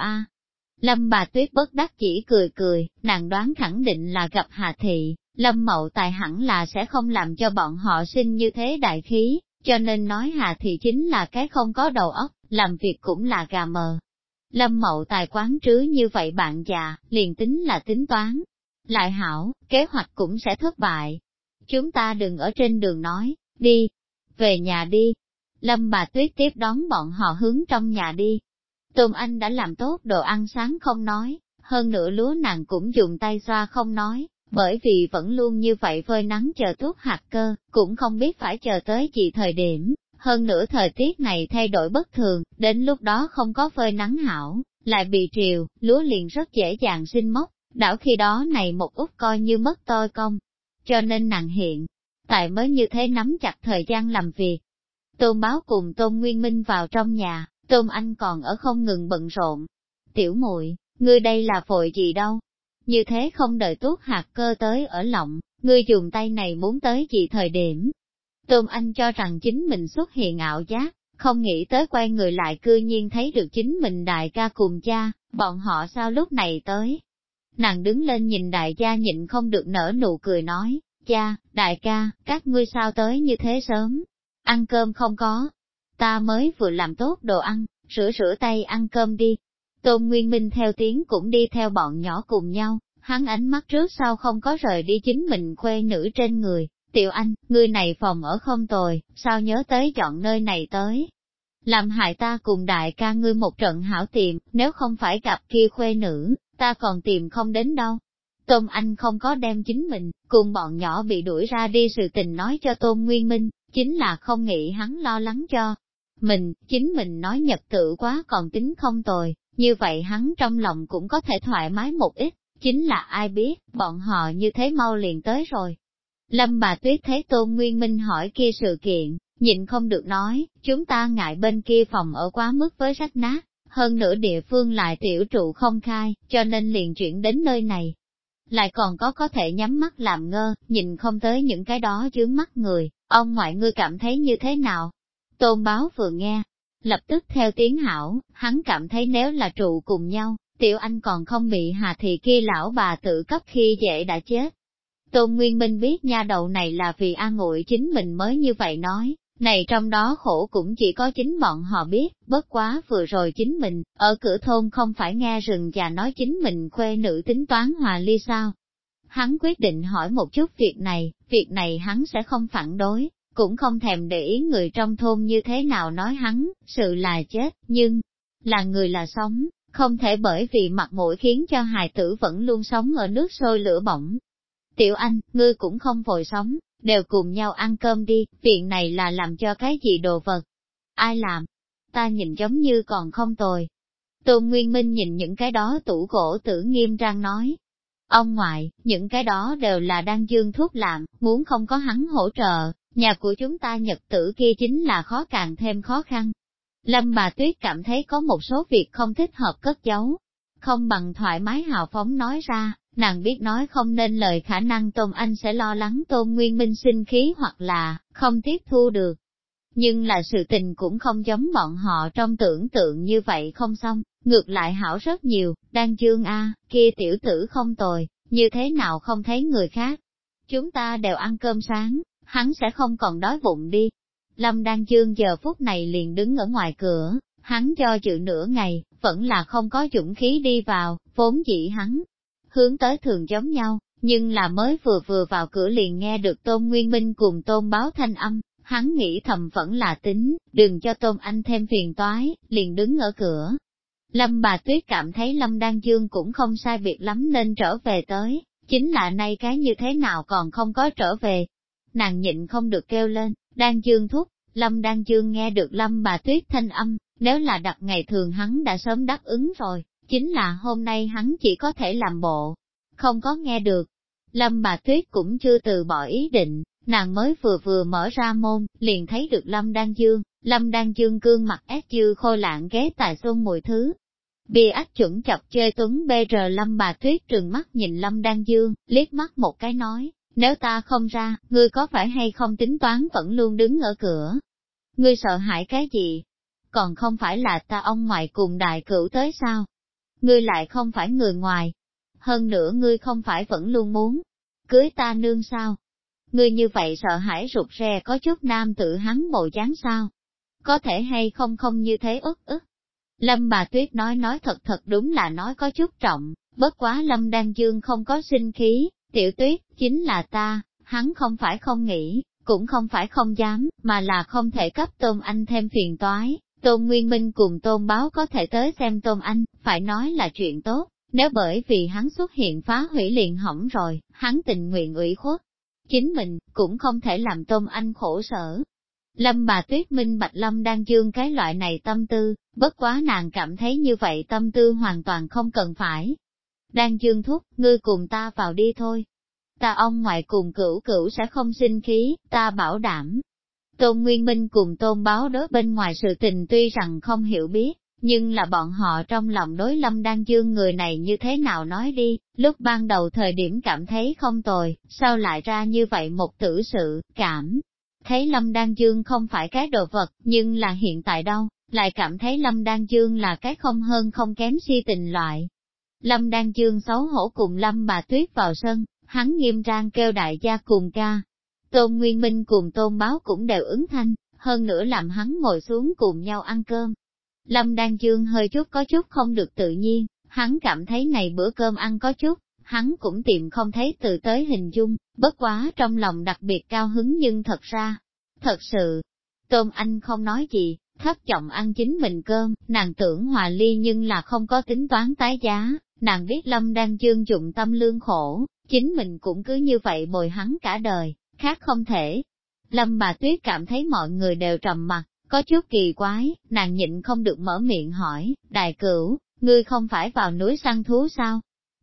Lâm bà Tuyết bất đắc chỉ cười cười, nàng đoán khẳng định là gặp Hà Thị, Lâm Mậu Tài hẳn là sẽ không làm cho bọn họ sinh như thế đại khí, cho nên nói Hà Thị chính là cái không có đầu óc, làm việc cũng là gà mờ. Lâm Mậu Tài quán trứ như vậy bạn già, liền tính là tính toán. Lại hảo, kế hoạch cũng sẽ thất bại. Chúng ta đừng ở trên đường nói, đi, về nhà đi. Lâm bà Tuyết tiếp đón bọn họ hướng trong nhà đi. Tôn Anh đã làm tốt đồ ăn sáng không nói, hơn nữa lúa nàng cũng dùng tay xoa không nói, bởi vì vẫn luôn như vậy phơi nắng chờ tuốt hạt cơ, cũng không biết phải chờ tới gì thời điểm. Hơn nữa thời tiết này thay đổi bất thường, đến lúc đó không có phơi nắng hảo, lại bị triều, lúa liền rất dễ dàng sinh mốc, đảo khi đó này một út coi như mất tôi công. Cho nên nàng hiện tại mới như thế nắm chặt thời gian làm việc. Tôn Báo cùng Tôn Nguyên Minh vào trong nhà, Tôn Anh còn ở không ngừng bận rộn. Tiểu muội, ngươi đây là vội gì đâu? Như thế không đợi tuốt hạt cơ tới ở lọng, ngươi dùng tay này muốn tới gì thời điểm? Tôn Anh cho rằng chính mình xuất hiện ảo giác, không nghĩ tới quay người lại cư nhiên thấy được chính mình đại ca cùng cha, bọn họ sao lúc này tới. Nàng đứng lên nhìn đại gia nhịn không được nở nụ cười nói, cha, đại ca, các ngươi sao tới như thế sớm? Ăn cơm không có? Ta mới vừa làm tốt đồ ăn, rửa tay ăn cơm đi. Tôn Nguyên Minh theo tiếng cũng đi theo bọn nhỏ cùng nhau, hắn ánh mắt trước sau không có rời đi chính mình khuê nữ trên người. Tiểu Anh, ngươi này phòng ở không tồi, sao nhớ tới chọn nơi này tới? Làm hại ta cùng đại ca ngươi một trận hảo tìm, nếu không phải gặp kia khuê nữ, ta còn tìm không đến đâu. Tôn Anh không có đem chính mình, cùng bọn nhỏ bị đuổi ra đi sự tình nói cho Tôn Nguyên Minh, chính là không nghĩ hắn lo lắng cho mình, chính mình nói nhật tử quá còn tính không tồi, như vậy hắn trong lòng cũng có thể thoải mái một ít, chính là ai biết, bọn họ như thế mau liền tới rồi. Lâm bà Tuyết thấy Tôn Nguyên Minh hỏi kia sự kiện, nhịn không được nói, chúng ta ngại bên kia phòng ở quá mức với rách nát, hơn nữa địa phương lại tiểu trụ không khai, cho nên liền chuyển đến nơi này. Lại còn có thể nhắm mắt làm ngơ, nhìn không tới những cái đó chướng mắt người, ông ngoại ngươi cảm thấy như thế nào? Tôn Báo vừa nghe, lập tức theo tiếng hảo, hắn cảm thấy nếu là trụ cùng nhau, tiểu anh còn không bị Hà Thị kia lão bà tự cấp khi dễ đã chết. Tôn Nguyên Minh biết nha đầu này là vì an ủi chính mình mới như vậy nói, này trong đó khổ cũng chỉ có chính bọn họ biết, bất quá vừa rồi chính mình, ở cửa thôn không phải nghe rừng già nói chính mình khuê nữ tính toán hòa ly sao. Hắn quyết định hỏi một chút việc này hắn sẽ không phản đối, cũng không thèm để ý người trong thôn như thế nào nói hắn, sự là chết, nhưng, là người là sống, không thể bởi vì mặt mũi khiến cho hài tử vẫn luôn sống ở nước sôi lửa bỏng. Tiểu Anh, ngươi cũng không vội sống, đều cùng nhau ăn cơm đi, chuyện này là làm cho cái gì đồ vật? Ai làm? Ta nhìn giống như còn không tồi. Tôn Nguyên Minh nhìn những cái đó tủ gỗ tử nghiêm trang nói. Ông ngoại, những cái đó đều là đang dương thuốc làm, muốn không có hắn hỗ trợ, nhà của chúng ta nhật tử kia chính là khó càng thêm khó khăn. Lâm bà Tuyết cảm thấy có một số việc không thích hợp cất giấu, không bằng thoải mái hào phóng nói ra, nàng biết nói không nên lời khả năng Tôn Anh sẽ lo lắng Tôn Nguyên Minh sinh khí hoặc là không tiếp thu được. Nhưng là sự tình cũng không giống bọn họ trong tưởng tượng như vậy không xong, ngược lại hảo rất nhiều, đang chương a, kia tiểu tử không tồi, như thế nào không thấy người khác. Chúng ta đều ăn cơm sáng, hắn sẽ không còn đói bụng đi. Lâm Đan Chương giờ phút này liền đứng ở ngoài cửa, hắn do dự nửa ngày, vẫn là không có dũng khí đi vào, vốn dĩ hắn hướng tới thường giống nhau, nhưng là mới vừa vào cửa liền nghe được Tôn Nguyên Minh cùng Tôn Báo thanh âm, hắn nghĩ thầm vẫn là tính, đừng cho Tôn Anh thêm phiền toái, liền đứng ở cửa. Lâm bà Tuyết cảm thấy Lâm Đan Dương cũng không sai biệt lắm nên trở về tới, chính là nay cái như thế nào còn không có trở về. Nàng nhịn không được kêu lên, Đan Dương thúc, Lâm Đan Dương nghe được Lâm bà Tuyết thanh âm, nếu là đặt ngày thường hắn đã sớm đáp ứng rồi, chính là hôm nay hắn chỉ có thể làm bộ, không có nghe được. Lâm bà Tuyết cũng chưa từ bỏ ý định, nàng mới vừa mở ra môn, liền thấy được Lâm Đan Dương gương mặt ép dư khôi lạng ghé tài xuân mùi thứ. Bia ách chuẩn chọc chê tuấn bê rờ Lâm bà Tuyết trừng mắt nhìn Lâm Đan Dương, liếc mắt một cái nói, nếu ta không ra, ngươi có phải hay không tính toán vẫn luôn đứng ở cửa? Ngươi sợ hãi cái gì? Còn không phải là ta ông ngoại cùng đại cửu tới sao? Ngươi lại không phải người ngoài. Hơn nữa ngươi không phải vẫn luôn muốn cưới ta nương sao? Ngươi như vậy sợ hãi rụt rè có chút nam tự hắn bộ dáng sao? Có thể hay không không như thế ức. Lâm bà Tuyết nói thật đúng là nói có chút trọng, bất quá Lâm Đan Dương không có sinh khí, Tiểu Tuyết, chính là ta, hắn không phải không nghĩ, cũng không phải không dám, mà là không thể cấp Tôn Anh thêm phiền toái. Tôn Nguyên Minh cùng Tôn Báo có thể tới xem Tôn Anh, phải nói là chuyện tốt, nếu bởi vì hắn xuất hiện phá hủy liền hỏng rồi, hắn tình nguyện ủy khuất. Chính mình, cũng không thể làm Tôn Anh khổ sở. Lâm bà Tuyết minh bạch Lâm Đan Dương cái loại này tâm tư, bất quá nàng cảm thấy như vậy tâm tư hoàn toàn không cần phải. Đan Dương thúc, ngươi cùng ta vào đi thôi. Ta ông ngoại cùng cửu sẽ không sinh khí, ta bảo đảm. Tôn Nguyên Minh cùng Tôn Báo đối bên ngoài sự tình tuy rằng không hiểu biết, nhưng là bọn họ trong lòng đối Lâm Đan Dương người này như thế nào nói đi, lúc ban đầu thời điểm cảm thấy không tồi, sao lại ra như vậy một tử sự, cảm thấy Lâm Đan Dương không phải cái đồ vật, nhưng là hiện tại đâu, lại cảm thấy Lâm Đan Dương là cái không hơn không kém si tình loại. Lâm Đan Dương xấu hổ cùng Lâm bà Tuyết vào sân, hắn nghiêm trang kêu đại gia cùng ca. Tôn Nguyên Minh cùng Tôn Báo cũng đều ứng thanh, hơn nữa làm hắn ngồi xuống cùng nhau ăn cơm. Lâm Đan Dương hơi có chút không được tự nhiên, hắn cảm thấy này bữa cơm ăn có chút, hắn cũng tìm không thấy từ tới hình dung, bất quá trong lòng đặc biệt cao hứng nhưng thật sự, Tôn Anh không nói gì, thấp giọng ăn chính mình cơm, nàng tưởng hòa ly nhưng là không có tính toán tái giá, nàng biết Lâm Đan Dương dụng tâm lương khổ, chính mình cũng cứ như vậy bồi hắn cả đời, khác không thể. Lâm bà Tuyết cảm thấy mọi người đều trầm mặc, có chút kỳ quái, nàng nhịn không được mở miệng hỏi, đại cửu, ngươi không phải vào núi săn thú sao?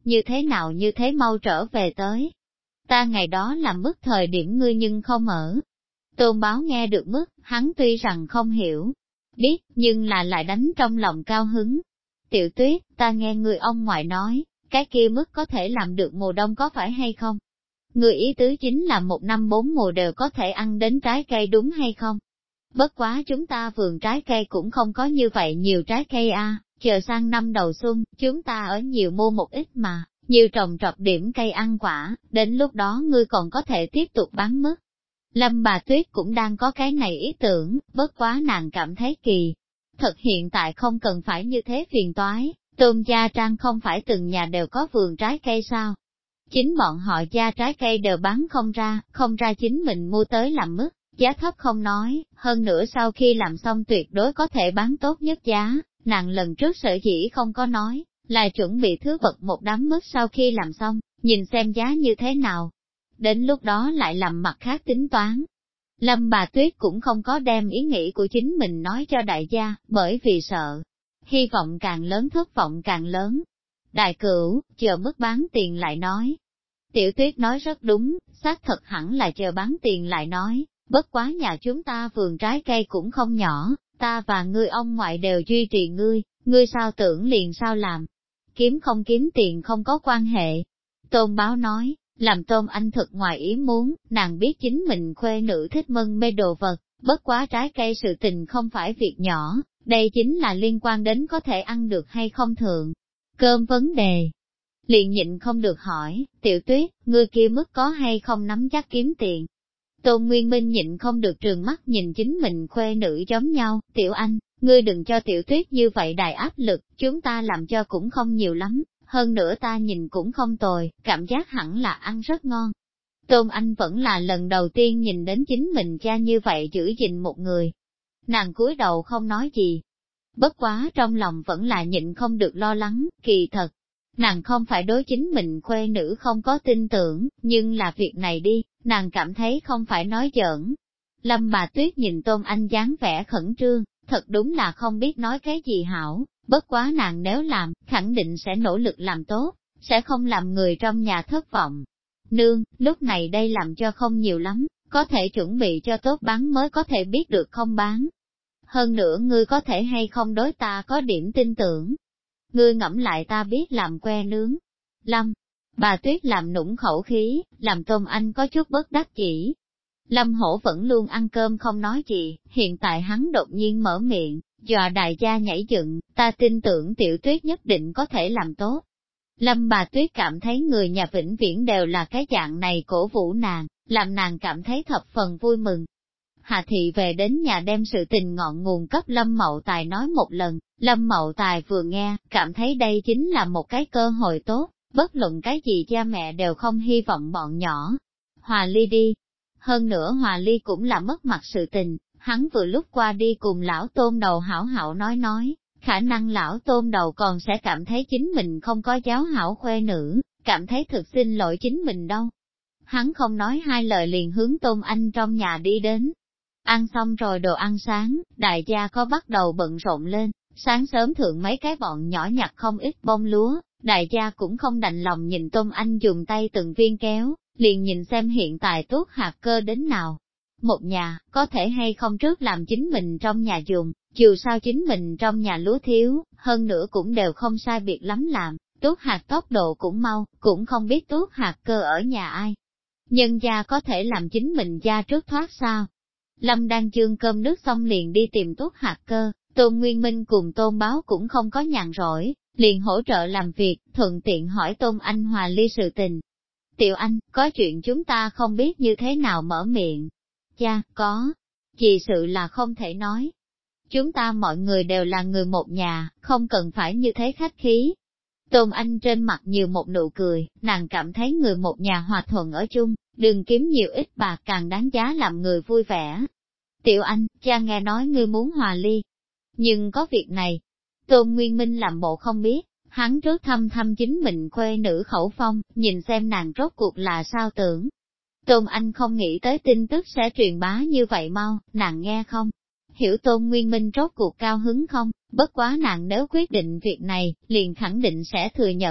như thế nào như thế mau trở về tới. Ta ngày đó làm mức thời điểm ngươi nhưng không ở. Tôn Báo nghe được mức, hắn tuy rằng không hiểu, biết, nhưng là lại đánh trong lòng cao hứng. Tiểu Tuyết, ta nghe người ông ngoại nói, cái kia mức có thể làm được mùa đông có phải hay không? Người ý tứ chính là 1 năm 4 mùa đều có thể ăn đến trái cây đúng hay không? Bất quá chúng ta vườn trái cây cũng không có như vậy nhiều trái cây chờ sang năm đầu xuân, chúng ta ở nhiều mua một ít mà, nhiều trồng trọt điểm cây ăn quả, đến lúc đó ngươi còn có thể tiếp tục bán mứt. Lâm bà Tuyết cũng đang có cái này ý tưởng, bất quá nàng cảm thấy kỳ. Thật hiện tại không cần phải như thế phiền toái, Tôn gia trang không phải từng nhà đều có vườn trái cây sao? Chính bọn họ gia trái cây đều bán không ra chính mình mua tới làm mứt, giá thấp không nói, hơn nữa sau khi làm xong tuyệt đối có thể bán tốt nhất giá, nàng lần trước sở dĩ không có nói, là chuẩn bị thứ vật một đám mứt sau khi làm xong, nhìn xem giá như thế nào. Đến lúc đó lại làm mặt khác tính toán. Lâm bà Tuyết cũng không có đem ý nghĩ của chính mình nói cho đại gia, bởi vì sợ. Hy vọng càng lớn thất vọng càng lớn. Đại cửu, chờ mức bán tiền lại nói. Tiểu Tuyết nói rất đúng, xác thật hẳn là chờ bán tiền lại nói, bất quá nhà chúng ta vườn trái cây cũng không nhỏ, ta và ngươi ông ngoại đều duy trì ngươi sao tưởng liền sao làm. Kiếm không kiếm tiền không có quan hệ. Tôn Báo nói, làm Tôn Anh thật ngoài ý muốn, nàng biết chính mình khuê nữ thích mân mê đồ vật, bất quá trái cây sự tình không phải việc nhỏ, đây chính là liên quan đến có thể ăn được hay không thượng. Cơm vấn đề. Liền nhịn không được hỏi, Tiểu Tuyết, ngươi kia mức có hay không nắm chắc kiếm tiền. Tôn Nguyên Minh nhịn không được trừng mắt nhìn chính mình khuê nữ giống nhau, Tiểu Anh, ngươi đừng cho Tiểu Tuyết như vậy đại áp lực, chúng ta làm cho cũng không nhiều lắm, hơn nữa ta nhìn cũng không tồi, cảm giác hẳn là ăn rất ngon. Tôn Anh vẫn là lần đầu tiên nhìn đến chính mình cha như vậy giữ gìn một người. Nàng cúi đầu không nói gì. Bất quá trong lòng vẫn là nhịn không được lo lắng, kỳ thật. Nàng không phải đối chính mình khuê nữ không có tin tưởng, nhưng là việc này đi, nàng cảm thấy không phải nói giỡn. Lâm bà Tuyết nhìn Tôn Anh dáng vẻ khẩn trương, thật đúng là không biết nói cái gì hảo, bất quá nàng nếu làm, khẳng định sẽ nỗ lực làm tốt, sẽ không làm người trong nhà thất vọng. Nương, lúc này đây làm cho không nhiều lắm, có thể chuẩn bị cho tốt bán mới có thể biết được không bán. Hơn nữa ngươi có thể hay không đối ta có điểm tin tưởng. Ngươi ngẫm lại ta biết làm que nướng. Lâm, bà Tuyết làm nũng khẩu khí, làm Tôn Anh có chút bất đắc chỉ. Lâm Hổ vẫn luôn ăn cơm không nói gì, hiện tại hắn đột nhiên mở miệng, dọa đại gia nhảy dựng, ta tin tưởng Tiểu Tuyết nhất định có thể làm tốt. Lâm bà Tuyết cảm thấy người nhà vĩnh viễn đều là cái dạng này cổ vũ nàng, làm nàng cảm thấy thập phần vui mừng. Hà Thị về đến nhà đem sự tình ngọn nguồn cấp Lâm Mậu Tài nói một lần, Lâm Mậu Tài vừa nghe, cảm thấy đây chính là một cái cơ hội tốt, bất luận cái gì cha mẹ đều không hy vọng bọn nhỏ. Hòa ly đi. Hơn nữa Hòa ly cũng là mất mặt sự tình, hắn vừa lúc qua đi cùng lão Tôn Đầu hảo hảo nói, khả năng lão Tôn Đầu còn sẽ cảm thấy chính mình không có giáo hảo khuê nữ, cảm thấy thực xin lỗi chính mình đâu. Hắn không nói hai lời liền hướng Tôn Anh trong nhà đi đến. Ăn xong rồi đồ ăn sáng, đại gia có bắt đầu bận rộn lên, sáng sớm thượng mấy cái bọn nhỏ nhặt không ít bông lúa, đại gia cũng không đành lòng nhìn Tôn Anh dùng tay từng viên kéo, liền nhìn xem hiện tại tuốt hạt cơ đến nào. Một nhà, có thể hay không trước làm chính mình trong nhà dùng, dù sao chính mình trong nhà lúa thiếu, hơn nữa cũng đều không sai biệt lắm làm, tuốt hạt tốc độ cũng mau, cũng không biết tuốt hạt cơ ở nhà ai. Nhân gia có thể làm chính mình gia trước thoát sao. Lâm đang chương cơm nước xong liền đi tìm tuốt hạt cơ, Tôn Nguyên Minh cùng Tôn Báo cũng không có nhàn rỗi, liền hỗ trợ làm việc, thuận tiện hỏi Tôn Anh Hòa ly sự tình. Tiểu Anh, có chuyện chúng ta không biết như thế nào mở miệng. Cha, có. Chỉ sự là không thể nói. Chúng ta mọi người đều là người một nhà, không cần phải như thế khách khí. Tôn Anh trên mặt nhiều một nụ cười, nàng cảm thấy người một nhà hòa thuận ở chung, đừng kiếm nhiều ít bạc càng đáng giá làm người vui vẻ. Tiểu Anh, cha nghe nói ngươi muốn hòa ly. Nhưng có việc này, Tôn Nguyên Minh làm bộ không biết, hắn trước thăm chính mình khuê nữ khẩu phong, nhìn xem nàng rốt cuộc là sao tưởng. Tôn Anh không nghĩ tới tin tức sẽ truyền bá như vậy mau, nàng nghe không? Hiểu Tôn Nguyên Minh rốt cuộc cao hứng không? Bất quá nàng nếu quyết định việc này, liền khẳng định sẽ thừa nhận,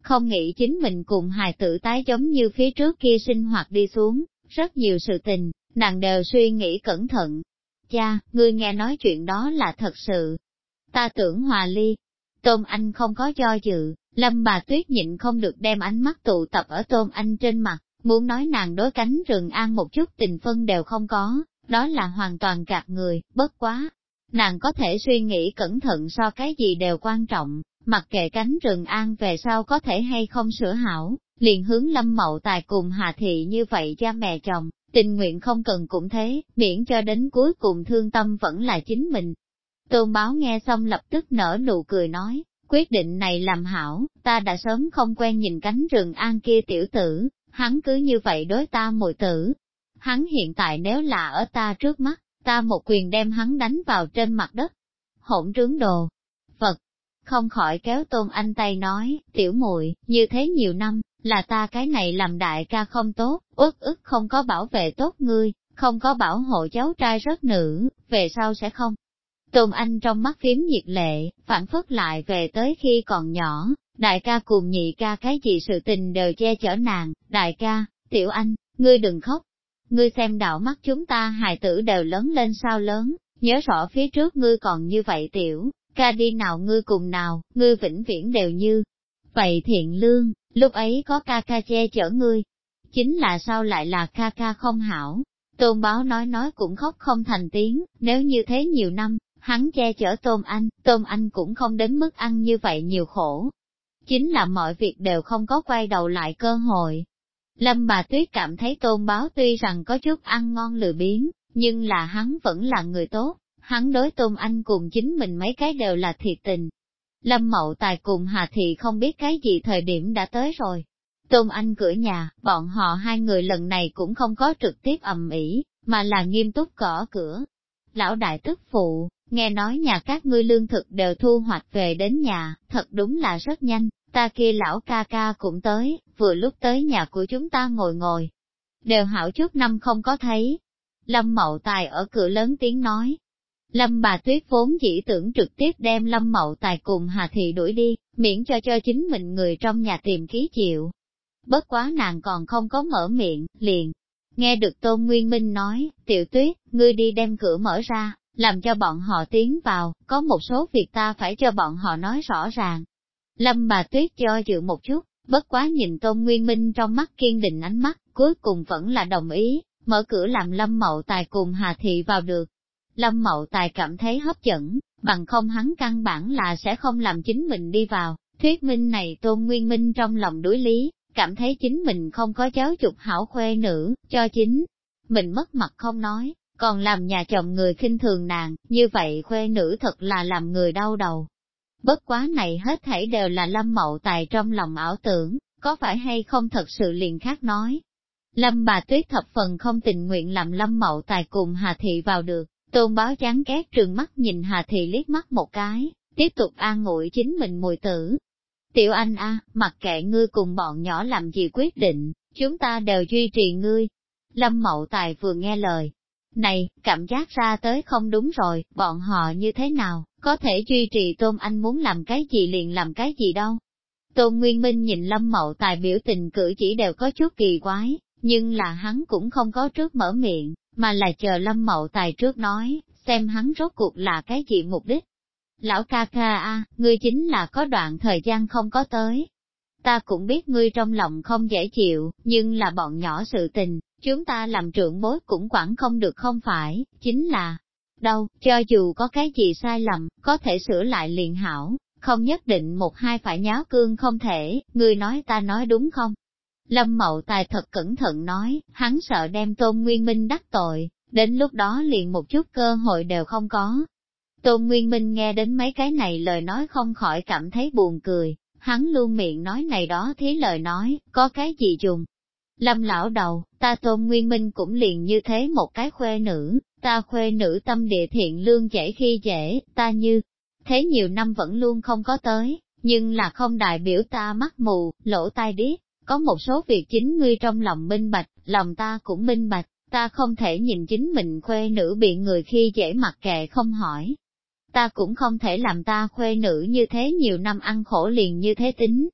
không nghĩ chính mình cùng hài tử tái giống như phía trước kia sinh hoạt đi xuống, rất nhiều sự tình, nàng đều suy nghĩ cẩn thận. Cha, ngươi nghe nói chuyện đó là thật sự. Ta tưởng hòa ly. Tôn Anh không có do dự, Lâm bà Tuyết nhịn không được đem ánh mắt tụ tập ở Tôn Anh trên mặt, muốn nói nàng đối cánh rừng an một chút tình phân đều không có, đó là hoàn toàn gạt người, bất quá. Nàng có thể suy nghĩ cẩn thận so cái gì đều quan trọng, mặc kệ cánh rừng an về sau có thể hay không sửa hảo, liền hướng Lâm Mậu Tài cùng Hà Thị như vậy cha mẹ chồng, tình nguyện không cần cũng thế, miễn cho đến cuối cùng thương tâm vẫn là chính mình. Tôn Báo nghe xong lập tức nở nụ cười nói, quyết định này làm hảo, ta đã sớm không quen nhìn cánh rừng an kia tiểu tử, hắn cứ như vậy đối ta muội tử. Hắn hiện tại nếu là ở ta trước mắt, ta một quyền đem hắn đánh vào trên mặt đất. Hỗn trướng đồ. Phật. Không khỏi kéo Tôn Anh tay nói, tiểu muội, như thế nhiều năm, là ta cái này làm đại ca không tốt, uất ức không có bảo vệ tốt ngươi, không có bảo hộ cháu trai rất nữ, về sau sẽ không. Tôn Anh trong mắt phím nhiệt lệ, phản phất lại về tới khi còn nhỏ, đại ca cùng nhị ca cái gì sự tình đều che chở nàng, đại ca, tiểu Anh, ngươi đừng khóc. Ngươi xem đạo mắt chúng ta hài tử đều lớn lên sao lớn, nhớ rõ phía trước ngươi còn như vậy tiểu, ca đi nào ngươi cùng nào, ngươi vĩnh viễn đều như. Vậy thiện lương, lúc ấy có ca ca che chở ngươi, chính là sao lại là ca ca không hảo. Tôn Báo nói cũng khóc không thành tiếng, nếu như thế nhiều năm, hắn che chở Tôn Anh cũng không đến mức ăn như vậy nhiều khổ. Chính là mọi việc đều không có quay đầu lại cơ hội. Lâm bà Tuyết cảm thấy Tôn Báo tuy rằng có chút ăn ngon lười biếng, nhưng là hắn vẫn là người tốt, hắn đối Tôn Anh cùng chính mình mấy cái đều là thiệt tình. Lâm Mậu Tài cùng Hà Thị không biết cái gì thời điểm đã tới rồi. Tôn Anh cửa nhà, bọn họ hai người lần này cũng không có trực tiếp ầm ĩ, mà là nghiêm túc gõ cửa. Lão đại tức phụ, nghe nói nhà các ngươi lương thực đều thu hoạch về đến nhà, thật đúng là rất nhanh, ta kia lão ca ca cũng tới, vừa lúc tới nhà của chúng ta ngồi. Đều hảo chút năm không có thấy. Lâm Mậu Tài ở cửa lớn tiếng nói. Lâm bà Tuyết vốn chỉ tưởng trực tiếp đem Lâm Mậu Tài cùng Hà Thị đuổi đi, miễn cho chính mình người trong nhà tìm khí chịu. Bất quá nàng còn không có mở miệng, liền. Nghe được Tôn Nguyên Minh nói, Tiểu Tuyết, ngươi đi đem cửa mở ra, làm cho bọn họ tiến vào, có một số việc ta phải cho bọn họ nói rõ ràng. Lâm bà Tuyết do dự một chút, bất quá nhìn Tôn Nguyên Minh trong mắt kiên định ánh mắt, cuối cùng vẫn là đồng ý, mở cửa làm Lâm Mậu Tài cùng Hà Thị vào được. Lâm Mậu Tài cảm thấy hấp dẫn, bằng không hắn căn bản là sẽ không làm chính mình đi vào, thuyết minh này Tôn Nguyên Minh trong lòng đối lý, cảm thấy chính mình không có giáo dục hảo khuê nữ, cho chính mình mất mặt không nói, còn làm nhà chồng người khinh thường nàng, như vậy khuê nữ thật là làm người đau đầu. Bất quá này hết thảy đều là Lâm Mậu Tài trong lòng ảo tưởng, có phải hay không thật sự liền khác nói. Lâm bà Tuyết thập phần không tình nguyện làm Lâm Mậu Tài cùng Hà Thị vào được, Tôn Báo chán ghét trừng mắt nhìn Hà Thị liếc mắt một cái, tiếp tục an ủi chính mình muội tử. Tiểu Anh a, mặc kệ ngươi cùng bọn nhỏ làm gì quyết định, chúng ta đều duy trì ngươi. Lâm Mậu Tài vừa nghe lời này, cảm giác ra tới không đúng rồi, bọn họ như thế nào, có thể duy trì Tôn Anh muốn làm cái gì liền làm cái gì đâu. Tôn Nguyên Minh nhìn Lâm Mậu Tài biểu tình cử chỉ đều có chút kỳ quái, nhưng là hắn cũng không có trước mở miệng, mà là chờ Lâm Mậu Tài trước nói, xem hắn rốt cuộc là cái gì mục đích. Lão ca ca a, ngươi chính là có đoạn thời gian không có tới. Ta cũng biết ngươi trong lòng không dễ chịu, nhưng là bọn nhỏ sự tình, chúng ta làm trưởng bối cũng quản không được không phải, chính là, đâu, cho dù có cái gì sai lầm, có thể sửa lại liền hảo, không nhất định một hai phải nháo cương không thể, ngươi nói ta nói đúng không? Lâm Mậu Tài thật cẩn thận nói, hắn sợ đem Tôn Nguyên Minh đắc tội, đến lúc đó liền một chút cơ hội đều không có. Tôn Nguyên Minh nghe đến mấy cái này lời nói không khỏi cảm thấy buồn cười, hắn luôn miệng nói này đó thí lời nói, có cái gì dùng. Lâm lão đầu, ta Tôn Nguyên Minh cũng liền như thế một cái khuê nữ, ta khuê nữ tâm địa thiện lương dễ khi dễ, ta như thế nhiều năm vẫn luôn không có tới, nhưng là không đại biểu ta mắt mù, lỗ tai điếc, có một số việc chính ngươi trong lòng minh bạch, lòng ta cũng minh bạch, ta không thể nhìn chính mình khuê nữ bị người khi dễ mặc kệ không hỏi. Ta cũng không thể làm ta khuê nữ như thế nhiều năm ăn khổ liền như thế tính.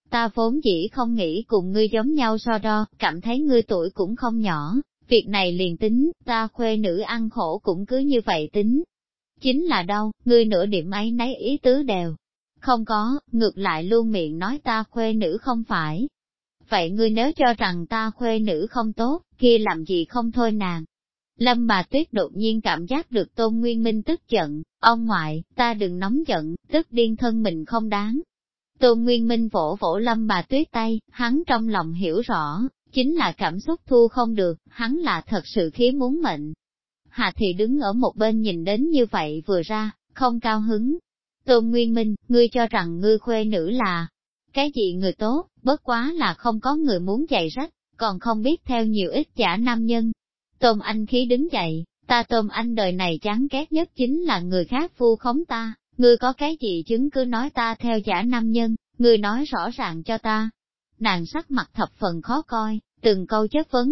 ta vốn dĩ không nghĩ cùng ngươi giống nhau so đo, cảm thấy ngươi tuổi cũng không nhỏ, việc này liền tính, ta khuê nữ ăn khổ cũng cứ như vậy tính. Chính là đâu, ngươi nửa điểm ấy nấy ý tứ đều không có, ngược lại luôn miệng nói ta khuê nữ không phải. Vậy ngươi nếu cho rằng ta khuê nữ không tốt, kia làm gì không thôi nàng. Lâm bà Tuyết đột nhiên cảm giác được Tôn Nguyên Minh tức giận, ông ngoại, ta đừng nóng giận, tức điên thân mình không đáng. Tôn Nguyên Minh vỗ vỗ Lâm bà Tuyết tay, hắn trong lòng hiểu rõ, chính là cảm xúc thu không được, hắn là thật sự khí muốn mệnh. Hà Thị đứng ở một bên nhìn đến như vậy vừa ra, không cao hứng. Tôn Nguyên Minh, ngươi cho rằng ngươi khuê nữ là cái gì người tốt, bất quá là không có người muốn dạy rách, còn không biết theo nhiều ít giả nam nhân. Tôn Anh khí đứng dậy, ta Tôn Anh đời này chán ghét nhất chính là người khác vu khống ta, ngươi có cái gì chứng cứ nói ta theo giả nam nhân, ngươi nói rõ ràng cho ta. Nàng sắc mặt thập phần khó coi, từng câu chất vấn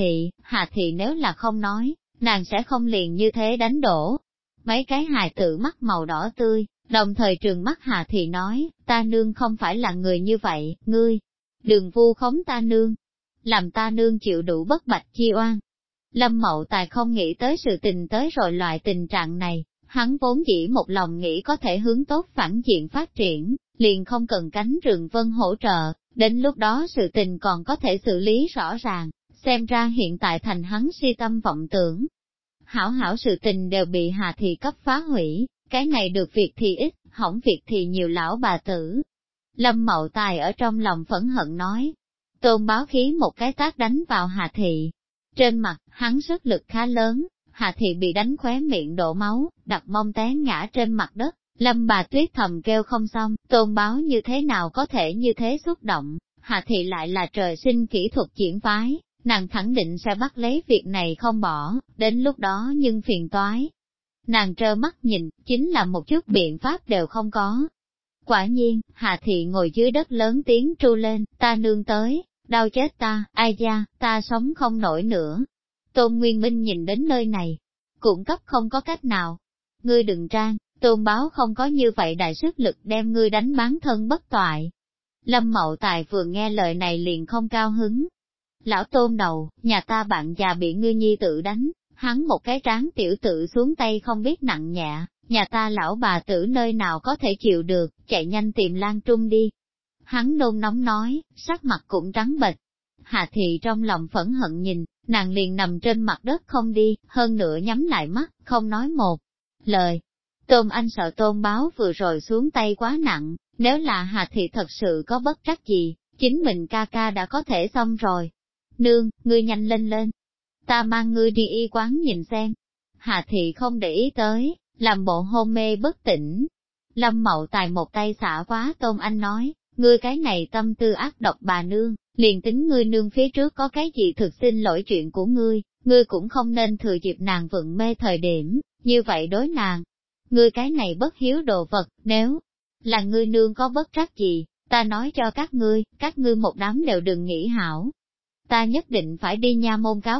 Hà Thị nếu là không nói, nàng sẽ không liền như thế đánh đổ. Mấy cái hài tử mắt màu đỏ tươi, đồng thời trừng mắt Hà Thị nói, ta nương không phải là người như vậy, ngươi, đừng vu khống ta nương, làm ta nương chịu đủ bất bạch chi oan. Lâm Mậu Tài không nghĩ tới sự tình tới rồi loại tình trạng này, hắn vốn dĩ một lòng nghĩ có thể hướng tốt phản diện phát triển, liền không cần cánh rừng vân hỗ trợ, đến lúc đó sự tình còn có thể xử lý rõ ràng, xem ra hiện tại thành hắn si tâm vọng tưởng. Hảo hảo sự tình đều bị Hà Thị cấp phá hủy, cái này được việc thì ít, hỏng việc thì nhiều lão bà tử. Lâm Mậu Tài ở trong lòng phẫn hận nói, Tôn Báo khí một cái tát đánh vào Hà Thị. Trên mặt, hắn sức lực khá lớn, Hà Thị bị đánh khóe miệng đổ máu, đặt mông té ngã trên mặt đất. Lâm bà Tuyết thầm kêu không xong, Tôn Báo như thế nào có thể như thế xúc động, Hà Thị lại là trời sinh kỹ thuật diễn phái, nàng khẳng định sẽ bắt lấy việc này không bỏ, đến lúc đó nhưng phiền toái. Nàng trơ mắt nhìn, chính là một chút biện pháp đều không có. Quả nhiên, Hà Thị ngồi dưới đất lớn tiếng tru lên, ta nương tới, đau chết ta, ai da, ta sống không nổi nữa. Tôn Nguyên Minh nhìn đến nơi này, cũng cấp không có cách nào. Ngươi đừng trang, Tôn Báo không có như vậy đại sức lực đem ngươi đánh bán thân bất toại. Lâm Mậu Tài vừa nghe lời này liền không cao hứng. Lão Tôn đầu, nhà ta bạn già bị ngươi nhi tự đánh, hắn một cái tráng tiểu tự xuống tay không biết nặng nhẹ, nhà ta lão bà tử nơi nào có thể chịu được, chạy nhanh tìm Lan Trung đi. Hắn nôn nóng nói, sắc mặt cũng trắng bệch. Hà Thị trong lòng phẫn hận nhìn, nàng liền nằm trên mặt đất không đi, hơn nữa nhắm lại mắt, không nói một lời. Tôn Anh sợ Tôn Báo vừa rồi xuống tay quá nặng, nếu là Hà Thị thật sự có bất trắc gì, chính mình ca ca đã có thể xong rồi. Nương, ngươi nhanh lên lên, ta mang ngươi đi y quán nhìn xem. Hà Thị không để ý tới, làm bộ hôn mê bất tỉnh. Lâm Mậu Tài một tay xả quá Tôn Anh nói, ngươi cái này tâm tư ác độc bà nương, liền tính ngươi nương phía trước có cái gì thực xin lỗi chuyện của ngươi cũng không nên thừa dịp nàng vựng mê thời điểm, như vậy đối nàng. Ngươi cái này bất hiếu đồ vật, nếu là ngươi nương có bất trắc gì, ta nói cho các ngươi một đám đều đừng nghĩ hảo. Ta nhất định phải đi nha môn cáo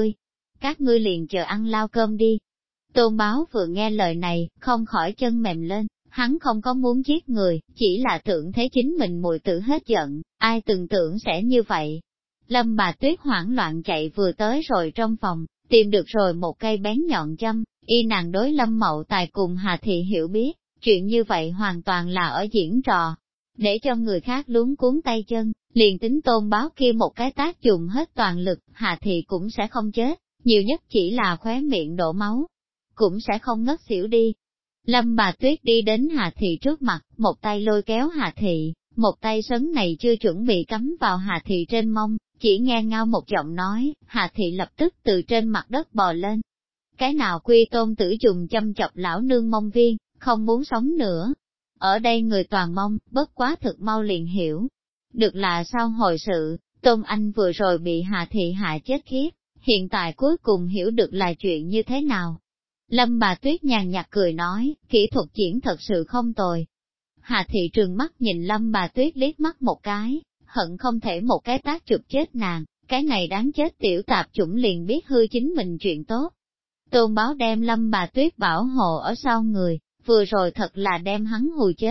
các ngươi liền chờ ăn lao cơm đi. Tôn Báo vừa nghe lời này, không khỏi chân mềm lên, hắn không có muốn giết người, chỉ là tưởng thấy chính mình muội tử hết giận, ai từng tưởng sẽ như vậy. Lâm bà Tuyết hoảng loạn chạy vừa tới rồi trong phòng, tìm được rồi một cây bén nhọn châm, y nàng đối Lâm Mậu Tài cùng Hà Thị hiểu biết, chuyện như vậy hoàn toàn là ở diễn trò, để cho người khác luống cuốn tay chân, liền tính Tôn Báo kia một cái tác dùng hết toàn lực, Hà Thị cũng sẽ không chết, nhiều nhất chỉ là khóe miệng đổ máu, cũng sẽ không ngất xỉu đi. Lâm bà Tuyết đi đến Hà Thị trước mặt, một tay lôi kéo Hà Thị, một tay sấn này chưa chuẩn bị cắm vào Hà Thị trên mông, chỉ nghe ngao một giọng nói, Hà Thị lập tức từ trên mặt đất bò lên. Cái nào quy Tôn tử dùng châm chọc lão nương mông viên, không muốn sống nữa. Ở đây người toàn mông, bất quá thực mau liền hiểu. Được là sau hồi sự, Tôn Anh vừa rồi bị Hà Thị hại chết khiếp, hiện tại cuối cùng hiểu được là chuyện như thế nào. Lâm bà Tuyết nhàn nhạt cười nói, kỹ thuật diễn thật sự không tồi. Hà Thị trừng mắt nhìn Lâm bà Tuyết liếc mắt một cái, hận không thể một cái tác chụp chết nàng, cái này đáng chết tiểu tạp chủng liền biết hư chính mình chuyện tốt. Tôn Báo đem Lâm bà Tuyết bảo hộ ở sau người, vừa rồi thật là đem hắn hù chết,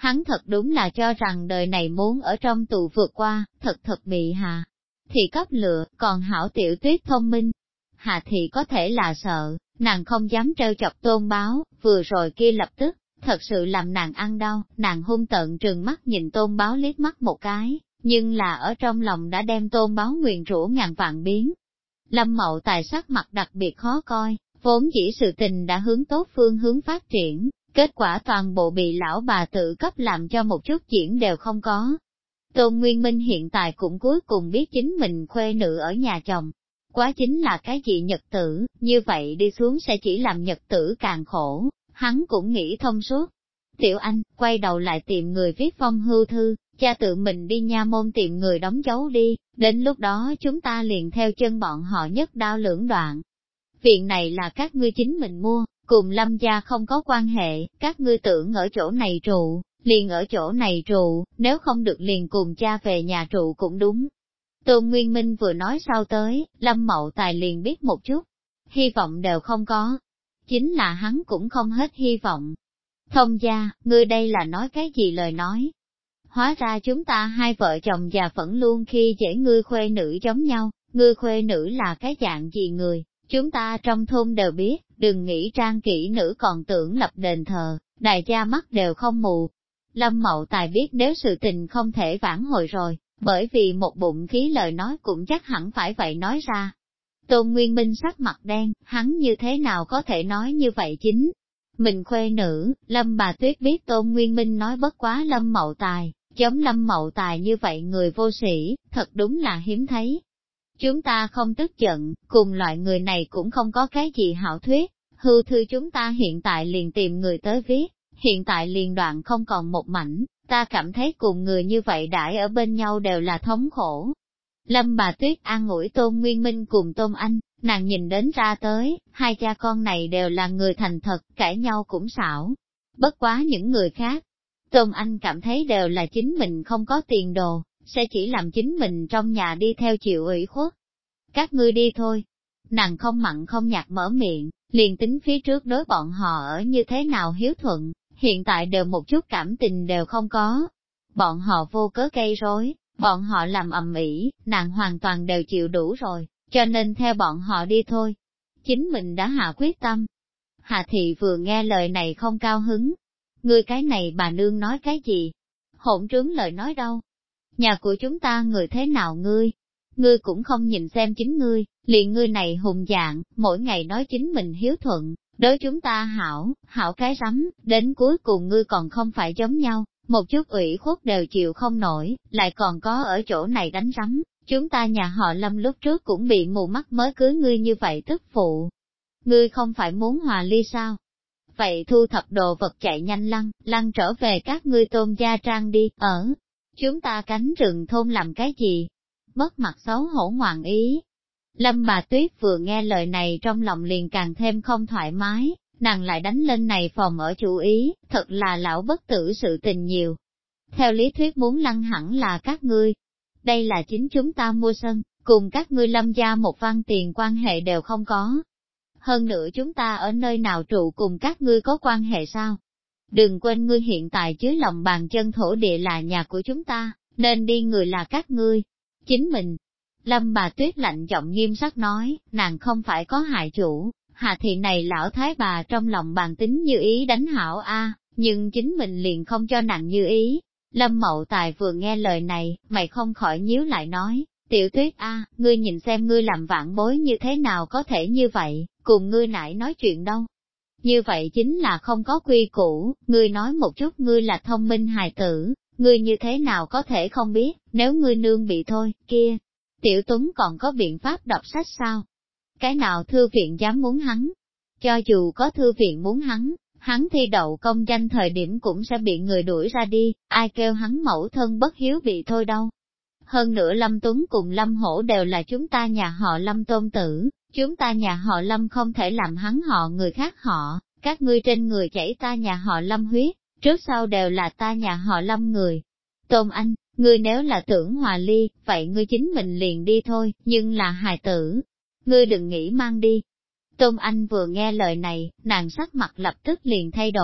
Hắn thật đúng là cho rằng đời này muốn ở trong tù vượt qua, thật bị Hà Thị cấp lựa, còn hảo Tiểu Tuyết thông minh. Hà Thị có thể là sợ, nàng không dám trêu chọc Tôn Báo, vừa rồi kia lập tức, thật sự làm nàng ăn đau, nàng hung tợn trừng mắt nhìn Tôn Báo liếc mắt một cái, nhưng là ở trong lòng đã đem Tôn Báo nguyền rủa ngàn vạn biến. Lâm Mậu Tài sắc mặt đặc biệt khó coi, vốn dĩ sự tình đã hướng tốt phương hướng phát triển, kết quả toàn bộ bị lão bà tự cấp làm cho một chút diễn đều không có. Tôn Nguyên Minh hiện tại cũng cuối cùng biết chính mình khuê nữ ở nhà chồng. Quá chính là cái gì nhật tử, như vậy đi xuống sẽ chỉ làm nhật tử càng khổ, hắn cũng nghĩ thông suốt. Tiểu Anh, quay đầu lại tìm người viết phong hưu thư, cha tự mình đi nha môn tìm người đóng dấu đi, đến lúc đó chúng ta liền theo chân bọn họ nhất đao lưỡng đoạn. Viện này là các ngươi chính mình mua, cùng Lâm gia không có quan hệ, các ngươi tưởng ở chỗ này trụ, liền ở chỗ này trụ, nếu không được liền cùng cha về nhà trụ cũng đúng. Tôn Nguyên Minh vừa nói sau tới, Lâm Mậu Tài liền biết một chút, hy vọng đều không có. Chính là hắn cũng không hết hy vọng. Thông gia, ngươi đây là nói cái gì lời nói? Hóa ra chúng ta hai vợ chồng già vẫn luôn khi dễ ngươi khuê nữ giống nhau, ngươi khuê nữ là cái dạng gì người, chúng ta trong thôn đều biết, đừng nghĩ trang kỹ nữ còn tưởng lập đền thờ, đại gia mắt đều không mù. Lâm Mậu Tài biết nếu sự tình không thể vãn hồi rồi, bởi vì một bụng khí lời nói cũng chắc hẳn phải vậy nói ra. Tôn Nguyên Minh sắc mặt đen, hắn như thế nào có thể nói như vậy chính? Mình khuê nữ, Lâm bà Tuyết biết Tôn Nguyên Minh nói bất quá Lâm Mậu Tài, giống Lâm Mậu Tài như vậy người vô sĩ, thật đúng là hiếm thấy. Chúng ta không tức giận, cùng loại người này cũng không có cái gì hảo thuyết, hưu thư chúng ta hiện tại liền tìm người tới viết, hiện tại liền đoạn không còn một mảnh, ta cảm thấy cùng người như vậy đãi ở bên nhau đều là thống khổ. Lâm bà Tuyết an ủi Tôn Nguyên Minh cùng Tôn Anh, nàng nhìn đến ra tới, hai cha con này đều là người thành thật, cãi nhau cũng xảo. Bất quá những người khác, Tôn Anh cảm thấy đều là chính mình không có tiền đồ, sẽ chỉ làm chính mình trong nhà đi theo chịu ủy khuất. Các ngươi đi thôi. Nàng không mặn không nhạt mở miệng, liền tính phía trước đối bọn họ ở như thế nào hiếu thuận, hiện tại đều một chút cảm tình đều không có. Bọn họ vô cớ gây rối, bọn họ làm ầm ĩ, nàng hoàn toàn đều chịu đủ rồi, cho nên theo bọn họ đi thôi. Chính mình đã hạ quyết tâm. Hà Thị vừa nghe lời này không cao hứng. Ngươi cái này bà nương nói cái gì? Hỗn trướng lời nói đâu? Nhà của chúng ta người thế nào ngươi? Ngươi cũng không nhìn xem chính ngươi, liền ngươi này hùng dạng, mỗi ngày nói chính mình hiếu thuận, đối chúng ta hảo, hảo cái rắm, đến cuối cùng ngươi còn không phải giống nhau, một chút ủy khuất đều chịu không nổi, lại còn có ở chỗ này đánh rắm, chúng ta nhà họ Lâm lúc trước cũng bị mù mắt mới cưới ngươi như vậy tức phụ. Ngươi không phải muốn hòa ly sao? Vậy thu thập đồ vật chạy nhanh lăn trở về các ngươi Tôn gia trang đi, chúng ta cánh rừng thôn làm cái gì? Mất mặt xấu hổ ngoạn ý. Lâm bà Tuyết vừa nghe lời này trong lòng liền càng thêm không thoải mái, nàng lại đánh lên này phòng ở chủ ý, thật là lão bất tử sự tình nhiều. Theo lý thuyết muốn lăn hẳn là các ngươi. Đây là chính chúng ta mua sân, cùng các ngươi Lâm gia một văn tiền quan hệ đều không có. Hơn nữa chúng ta ở nơi nào trụ cùng các ngươi có quan hệ sao? Đừng quên ngươi hiện tại dưới lòng bàn chân thổ địa là nhà của chúng ta, nên đi người là các ngươi. Chính mình. Lâm bà Tuyết lạnh giọng nghiêm sắc nói, nàng không phải có hại chủ, Hà Thị này lão thái bà trong lòng bàn tính như ý đánh hảo a, nhưng chính mình liền không cho nàng như ý. Lâm Mậu Tài vừa nghe lời này, mày không khỏi nhíu lại nói, Tiểu Tuyết a, ngươi nhìn xem ngươi làm vãn bối như thế nào có thể như vậy, cùng ngươi nãy nói chuyện đâu. Như vậy chính là không có quy củ, ngươi nói một chút ngươi là thông minh hài tử, ngươi như thế nào có thể không biết, nếu ngươi nương bị thôi, kia, Tiểu Tuấn còn có biện pháp đọc sách sao? Cái nào thư viện dám muốn hắn? Cho dù có thư viện muốn hắn thi đậu công danh thời điểm cũng sẽ bị người đuổi ra đi, ai kêu hắn mẫu thân bất hiếu bị thôi đâu. Hơn nữa Lâm Tuấn cùng Lâm Hổ đều là chúng ta nhà họ Lâm tôn tử, chúng ta nhà họ Lâm không thể làm hắn họ người khác họ, các ngươi trên người chảy ta nhà họ Lâm huyết, trước sau đều là ta nhà họ Lâm người. Tôn Anh, ngươi nếu là tưởng hòa ly, vậy ngươi chính mình liền đi thôi, nhưng là hài tử, ngươi đừng nghĩ mang đi. Tôn Anh vừa nghe lời này, nàng sắc mặt lập tức liền thay đổi,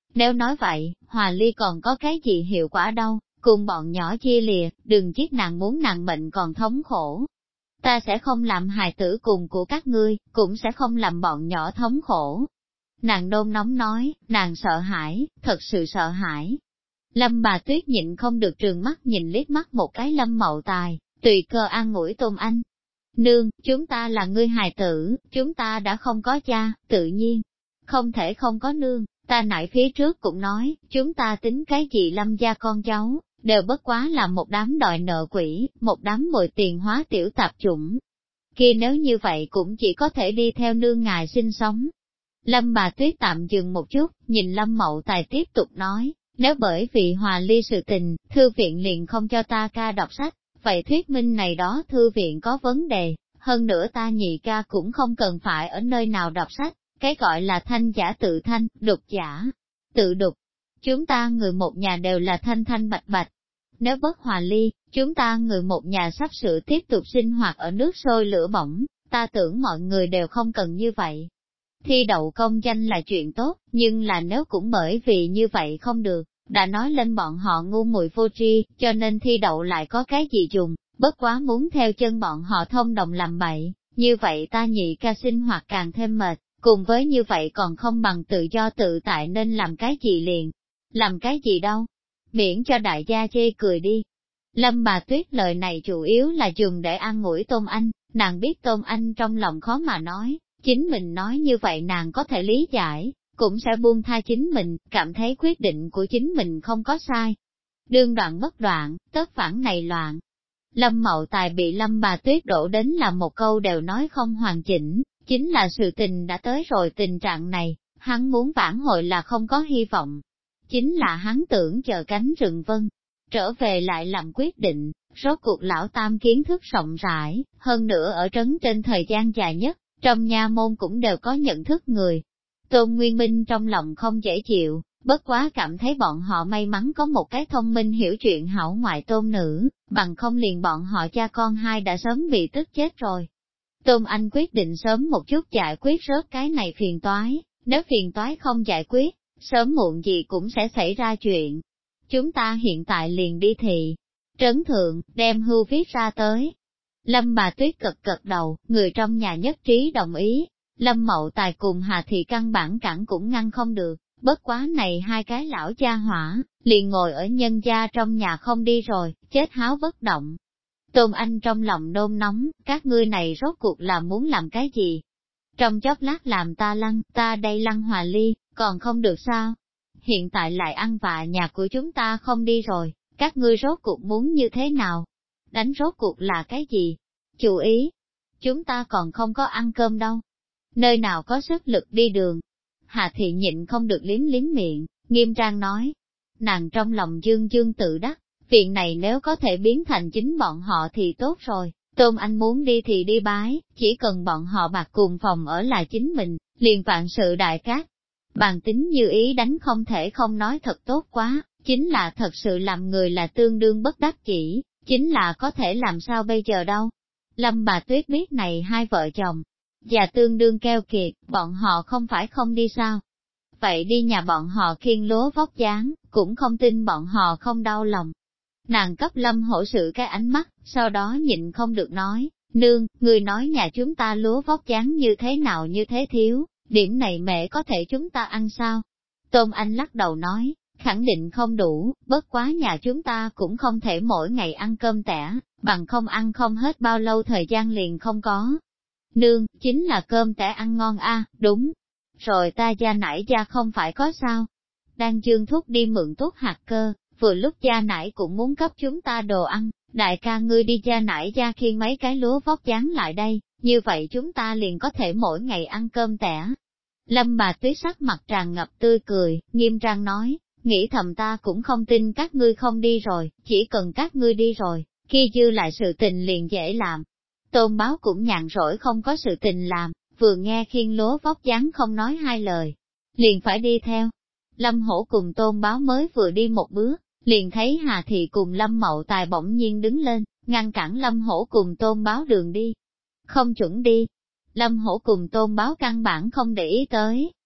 Nếu nói vậy, hòa ly còn có cái gì hiệu quả đâu, cùng bọn nhỏ chia lìa, đừng giết nàng muốn nàng mệnh còn thống khổ. Ta sẽ không làm hài tử cùng của các ngươi, cũng sẽ không làm bọn nhỏ thống khổ. Nàng nôn nóng nói, nàng sợ hãi, thật sự sợ hãi. Lâm bà Tuyết nhịn không được trừng mắt nhìn liếc mắt một cái Lâm Mậu Tài, tùy cơ an ủi Tôn Anh. Nương, chúng ta là ngươi hài tử, chúng ta đã không có cha, tự nhiên, không thể không có nương, ta nãy phía trước cũng nói, chúng ta tính cái gì Lâm gia con cháu, đều bất quá là một đám đòi nợ quỷ, một đám bồi tiền hóa tiểu tạp chủng. Kia nếu như vậy cũng chỉ có thể đi theo nương ngài sinh sống. Lâm bà Tuyết tạm dừng một chút, nhìn Lâm Mậu Tài tiếp tục nói, nếu bởi vì hòa ly sự tình, thư viện liền không cho ta ca đọc sách, vậy thuyết minh này đó thư viện có vấn đề, hơn nữa ta nhị ca cũng không cần phải ở nơi nào đọc sách, cái gọi là thanh giả tự thanh, đục giả tự đục. Chúng ta người một nhà đều là thanh thanh bạch bạch. Nếu bất hòa ly, chúng ta người một nhà sắp sửa tiếp tục sinh hoạt ở nước sôi lửa bỏng, ta tưởng mọi người đều không cần như vậy. Thi đậu công danh là chuyện tốt, nhưng là nếu cũng bởi vì như vậy không được, đã nói lên bọn họ ngu muội vô tri, cho nên thi đậu lại có cái gì dùng, bất quá muốn theo chân bọn họ thông đồng làm bậy, như vậy ta nhị ca sinh hoạt càng thêm mệt, cùng với như vậy còn không bằng tự do tự tại nên làm cái gì liền, làm cái gì đâu, miễn cho đại gia chê cười đi. Lâm bà Tuyết lời này chủ yếu là dùng để an ủi Tôn Anh, nàng biết Tôn Anh trong lòng khó mà nói, chính mình nói như vậy nàng có thể lý giải, cũng sẽ buông tha chính mình, cảm thấy quyết định của chính mình không có sai. Đương đoạn bất đoạn, tất phản này loạn. Lâm Mậu Tài bị Lâm bà Tuyết đổ đến là một câu đều nói không hoàn chỉnh, chính là sự tình đã tới rồi tình trạng này, hắn muốn vãn hồi là không có hy vọng. Chính là hắn tưởng chờ cánh rừng vân, trở về lại làm quyết định, rốt cuộc lão tam kiến thức rộng rãi, hơn nữa ở trấn trên thời gian dài nhất, trong nha môn cũng đều có nhận thức người. Tôn Nguyên Minh trong lòng không dễ chịu, bất quá cảm thấy bọn họ may mắn có một cái thông minh hiểu chuyện hảo ngoại tôn nữ, bằng không liền bọn họ cha con hai đã sớm bị tức chết rồi. Tôn Anh quyết định sớm một chút giải quyết rớt cái này phiền toái, nếu phiền toái không giải quyết, sớm muộn gì cũng sẽ xảy ra chuyện. Chúng ta hiện tại liền đi thị trấn thượng, đem hưu viết ra tới. Lâm bà Tuyết cực cực đầu, người trong nhà nhất trí đồng ý. Lâm Mậu Tài cùng Hà Thị căn bản cản cũng ngăn không được, bất quá này hai cái lão gia hỏa, liền ngồi ở nhân gia trong nhà không đi rồi, chết háo bất động. Tôn Anh trong lòng nôn nóng, các ngươi này rốt cuộc là muốn làm cái gì? Trong chốc lát làm ta lăn, ta đây lăn hòa ly, còn không được sao? Hiện tại lại ăn vạ nhà của chúng ta không đi rồi, các ngươi rốt cuộc muốn như thế nào? Đánh rốt cuộc là cái gì? Chú ý, chúng ta còn không có ăn cơm đâu. Nơi nào có sức lực đi đường? Hà Thị nhịn không được liếm liếm miệng, nghiêm trang nói. Nàng trong lòng dương dương tự đắc, chuyện này nếu có thể biến thành chính bọn họ thì tốt rồi. Tôn Anh muốn đi thì đi bái, chỉ cần bọn họ bạc cùng phòng ở là chính mình, liền vạn sự đại cát. Bàn tính như ý đánh không thể không nói thật tốt quá, chính là thật sự làm người là tương đương bất đắc chỉ, chính là có thể làm sao bây giờ đâu. Lâm bà Tuyết biết này hai vợ chồng, và tương đương keo kiệt, bọn họ không phải không đi sao. Vậy đi nhà bọn họ khiêng lúa vóc dáng, cũng không tin bọn họ không đau lòng. Nàng cấp Lâm hổ sự cái ánh mắt, sau đó nhịn không được nói, nương, người nói nhà chúng ta lúa vóc dáng như thế nào như thế thiếu, điểm này mẹ có thể chúng ta ăn sao? Tôn Anh lắc đầu nói, khẳng định không đủ, bất quá nhà chúng ta cũng không thể mỗi ngày ăn cơm tẻ, bằng không ăn không hết bao lâu thời gian liền không có. Nương, chính là cơm tẻ ăn ngon a, đúng. Rồi ta gia nải gia không phải có sao? Đang dương thúc đi mượn tốt hạt cơ, vừa lúc gia nải cũng muốn cấp chúng ta đồ ăn, đại ca ngươi đi gia nải gia khiêng mấy cái lúa vóc dáng lại đây, như vậy chúng ta liền có thể mỗi ngày ăn cơm tẻ. Lâm bà Tuyết sắc mặt tràn ngập tươi cười, nghiêm trang nói, nghĩ thầm ta cũng không tin các ngươi không đi rồi, chỉ cần các ngươi đi rồi, khi dư lại sự tình liền dễ làm. Tôn Báo cũng nhàn rỗi không có sự tình làm, vừa nghe khiêng lúa vóc dáng không nói hai lời, liền phải đi theo. Lâm Hổ cùng Tôn Báo mới vừa đi một bước, liền thấy Hà Thị cùng Lâm Mậu Tài bỗng nhiên đứng lên, ngăn cản Lâm Hổ cùng Tôn Báo đường đi. Không chuẩn đi. Lâm Hổ cùng Tôn Báo căn bản không để ý tới,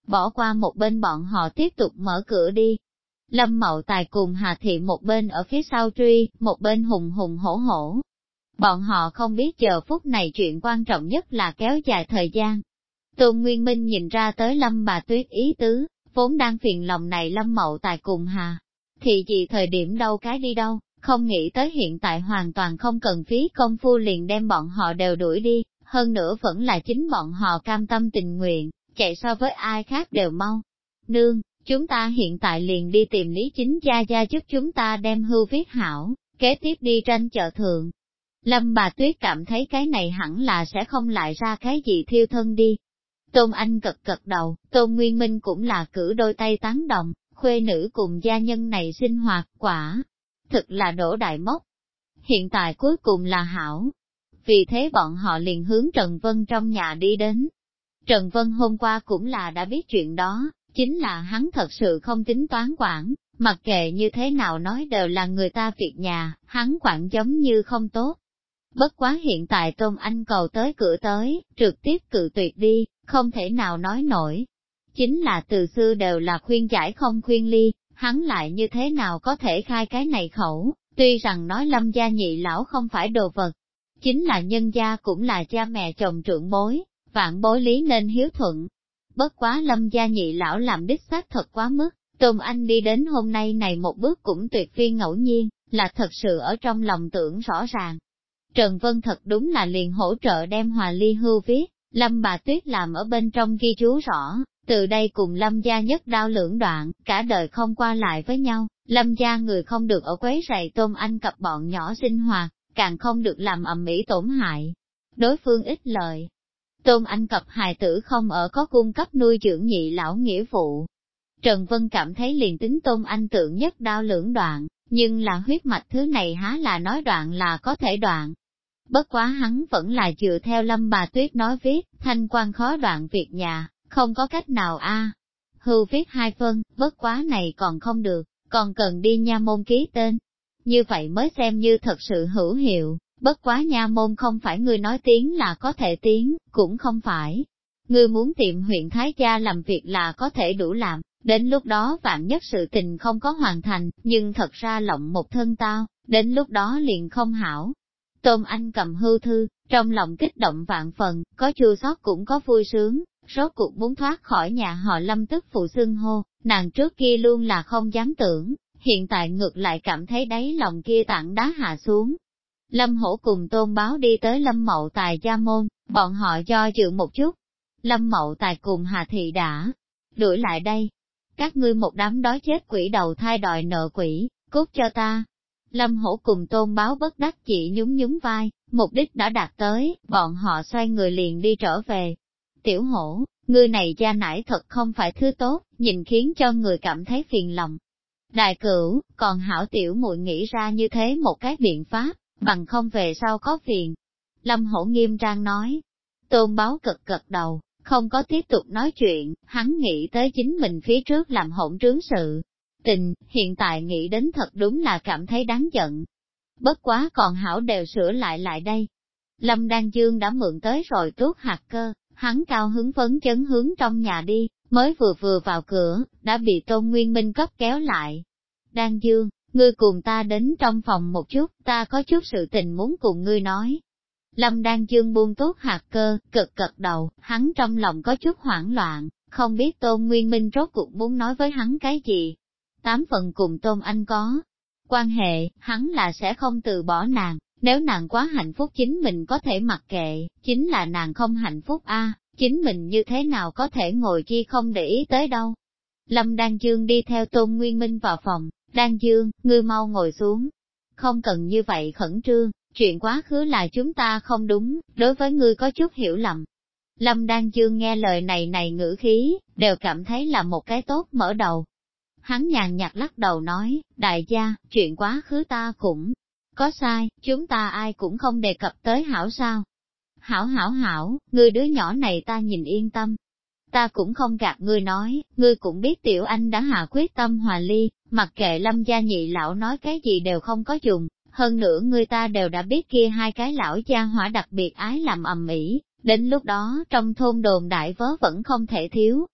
bỏ qua một bên bọn họ tiếp tục mở cửa đi. Lâm Mậu Tài cùng Hà Thị một bên ở phía sau truy, một bên hùng hùng hổ hổ. Bọn họ không biết giờ phút này chuyện quan trọng nhất là kéo dài thời gian. Tôn Nguyên Minh nhìn ra tới Lâm Bà Tuyết ý tứ, vốn đang phiền lòng này Lâm Mậu Tài cùng Hà Thị gì thời điểm đâu cái đi đâu, không nghĩ tới hiện tại hoàn toàn không cần phí công phu liền đem bọn họ đều đuổi đi, hơn nữa vẫn là chính bọn họ cam tâm tình nguyện, chạy so với ai khác đều mau. Nương, chúng ta hiện tại liền đi tìm Lý Chính gia giúp chúng ta đem hưu viết hảo, kế tiếp đi tranh chợ thượng. Lâm Bà Tuyết cảm thấy cái này hẳn là sẽ không lại ra cái gì thiêu thân đi. Tôn Anh cật đầu, Tôn Nguyên Minh cũng là cử đôi tay tán đồng, khuê nữ cùng gia nhân này sinh hoạt quả. Thực là đổ đại mốc. Hiện tại cuối cùng là hảo. Vì thế bọn họ liền hướng Trần Vân trong nhà đi đến. Trần Vân hôm qua cũng là đã biết chuyện đó, chính là hắn thật sự không tính toán quản, mặc kệ như thế nào nói đều là người ta việc nhà, hắn quản giống như không tốt. Bất quá hiện tại Tôn Anh cầu tới cửa tới, trực tiếp cự tuyệt đi, không thể nào nói nổi. Chính là từ xưa đều là khuyên giải không khuyên ly, hắn lại như thế nào có thể khai cái này khẩu, tuy rằng nói Lâm gia nhị lão không phải đồ vật, chính là nhân gia cũng là cha mẹ chồng trưởng bối, vạn bối lý nên hiếu thuận. Bất quá Lâm gia nhị lão làm đích xác thật quá mức, Tôn Anh đi đến hôm nay này một bước cũng tuyệt phi ngẫu nhiên, là thật sự ở trong lòng tưởng rõ ràng. Trần Vân thật đúng là liền hỗ trợ đem hòa ly hưu viết, Lâm Bà Tuyết làm ở bên trong ghi chú rõ, từ đây cùng Lâm gia nhất đao lưỡng đoạn, cả đời không qua lại với nhau, Lâm gia người không được ở quấy rầy Tôn Anh cặp bọn nhỏ sinh hoạt, càng không được làm ầm ĩ tổn hại. Đối phương ít lợi. Tôn Anh cặp hài tử không ở có cung cấp nuôi dưỡng nhị lão nghĩa vụ. Trần Vân cảm thấy liền tính Tôn Anh tượng nhất đao lưỡng đoạn, nhưng là huyết mạch thứ này há là nói đoạn là có thể đoạn. Bất quá hắn vẫn là dựa theo Lâm Bà Tuyết nói viết, thanh quan khó đoạn việc nhà, không có cách nào Hưu viết 2 phân, bất quá này còn không được, còn cần đi nha môn ký tên. Như vậy mới xem như thật sự hữu hiệu, bất quá nha môn không phải người nói tiếng là có thể tiếng, cũng không phải. Ngươi muốn tìm huyện Thái Gia làm việc là có thể đủ làm, đến lúc đó vạn nhất sự tình không có hoàn thành, nhưng thật ra lộng một thân tao, đến lúc đó liền không hảo. Tôn Anh cầm hưu thư, trong lòng kích động vạn phần, có chua xót cũng có vui sướng, rốt cuộc muốn thoát khỏi nhà họ Lâm tức phụ xưng hô, nàng trước kia luôn là không dám tưởng, hiện tại ngược lại cảm thấy đáy lòng kia tảng đá hạ xuống. Lâm Hổ cùng Tôn Báo đi tới Lâm Mậu Tài gia môn, bọn họ do dự một chút. Lâm Mậu Tài cùng Hà Thị đã đuổi lại đây. Các ngươi một đám đói chết quỷ đầu thai đòi nợ quỷ, cút cho ta. Lâm Hổ cùng Tôn Báo bất đắc chỉ nhún nhún vai, mục đích đã đạt tới, bọn họ xoay người liền đi trở về. Tiểu Hổ, ngươi này gia nải thật không phải thứ tốt, nhìn khiến cho người cảm thấy phiền lòng. Đại cửu, còn hảo tiểu muội nghĩ ra như thế một cái biện pháp, bằng không về sau có phiền. Lâm Hổ nghiêm trang nói. Tôn Báo cực đầu, không có tiếp tục nói chuyện, hắn nghĩ tới chính mình phía trước làm hỗn trướng sự tình, hiện tại nghĩ đến thật đúng là cảm thấy đáng giận. Bất quá còn hảo đều sửa lại đây. Lâm Đan Dương đã mượn tới rồi tuốt hạt cơ, hắn cao hứng phấn chấn hướng trong nhà đi, mới vừa vào cửa, đã bị Tôn Nguyên Minh cấp kéo lại. Đan Dương, ngươi cùng ta đến trong phòng một chút, ta có chút sự tình muốn cùng ngươi nói. Lâm Đan Dương buông tốt hạt cơ, cực đầu, hắn trong lòng có chút hoảng loạn, không biết Tôn Nguyên Minh rốt cuộc muốn nói với hắn cái gì. 8 phần cùng Tôn Anh có quan hệ, hắn là sẽ không từ bỏ nàng, nếu nàng quá hạnh phúc chính mình có thể mặc kệ, chính là nàng không hạnh phúc chính mình như thế nào có thể ngồi chi không để ý tới đâu. Lâm Đan Dương đi theo Tôn Nguyên Minh vào phòng, Đan Dương, ngươi mau ngồi xuống. Không cần như vậy khẩn trương, chuyện quá khứ là chúng ta không đúng, đối với ngươi có chút hiểu lầm. Lâm Đan Dương nghe lời này ngữ khí, đều cảm thấy là một cái tốt mở đầu. Hắn nhàn nhạt lắc đầu nói, đại gia, chuyện quá khứ ta cũng có sai, chúng ta ai cũng không đề cập tới hảo sao. Hảo, ngươi đứa nhỏ này ta nhìn yên tâm. Ta cũng không gạt ngươi nói, ngươi cũng biết Tiểu Anh đã hạ quyết tâm hòa ly, mặc kệ Lâm gia nhị lão nói cái gì đều không có dùng, hơn nữa người ta đều đã biết kia 2 cái lão gia hỏa đặc biệt ái làm ầm ĩ, đến lúc đó trong thôn đồn đại vớ vẫn không thể thiếu.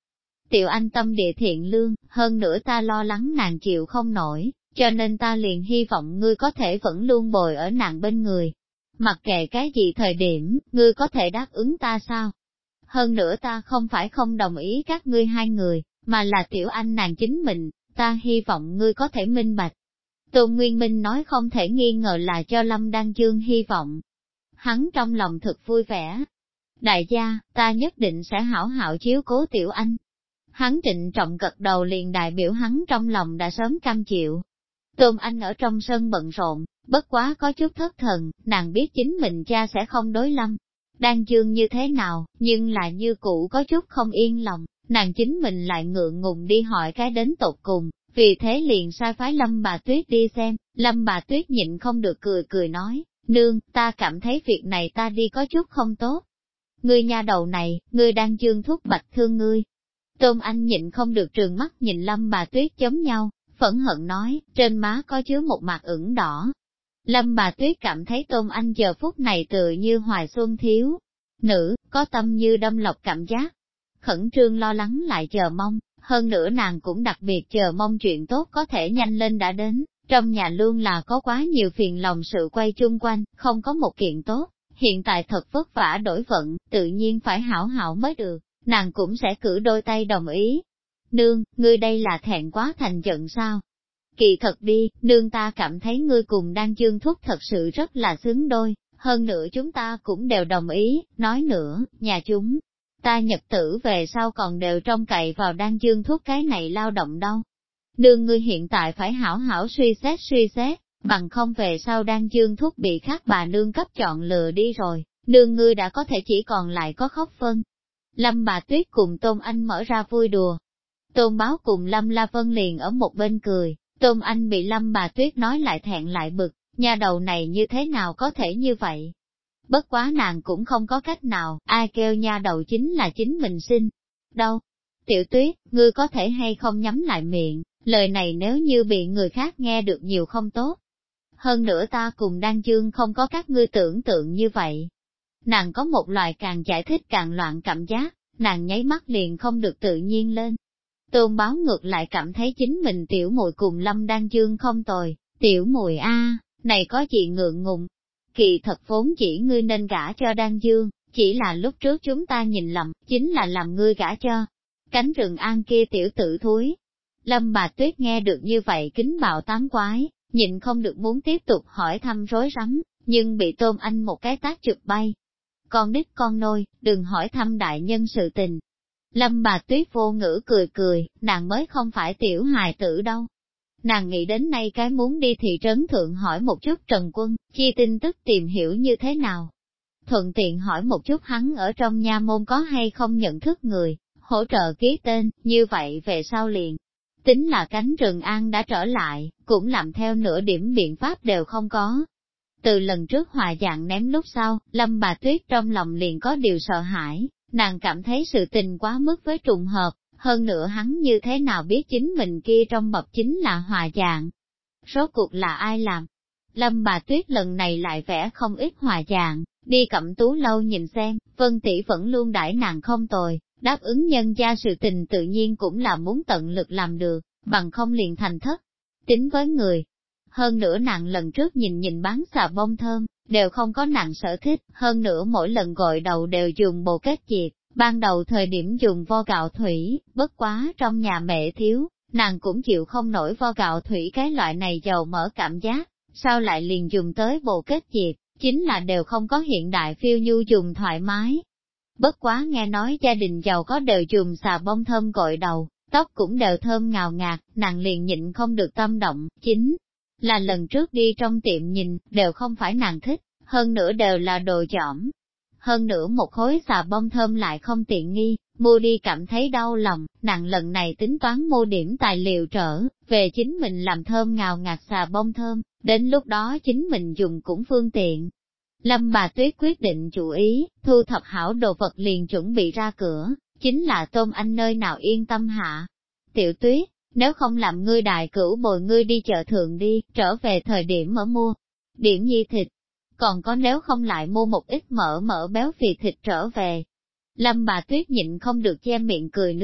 Tiểu Anh tâm địa thiện lương, hơn nữa ta lo lắng nàng chịu không nổi, cho nên ta liền hy vọng ngươi có thể vẫn luôn bồi ở nàng bên người. Mặc kệ cái gì thời điểm, ngươi có thể đáp ứng ta sao? Hơn nữa ta không phải không đồng ý các ngươi hai người, mà là Tiểu Anh nàng chính mình, ta hy vọng ngươi có thể minh bạch. Tôn Nguyên Minh nói không thể nghi ngờ là cho Lâm Đan Dương hy vọng. Hắn trong lòng thực vui vẻ. Đại gia, ta nhất định sẽ hảo hảo chiếu cố Tiểu Anh. Hắn trịnh trọng gật đầu liền đại biểu hắn trong lòng đã sớm cam chịu. Tôn Anh ở trong sân bận rộn, bất quá có chút thất thần, nàng biết chính mình cha sẽ không đối Lâm Đan Dương như thế nào, nhưng là như cũ có chút không yên lòng, nàng chính mình lại ngượng ngùng đi hỏi cái đến tột cùng, vì thế liền sai phái Lâm bà Tuyết đi xem. Lâm bà Tuyết nhịn không được cười cười nói, nương, ta cảm thấy việc này ta đi có chút không tốt. Ngươi nha đầu này, ngươi đang Dương thúc bạch thương ngươi. Tôn Anh nhịn không được trừng mắt nhìn Lâm bà Tuyết giống nhau, phẫn hận nói, trên má có chứa một mặt ửng đỏ. Lâm bà Tuyết cảm thấy Tôn Anh giờ phút này tự như hoài xuân thiếu nữ, có tâm như đâm lọc cảm giác. Khẩn trương lo lắng lại chờ mong, hơn nữa nàng cũng đặc biệt chờ mong chuyện tốt có thể nhanh lên đã đến, trong nhà luôn là có quá nhiều phiền lòng sự quay chung quanh, không có một kiện tốt, hiện tại thật vất vả đổi vận, tự nhiên phải hảo hảo mới được, nàng cũng sẽ cử đôi tay đồng ý. Nương, ngươi đây là thẹn quá thành giận sao? Kỳ thật đi, nương ta cảm thấy ngươi cùng Đan Dương thúc thật sự rất là xứng đôi, hơn nữa chúng ta cũng đều đồng ý, nói nữa, nhà chúng ta nhật tử về sau còn đều trông cậy vào Đan Dương thúc cái này lao động đâu. Nương ngươi hiện tại phải hảo hảo suy xét, bằng không về sau Đan Dương thúc bị khác bà nương cấp chọn lừa đi rồi, nương ngươi đã có thể chỉ còn lại có khóc phân. Lâm bà Tuyết cùng Tôn Anh mở ra vui đùa. Tôn Báo cùng Lâm La Vân liền ở một bên cười, Tôn Anh bị Lâm bà Tuyết nói lại thẹn lại bực, nhà đầu này như thế nào có thể như vậy. Bất quá nàng cũng không có cách nào, ai kêu nha đầu chính là chính mình sinh. Đâu? Tiểu Tuyết, ngươi có thể hay không nhắm lại miệng, lời này nếu như bị người khác nghe được nhiều không tốt. Hơn nữa ta cùng Đan Dương không có các ngươi tưởng tượng như vậy. Nàng có một loại càng giải thích càng loạn cảm giác, nàng nháy mắt liền không được tự nhiên lên. Tôn Báo ngược lại cảm thấy chính mình tiểu muội cùng Lâm Đan Dương không tồi, tiểu muội a, này có gì ngượng ngùng. Kỳ thật vốn chỉ ngươi nên gả cho Đan Dương, chỉ là lúc trước chúng ta nhìn lầm, chính là làm ngươi gả cho cánh rừng an kia tiểu tử thúi. Lâm bà Tuyết nghe được như vậy kính bạo tám quái, nhịn không được muốn tiếp tục hỏi thăm rối rắm, nhưng bị Tôn Anh một cái tát chụp bay. Con đít con nôi, đừng hỏi thăm đại nhân sự tình. Lâm bà Tuyết vô ngữ cười cười, nàng mới không phải tiểu hài tử đâu. Nàng nghĩ đến nay cái muốn đi thị trấn thượng hỏi một chút Trần Quân, chi tin tức tìm hiểu như thế nào. Thuận tiện hỏi một chút hắn ở trong nha môn có hay không nhận thức người, hỗ trợ ký tên, như vậy về sau liền. Tính là cánh rừng an đã trở lại, cũng làm theo nửa điểm biện pháp đều không có. Từ lần trước hòa dạng ném lúc sau, Lâm bà Tuyết trong lòng liền có điều sợ hãi, nàng cảm thấy sự tình quá mức với trùng hợp, hơn nữa hắn như thế nào biết chính mình kia trong bọc chính là hòa dạng. Rốt cuộc là ai làm? Lâm bà Tuyết lần này lại vẽ không ít hòa dạng, đi Cẩm Tú lâu nhìn xem, Vân tỷ vẫn luôn đãi nàng không tồi, đáp ứng nhân gia sự tình tự nhiên cũng là muốn tận lực làm được, bằng không liền thành thất. Tính với người. Hơn nữa nàng lần trước nhìn bán xà bông thơm, đều không có nàng sở thích, hơn nữa mỗi lần gội đầu đều dùng bồ kết diệt, ban đầu thời điểm dùng vo gạo thủy, bất quá trong nhà mẹ thiếu, nàng cũng chịu không nổi vo gạo thủy cái loại này dầu mỡ cảm giác, sao lại liền dùng tới bồ kết diệt, chính là đều không có hiện đại phiêu nhu dùng thoải mái. Bất quá nghe nói gia đình giàu có đều dùng xà bông thơm gội đầu, tóc cũng đều thơm ngào ngạt, nàng liền nhịn không được tâm động, chính là lần trước đi trong tiệm nhìn, đều không phải nàng thích, hơn nữa đều là đồ chỏm. Hơn nữa một khối xà bông thơm lại không tiện nghi, mua đi cảm thấy đau lòng, nàng lần này tính toán mua điểm tài liệu trở, về chính mình làm thơm ngào ngạt xà bông thơm, đến lúc đó chính mình dùng cũng phương tiện. Lâm bà Tuyết quyết định chủ ý, thu thập hảo đồ vật liền chuẩn bị ra cửa, chính là Tôn Anh nơi nào yên tâm hạ. Tiểu Tuyết, nếu không làm ngươi đại cửu bồi ngươi đi chợ thượng đi, trở về thời điểm ở mua điểm nhi thịt, còn có nếu không lại mua một ít mỡ béo phì thịt trở về. Lâm bà Tuyết nhịn không được che miệng cười nương,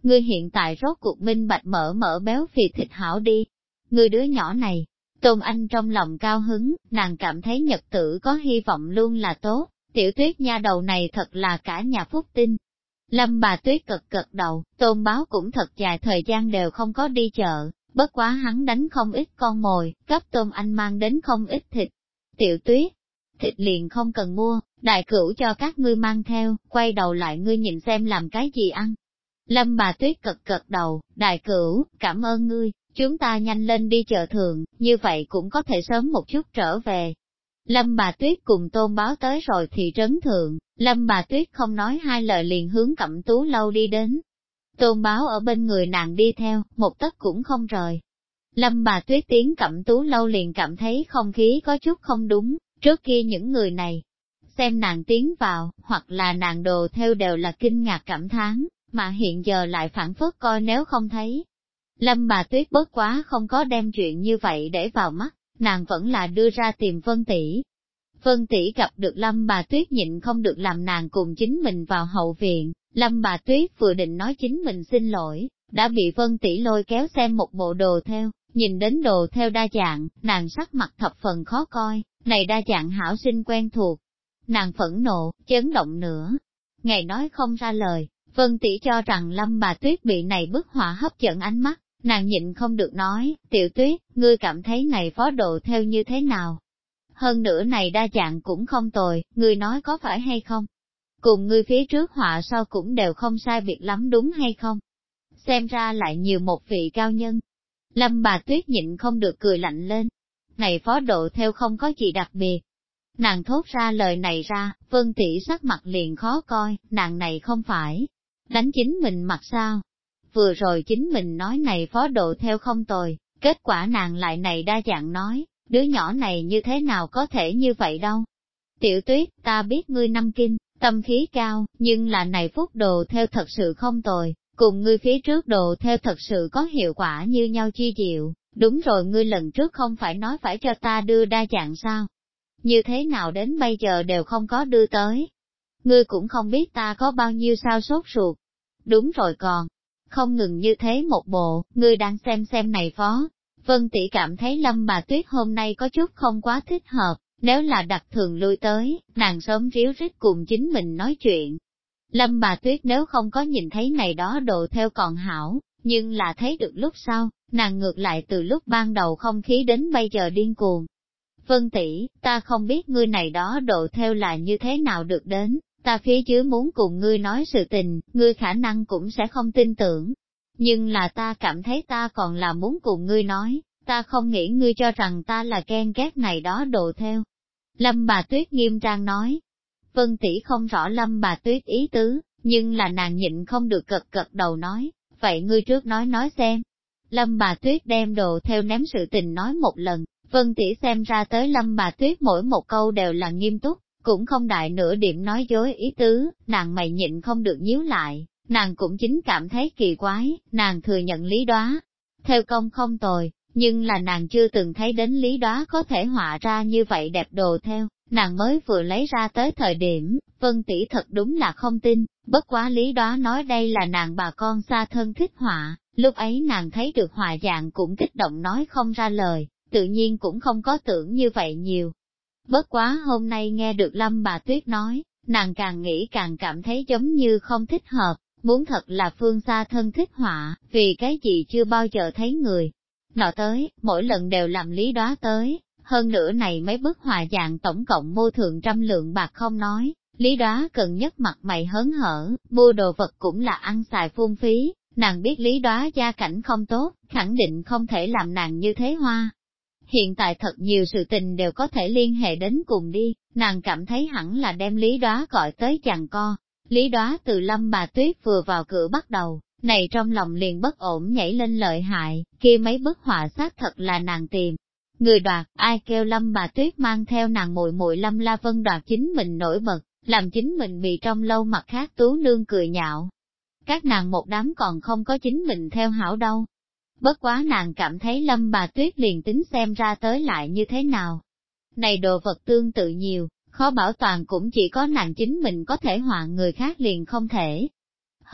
ngươi hiện tại rốt cuộc minh bạch mỡ mỡ béo phì thịt hảo đi. Ngươi đứa nhỏ này, Tôn Anh trong lòng cao hứng, nàng cảm thấy nhật tử có hy vọng luôn là tốt, Tiểu Tuyết nha đầu này thật là cả nhà phúc tinh. Lâm bà Tuyết cực cực đầu, Tôn Báo cũng thật dài thời gian đều không có đi chợ, bất quá hắn đánh không ít con mồi, cấp Tôn Anh mang đến không ít thịt. Tiểu Tuyết, thịt liền không cần mua, đại cửu cho các ngươi mang theo, quay đầu lại ngươi nhìn xem làm cái gì ăn. Lâm bà Tuyết cực cực đầu, đại cửu, cảm ơn ngươi, chúng ta nhanh lên đi chợ thường, như vậy cũng có thể sớm một chút trở về. Lâm bà Tuyết cùng Tôn Báo tới rồi thị trấn thượng, Lâm bà Tuyết không nói hai lời liền hướng Cẩm Tú lâu đi đến. Tôn Báo ở bên người nàng đi theo, một tấc cũng không rời. Lâm bà Tuyết tiến Cẩm Tú lâu liền cảm thấy không khí có chút không đúng, trước kia những người này, xem nàng tiến vào, hoặc là nàng đồ theo đều là kinh ngạc cảm thán, mà hiện giờ lại phản phất coi nếu không thấy. Lâm bà Tuyết bớt quá không có đem chuyện như vậy để vào mắt, nàng vẫn là đưa ra tìm Vân Tỷ. Vân Tỷ gặp được Lâm bà Tuyết nhịn không được làm nàng cùng chính mình vào hậu viện, Lâm bà Tuyết vừa định nói chính mình xin lỗi, đã bị Vân Tỷ lôi kéo xem một bộ đồ theo, nhìn đến đồ theo đa dạng, nàng sắc mặt thập phần khó coi, này đa dạng hảo sinh quen thuộc. Nàng phẫn nộ, chấn động nữa. Ngày nói không ra lời, Vân Tỷ cho rằng Lâm bà Tuyết bị này bức họa hấp dẫn ánh mắt, nàng nhịn không được nói, Tiểu Tuyết, ngươi cảm thấy này phó đồ theo như thế nào? Hơn nữa này đa dạng cũng không tồi, ngươi nói có phải hay không? Cùng ngươi phía trước họa sau cũng đều không sai biệt lắm đúng hay không? Xem ra lại nhiều một vị cao nhân. Lâm bà Tuyết nhịn không được cười lạnh lên. Này phó độ theo không có gì đặc biệt. Nàng thốt ra lời này ra, Vân Tỷ sắc mặt liền khó coi, nàng này không phải đánh chính mình mặt sao? Vừa rồi chính mình nói này phó độ theo không tồi, kết quả nàng lại này đa dạng nói, đứa nhỏ này như thế nào có thể như vậy đâu. Tiểu Tuyết, ta biết ngươi năm kinh, tâm khí cao, nhưng là này phúc đồ theo thật sự không tồi, cùng ngươi phía trước đồ theo thật sự có hiệu quả như nhau chi diệu, đúng rồi ngươi lần trước không phải nói phải cho ta đưa đa dạng sao? Như thế nào đến bây giờ đều không có đưa tới? Ngươi cũng không biết ta có bao nhiêu sao sốt ruột. Đúng rồi còn, không ngừng như thế một bộ, ngươi đang xem này phó. Vân Tỷ cảm thấy Lâm bà Tuyết hôm nay có chút không quá thích hợp, nếu là đặc thường lui tới, nàng sớm ríu rít cùng chính mình nói chuyện. Lâm bà Tuyết nếu không có nhìn thấy này đó đồ theo còn hảo, nhưng là thấy được lúc sau, nàng ngược lại từ lúc ban đầu không khí đến bây giờ điên cuồng. Vân Tỷ, ta không biết ngươi này đó đồ theo là như thế nào được đến, ta phía dưới muốn cùng ngươi nói sự tình, ngươi khả năng cũng sẽ không tin tưởng. Nhưng là ta cảm thấy ta còn là muốn cùng ngươi nói, ta không nghĩ ngươi cho rằng ta là ghen ghét này đó đồ theo. Lâm bà Tuyết nghiêm trang nói. Vân Tỷ không rõ Lâm bà Tuyết ý tứ, nhưng là nàng nhịn không được gật gật đầu nói, vậy ngươi trước nói xem. Lâm bà Tuyết đem đồ theo ném sự tình nói một lần, Vân Tỷ xem ra tới Lâm bà Tuyết mỗi một câu đều là nghiêm túc, cũng không đại nửa điểm nói dối ý tứ, nàng mày nhịn không được nhíu lại, nàng cũng chính cảm thấy kỳ quái, nàng thừa nhận Lý Đóa theo công không tồi, nhưng là nàng chưa từng thấy đến Lý Đóa có thể họa ra như vậy đẹp đồ theo, nàng mới vừa lấy ra tới thời điểm, Vân Tỷ thật đúng là không tin, bất quá Lý Đóa nói đây là nàng bà con xa thân thích họa, lúc ấy nàng thấy được họa dạng cũng kích động nói không ra lời, tự nhiên cũng không có tưởng như vậy nhiều. Bất quá hôm nay nghe được Lâm bà Tuyết nói, nàng càng nghĩ càng cảm thấy giống như không thích hợp, muốn thật là phương xa thân thích họa, vì cái gì chưa bao giờ thấy người. Nọ tới, mỗi lần đều làm Lý Đóa tới, hơn nữa này mấy bức họa dạng tổng cộng mua thượng 100 lượng bạc không nói, Lý Đóa cần nhất mặt mày hớn hở, mua đồ vật cũng là ăn xài phung phí, nàng biết Lý Đóa gia cảnh không tốt, khẳng định không thể làm nàng như thế hoa. Hiện tại thật nhiều sự tình đều có thể liên hệ đến cùng đi, nàng cảm thấy hẳn là đem Lý Đóa gọi tới giằng co. Lý Đóa từ Lâm bà Tuyết vừa vào cửa bắt đầu, này trong lòng liền bất ổn nhảy lên lợi hại, kia mấy bức họa xác thật là nàng tìm. Người đoạt, ai kêu Lâm bà Tuyết mang theo nàng muội muội Lâm La Vân đoạt chính mình nổi bật, làm chính mình bị trong lâu mặt khác tú nương cười nhạo. Các nàng một đám còn không có chính mình theo hảo đâu. Bất quá nàng cảm thấy Lâm bà Tuyết liền tính xem ra tới lại như thế nào. Này đồ vật tương tự nhiều, khó bảo toàn cũng chỉ có nàng chính mình có thể họa người khác liền không thể.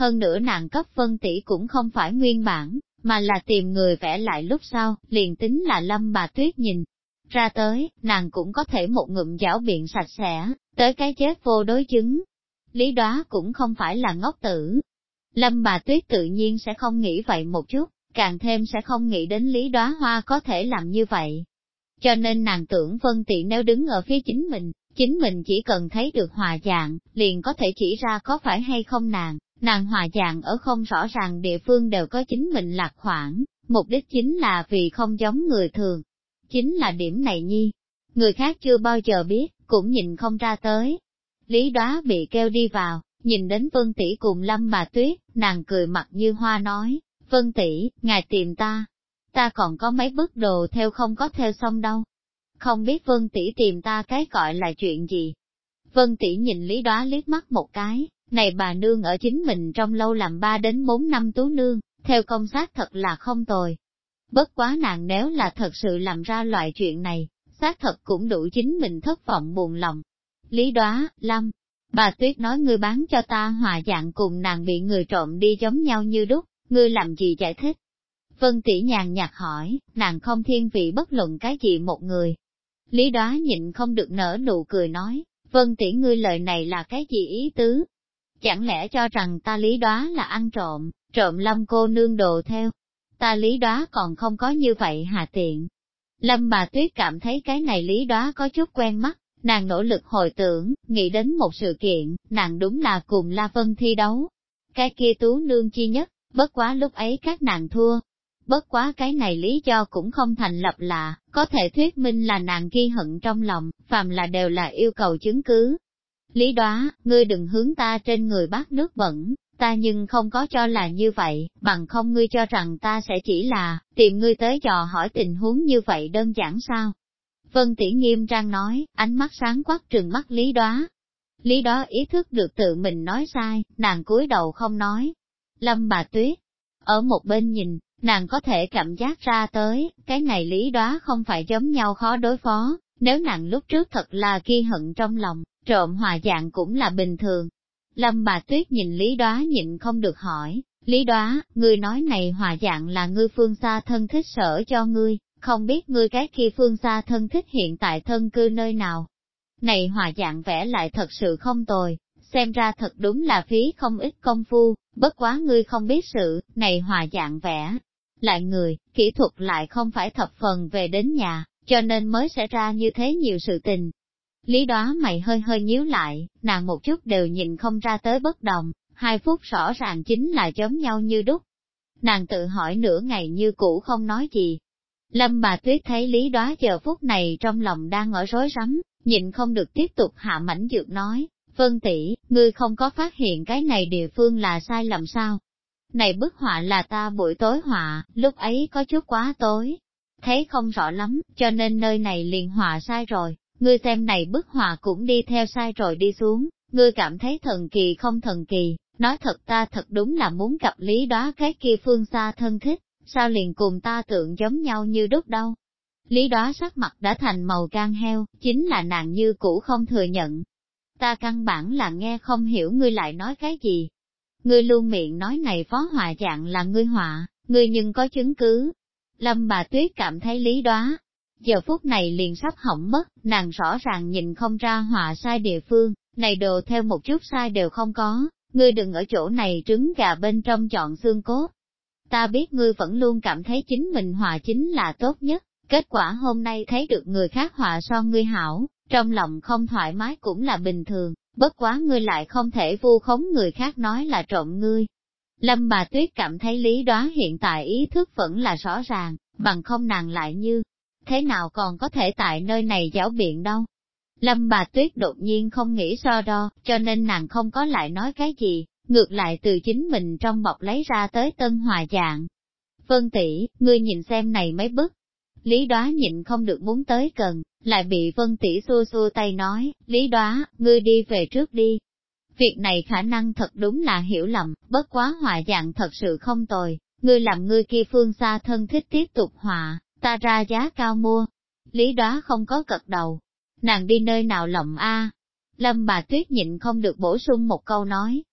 hơn nữa nàng cấp Vân tỷ cũng không phải nguyên bản, mà là tìm người vẽ lại lúc sau, liền tính là Lâm bà Tuyết nhìn ra tới, nàng cũng có thể một ngụm giảo biện sạch sẽ, tới cái chết vô đối chứng. Lý Đóa cũng không phải là ngốc tử. Lâm bà Tuyết tự nhiên sẽ không nghĩ vậy một chút, càng thêm sẽ không nghĩ đến Lý Đóa Hoa có thể làm như vậy. Cho nên nàng tưởng Vân tỷ nếu đứng ở phía chính mình chỉ cần thấy được hòa dạng, liền có thể chỉ ra có phải hay không nàng hòa dạng ở không rõ ràng địa phương đều có chính mình lạc khoản, mục đích chính là vì không giống người thường. Chính là điểm này nhi, người khác chưa bao giờ biết, cũng nhìn không ra tới. Lý Đóa bị kêu đi vào, nhìn đến Vân tỷ cùng Lâm bà Tuyết, nàng cười mặt như hoa nói, Vân tỷ, ngài tìm ta còn có mấy bức đồ theo không có theo xong đâu. Không biết Vân tỷ tìm ta cái gọi là chuyện gì. Vân tỷ nhìn Lý Đóa liếc mắt một cái, này bà nương ở chính mình trong lâu làm 3 đến 4 năm tú nương, theo công xác thật là không tồi. Bất quá nàng nếu là thật sự làm ra loại chuyện này, xác thật cũng đủ chính mình thất vọng buồn lòng. Lý Đóa, Lâm, bà Tuyết nói ngươi bán cho ta hòa dạng cùng nàng bị người trộm đi giống nhau như đúc, ngươi làm gì giải thích? Vân tỷ nhàn nhạt hỏi, nàng không thiên vị bất luận cái gì một người. Lý Đóa nhịn không được nở nụ cười nói, Vân tỷ ngươi lời này là cái gì ý tứ? Chẳng lẽ cho rằng ta Lý Đóa là ăn trộm Lâm cô nương đồ theo? Ta Lý Đóa còn không có như vậy hà tiện. Lâm bà Tuyết cảm thấy cái này Lý Đóa có chút quen mắt, nàng nỗ lực hồi tưởng, nghĩ đến một sự kiện, nàng đúng là cùng La Vân thi đấu. Cái kia tú nương chi nhất, bất quá lúc ấy các nàng thua. Bất quá cái này lý do cũng không thành lập lạ, có thể thuyết minh là nàng ghi hận trong lòng, phàm là đều là yêu cầu chứng cứ. Lý Đóa, ngươi đừng hướng ta trên người bát nước bẩn, ta nhưng không có cho là như vậy, bằng không ngươi cho rằng ta sẽ chỉ là, tìm ngươi tới dò hỏi tình huống như vậy đơn giản sao? Vân tỷ nghiêm trang nói, ánh mắt sáng quắc trừng mắt Lý Đóa. Lý Đóa ý thức được tự mình nói sai, nàng cúi đầu không nói. Lâm bà Tuyết, ở một bên nhìn, nàng có thể cảm giác ra tới, cái này Lý Đóa không phải giống nhau khó đối phó, nếu nàng lúc trước thật là ghi hận trong lòng, trộm hòa dạng cũng là bình thường. Lâm bà Tuyết nhìn Lý Đóa nhịn không được hỏi, Lý Đóa, ngươi nói này hòa dạng là ngươi phương xa thân thích sở cho ngươi, không biết ngươi cái kia phương xa thân thích hiện tại thân cư nơi nào. Này hòa dạng vẽ lại thật sự không tồi, xem ra thật đúng là phí không ít công phu, bất quá ngươi không biết sự, này hòa dạng vẽ. Lại người, kỹ thuật lại không phải thập phần về đến nhà, cho nên mới sẽ ra như thế nhiều sự tình. Lý Đóa mày hơi hơi nhíu lại, nàng một chút đều nhìn không ra tới bất đồng, 2 phút rõ ràng chính là giống nhau như đúc. Nàng tự hỏi nửa ngày như cũ không nói gì. Lâm bà Tuyết thấy Lý Đóa giờ phút này trong lòng đang ở rối rắm, nhịn không được tiếp tục hạ mảnh dược nói, Vân tỷ, ngươi không có phát hiện cái này địa phương là sai lầm sao? Này bức họa là ta buổi tối họa, lúc ấy có chút quá tối, thấy không rõ lắm, cho nên nơi này liền họa sai rồi, ngươi xem này bức họa cũng đi theo sai rồi đi xuống, ngươi cảm thấy thần kỳ không thần kỳ, nói thật ta thật đúng là muốn gặp Lý Đóa cái kia phương xa thân thích, sao liền cùng ta tượng giống nhau như đúc đâu. Lý Đóa sắc mặt đã thành màu gan heo, chính là nàng như cũ không thừa nhận. Ta căn bản là nghe không hiểu ngươi lại nói cái gì. Ngươi luôn miệng nói này phó hòa dạng là ngươi họa, ngươi nhưng có chứng cứ. Lâm bà Tuyết cảm thấy Lý Đóa, giờ phút này liền sắp hỏng mất, nàng rõ ràng nhìn không ra họa sai địa phương, này đồ theo một chút sai đều không có, ngươi đừng ở chỗ này trứng gà bên trong chọn xương cốt. Ta biết ngươi vẫn luôn cảm thấy chính mình họa chính là tốt nhất, kết quả hôm nay thấy được người khác họa so ngươi hảo, trong lòng không thoải mái cũng là bình thường, bất quá ngươi lại không thể vu khống người khác nói là trộm ngươi. Lâm bà Tuyết cảm thấy Lý Đóa hiện tại ý thức vẫn là rõ ràng, bằng không nàng lại như, thế nào còn có thể tại nơi này giảo biện đâu. Lâm bà Tuyết đột nhiên không nghĩ so đo, cho nên nàng không có lại nói cái gì, ngược lại từ chính mình trong bọc lấy ra tới tân hòa dạng. Vân tỷ, ngươi nhìn xem này mấy bức. Lý Đóa nhịn không được muốn tới gần, lại bị Vân tỷ xua xua tay nói, Lý Đóa, ngươi đi về trước đi. Việc này khả năng thật đúng là hiểu lầm, bất quá hòa dạng thật sự không tồi, ngươi làm ngươi kia phương xa thân thích tiếp tục hòa, ta ra giá cao mua. Lý Đóa không có cật đầu, nàng đi nơi nào lộng a? Lâm bà Tuyết nhịn không được bổ sung một câu nói,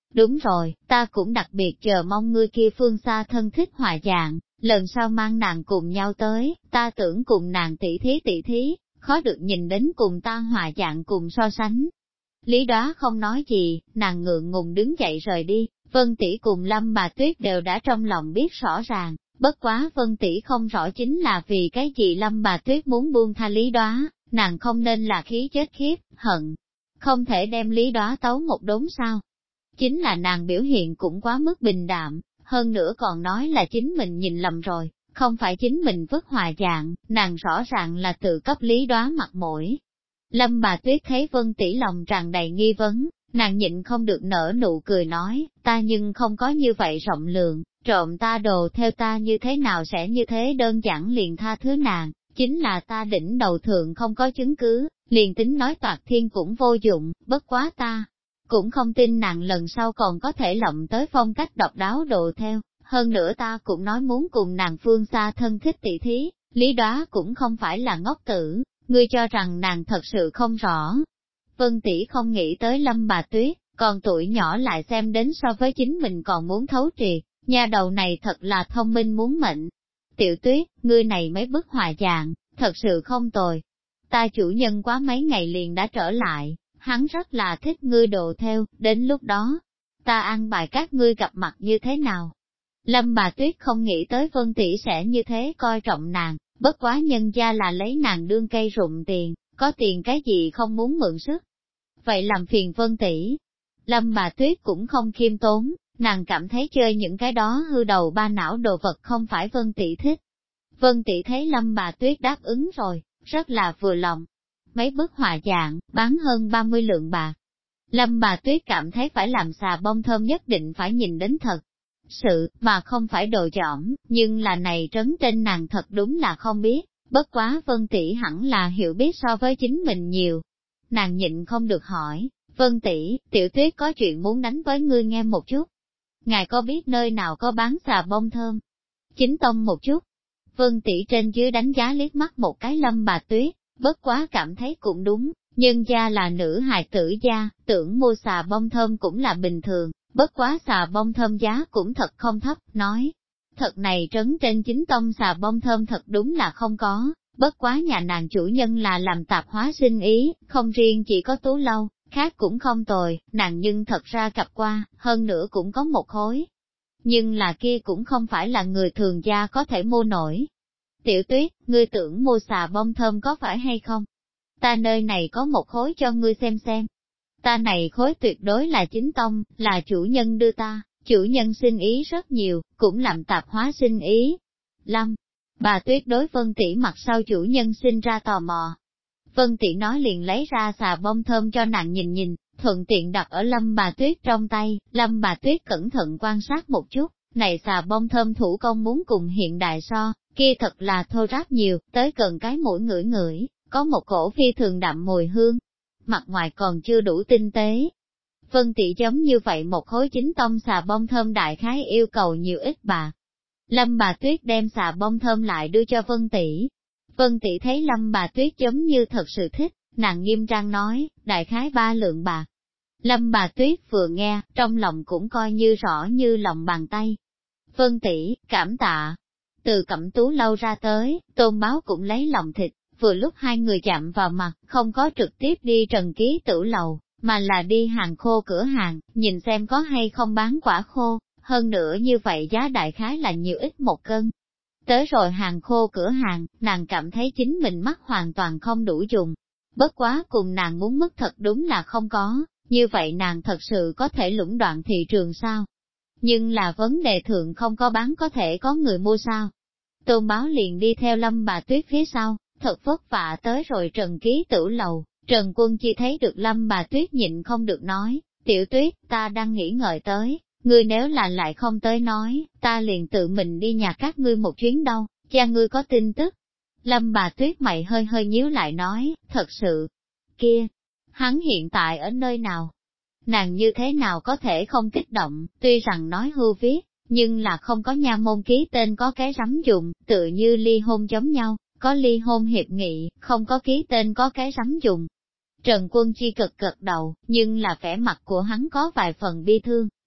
Đúng rồi, ta cũng đặc biệt chờ mong ngươi kia phương xa thân thích hòa dạng, lần sau mang nàng cùng nhau tới, ta tưởng cùng nàng tỷ thí, khó được nhìn đến cùng ta hòa dạng cùng so sánh. Lý Đóa không nói gì, nàng ngượng ngùng đứng dậy rời đi, Vân tỷ cùng Lâm Bà Tuyết đều đã trong lòng biết rõ ràng, bất quá Vân tỷ không rõ chính là vì cái gì Lâm Bà Tuyết muốn buông tha Lý Đóa, nàng không nên là khí chết khiếp, hận, không thể đem Lý Đóa tấu một đốn sao. Chính là nàng biểu hiện cũng quá mức bình đạm, hơn nữa còn nói là chính mình nhìn lầm rồi, không phải chính mình vứt hòa dạng, nàng rõ ràng là tự cấp Lý Đóa mặt mũi. Lâm Bà Tuyết thấy Vân tỷ lòng tràn đầy nghi vấn, nàng nhịn không được nở nụ cười nói, ta nhưng không có như vậy rộng lượng, trộm ta đồ theo ta như thế nào sẽ như thế đơn giản liền tha thứ nàng, chính là ta đỉnh đầu thượng không có chứng cứ, liền tính nói toạc thiên cũng vô dụng, bất quá ta cũng không tin nàng lần sau còn có thể lộng tới phong cách độc đáo đồ theo, hơn nữa ta cũng nói muốn cùng nàng phương xa thân thích tỷ thí, Lý Đóa cũng không phải là ngốc tử, ngươi cho rằng nàng thật sự không rõ. Vân tỷ không nghĩ tới Lâm Bà Tuyết, còn tuổi nhỏ lại xem đến so với chính mình còn muốn thấu triệt, nha đầu này thật là thông minh muốn mệnh. Tiểu Tuyết, ngươi này mấy bức hòa dạng, thật sự không tồi. Ta chủ nhân quá mấy ngày liền đã trở lại, hắn rất là thích ngươi đồ theo, đến lúc đó, ta an bài các ngươi gặp mặt như thế nào. Lâm Bà Tuyết không nghĩ tới Vân tỷ sẽ như thế coi trọng nàng, bất quá nhân gia là lấy nàng đương cây rụng tiền, có tiền cái gì không muốn mượn sức. Vậy làm phiền Vân tỷ. Lâm Bà Tuyết cũng không khiêm tốn, nàng cảm thấy chơi những cái đó hư đầu ba não đồ vật không phải Vân tỷ thích. Vân tỷ thấy Lâm Bà Tuyết đáp ứng rồi, rất là vừa lòng. Mấy bức họa dạng, bán hơn 30 lượng bạc. Lâm Bà Tuyết cảm thấy phải làm xà bông thơm nhất định phải nhìn đến thật sự, mà không phải đồ dỏm, nhưng là này trấn trên nàng thật đúng là không biết, bất quá Vân tỷ hẳn là hiểu biết so với chính mình nhiều. Nàng nhịn không được hỏi, Vân tỷ, Tiểu Tuyết có chuyện muốn đánh với ngươi nghe một chút. Ngài có biết nơi nào có bán xà bông thơm? Chính tông một chút. Vân tỷ trên dưới đánh giá liếc mắt một cái Lâm Bà Tuyết, bất quá cảm thấy cũng đúng, nhân gia là nữ hài tử gia, tưởng mua xà bông thơm cũng là bình thường, bất quá xà bông thơm giá cũng thật không thấp, nói. Thật này trấn trên chính tông xà bông thơm thật đúng là không có, bất quá nhà nàng chủ nhân là làm tạp hóa sinh ý, không riêng chỉ có tú lâu, khác cũng không tồi, nàng nhưng thật ra gặp qua, hơn nữa cũng có một khối. Nhưng là kia cũng không phải là người thường gia có thể mua nổi. Tiểu Tuyết, ngươi tưởng mua xà bông thơm có phải hay không? Ta nơi này có một khối cho ngươi xem. Ta này khối tuyệt đối là chính tông, là chủ nhân đưa ta, chủ nhân xin ý rất nhiều, cũng làm tạp hóa xin ý. Lâm, Bà Tuyết đối Vân tỷ mặt sau chủ nhân sinh ra tò mò. Vân tỷ nói liền lấy ra xà bông thơm cho nàng nhìn, thuận tiện đặt ở Lâm Bà Tuyết trong tay, Lâm Bà Tuyết cẩn thận quan sát một chút, này xà bông thơm thủ công muốn cùng hiện đại so, kia thật là thô ráp nhiều, tới gần cái mũi ngửi, có một cổ phi thường đậm mùi hương, mặt ngoài còn chưa đủ tinh tế. Vân tỷ giống như vậy một khối chính tông xà bông thơm đại khái yêu cầu nhiều ít bạc. Lâm Bà Tuyết đem xà bông thơm lại đưa cho Vân tỷ. Vân tỷ thấy Lâm Bà Tuyết giống như thật sự thích, nàng nghiêm trang nói, đại khái 3 lượng bạc. Lâm Bà Tuyết vừa nghe, trong lòng cũng coi như rõ như lòng bàn tay. Vân tỷ, cảm tạ. Từ Cẩm Tú lâu ra tới, Tôn Báo cũng lấy lòng thịt, vừa lúc hai người chạm vào mặt, không có trực tiếp đi Trần Ký Tử lầu, mà là đi hàng khô cửa hàng, nhìn xem có hay không bán quả khô, hơn nữa như vậy giá đại khái là nhiều ít một cân. Tới rồi hàng khô cửa hàng, nàng cảm thấy chính mình mắt hoàn toàn không đủ dùng. Bất quá cùng nàng muốn mất thật đúng là không có, như vậy nàng thật sự có thể lũng đoạn thị trường sao? Nhưng là vấn đề thượng không có bán có thể có người mua sao? Tôn Báo liền đi theo Lâm Bà Tuyết phía sau, thật vất vả tới rồi Trần Ký Tử lầu, Trần Quân Chi thấy được Lâm Bà Tuyết nhịn không được nói, Tiểu Tuyết, ta đang nghĩ ngợi tới, ngươi nếu là lại không tới nói, ta liền tự mình đi nhà các ngươi một chuyến đâu, cha ngươi có tin tức. Lâm Bà Tuyết mày hơi hơi nhíu lại nói, thật sự, kia, hắn hiện tại ở nơi nào? Nàng như thế nào có thể không kích động, tuy rằng nói hưu viết, nhưng là không có nha môn ký tên có cái rắm dùng, tự như ly hôn giống nhau, có ly hôn hiệp nghị, không có ký tên có cái rắm dùng. Trần Quân Chi cực cực đầu, nhưng là vẻ mặt của hắn có vài phần bi thương,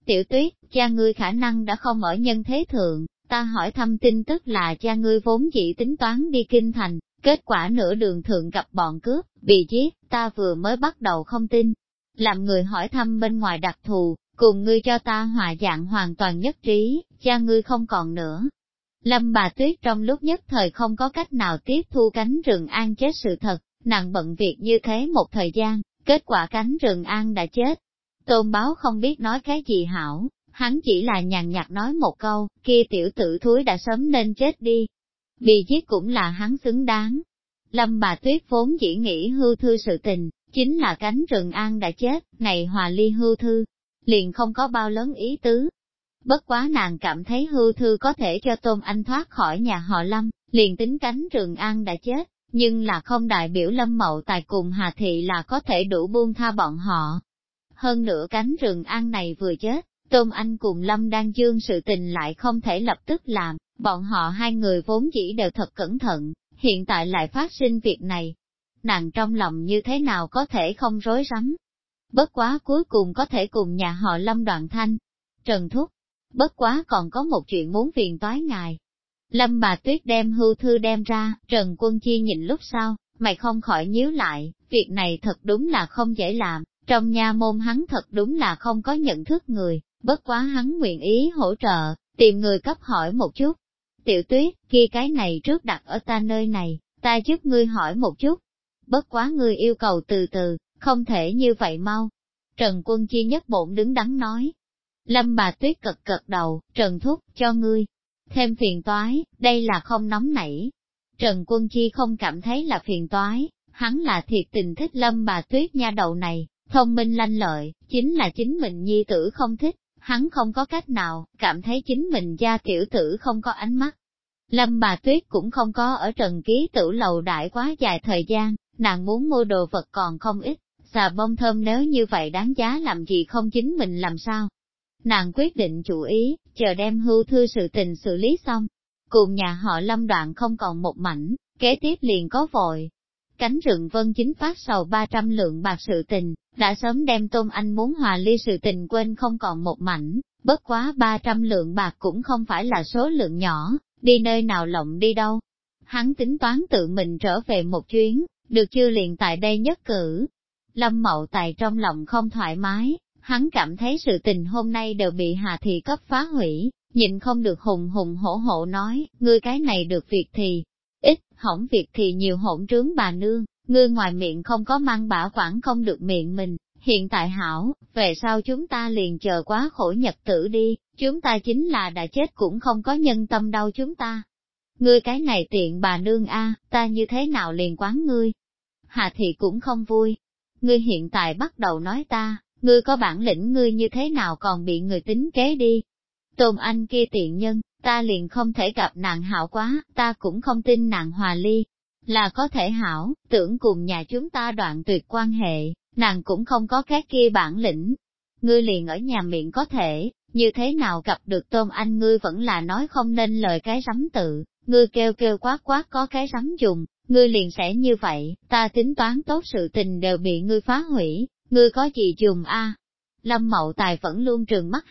Tiểu Tuyết, cha ngươi khả năng đã không ở nhân thế thượng, ta hỏi thăm tin tức là cha ngươi vốn dĩ tính toán đi kinh thành, kết quả nửa đường thượng gặp bọn cướp, bị giết, ta vừa mới bắt đầu không tin. Làm người hỏi thăm bên ngoài đặc thù, cùng ngươi cho ta hòa dạng hoàn toàn nhất trí, cha ngươi không còn nữa. Lâm Bà Tuyết trong lúc nhất thời không có cách nào tiếp thu cánh rừng an chết sự thật, nàng bận việc như thế một thời gian, kết quả cánh rừng an đã chết. Tôn Báo không biết nói cái gì hảo, hắn chỉ là nhàn nhạt nói một câu, kia tiểu tử thúi đã sớm nên chết đi. Bị giết cũng là hắn xứng đáng. Lâm Bà Tuyết vốn chỉ nghĩ hưu thư sự tình, chính là cánh rừng an đã chết, này hòa ly hưu thư, liền không có bao lớn ý tứ. Bất quá nàng cảm thấy hưu thư có thể cho Tôn Anh thoát khỏi nhà họ Lâm, liền tính cánh rừng an đã chết, nhưng là không đại biểu Lâm Mậu Tài cùng Hà Thị là có thể đủ buông tha bọn họ. Hơn nữa cánh rừng an này vừa chết, Tôn Anh cùng Lâm Đan Dương sự tình lại không thể lập tức làm, bọn họ hai người vốn dĩ đều thật cẩn thận, hiện tại lại phát sinh việc này. Nàng trong lòng như thế nào có thể không rối rắm. Bất quá cuối cùng có thể cùng nhà họ Lâm đoạn thanh. Trần Thúc, bất quá còn có một chuyện muốn phiền toái ngài. Lâm Bà Tuyết đem hưu thư đem ra, Trần Quân Chi nhìn lúc sau, mày không khỏi nhíu lại, việc này thật đúng là không dễ làm, trong nha môn hắn thật đúng là không có nhận thức người, bất quá hắn nguyện ý hỗ trợ, tìm người cấp hỏi một chút. Tiểu Tuyết, kia cái này trước đặt ở ta nơi này, ta giúp ngươi hỏi một chút. Bất quá ngươi yêu cầu từ từ, không thể như vậy mau. Trần Quân Chi nhất bổn đứng đắn nói. Lâm Bà Tuyết cật cật đầu, Trần Thúc, cho ngươi. Thêm phiền toái, đây là không nóng nảy. Trần Quân Chi không cảm thấy là phiền toái, hắn là thiệt tình thích Lâm Bà Tuyết nha đầu này, thông minh lanh lợi, chính là chính mình nhi tử không thích, hắn không có cách nào, cảm thấy chính mình gia tiểu tử không có ánh mắt. Lâm Bà Tuyết cũng không có ở Trần Ký Tử lầu đại quá dài thời gian, nàng muốn mua đồ vật còn không ít, xà bông thơm nếu như vậy đáng giá làm gì không chính mình làm sao. Nàng quyết định chủ ý, chờ đem hưu thư sự tình xử lý xong, cùng nhà họ Lâm đoạn không còn một mảnh, kế tiếp liền có vội. Cánh rừng Vân Chính phát sầu 300 lượng bạc sự tình, đã sớm đem Tôn Anh muốn hòa ly sự tình quên không còn một mảnh, bất quá 300 lượng bạc cũng không phải là số lượng nhỏ, đi nơi nào lộng đi đâu. Hắn tính toán tự mình trở về một chuyến, được chưa liền tại đây nhất cử. Lâm Mậu Tài trong lòng không thoải mái, hắn cảm thấy sự tình hôm nay đều bị Hà Thị cấp phá hủy, nhịn không được hùng hùng hổ hổ nói, ngươi cái này được việc thì ít, hỏng việc thì nhiều hỗn trướng bà nương, ngươi ngoài miệng không có mang bả quản không được miệng mình, hiện tại hảo, về sau chúng ta liền chờ quá khổ nhật tử đi, chúng ta chính là đã chết cũng không có nhân tâm đau chúng ta. Ngươi cái này tiện bà nương a, ta như thế nào liền quán ngươi? Hà Thị cũng không vui. Ngươi hiện tại bắt đầu nói ta, ngươi có bản lĩnh ngươi như thế nào còn bị người tính kế đi. Tôn Anh kia tiện nhân, ta liền không thể gặp nàng hảo quá, ta cũng không tin nàng hòa ly. Là có thể hảo, tưởng cùng nhà chúng ta đoạn tuyệt quan hệ, nàng cũng không có cái kia bản lĩnh. Ngươi liền ở nhà miệng có thể, như thế nào gặp được Tôn Anh ngươi vẫn là nói không nên lời cái rắm tự, ngươi kêu kêu quát quát có cái rắm dùng, ngươi liền sẽ như vậy, ta tính toán tốt sự tình đều bị ngươi phá hủy, ngươi có gì dùng a? Lâm Mậu Tài vẫn luôn trừng mắt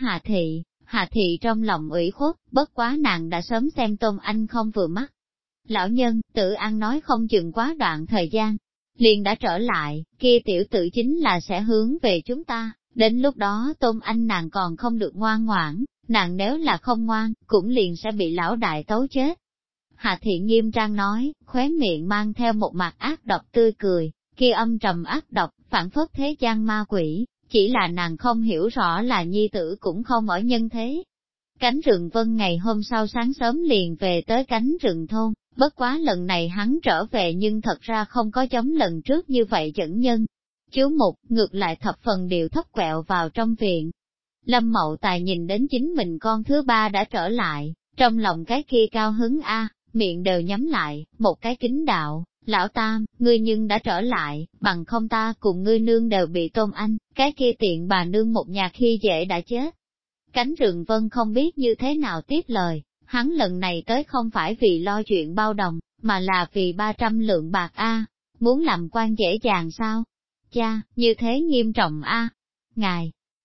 Hà Thị trong lòng ủy khuất, bất quá nàng đã sớm xem Tôn Anh không vừa mắt. Lão nhân, tự ăn nói không chừng quá đoạn thời gian, liền đã trở lại, kia tiểu tử chính là sẽ hướng về chúng ta, đến lúc đó Tôn Anh nàng còn không được ngoan ngoãn, nàng nếu là không ngoan, cũng liền sẽ bị lão đại tấu chết. Hà Thị nghiêm trang nói, khóe miệng mang theo một mặt ác độc tươi cười, kia âm trầm ác độc, phản phất thế gian ma quỷ, chỉ là nàng không hiểu rõ là nhi tử cũng không ở nhân thế. Cánh rừng Vân ngày hôm sau sáng sớm liền về tới cánh rừng thôn, bất quá lần này hắn trở về nhưng thật ra không có giống lần trước như vậy dẫn nhân. Chú Mục ngược lại thập phần điệu thấp quẹo vào trong viện. Lâm Mậu Tài nhìn đến chính mình con thứ ba đã trở lại, trong lòng cái kia cao hứng a, miệng đều nhắm lại, một cái kính đạo, lão tam, ngươi nhưng đã trở lại, bằng không ta cùng ngươi nương đều bị Tôn Anh, cái kia tiện bà nương một nhà khi dễ đã chết. Cánh rừng Vân không biết như thế nào tiếp lời, hắn lần này tới không phải vì lo chuyện bao đồng, mà là vì 300 lượng bạc a, muốn làm quan dễ dàng sao? Cha, như thế nghiêm trọng a. Ngài,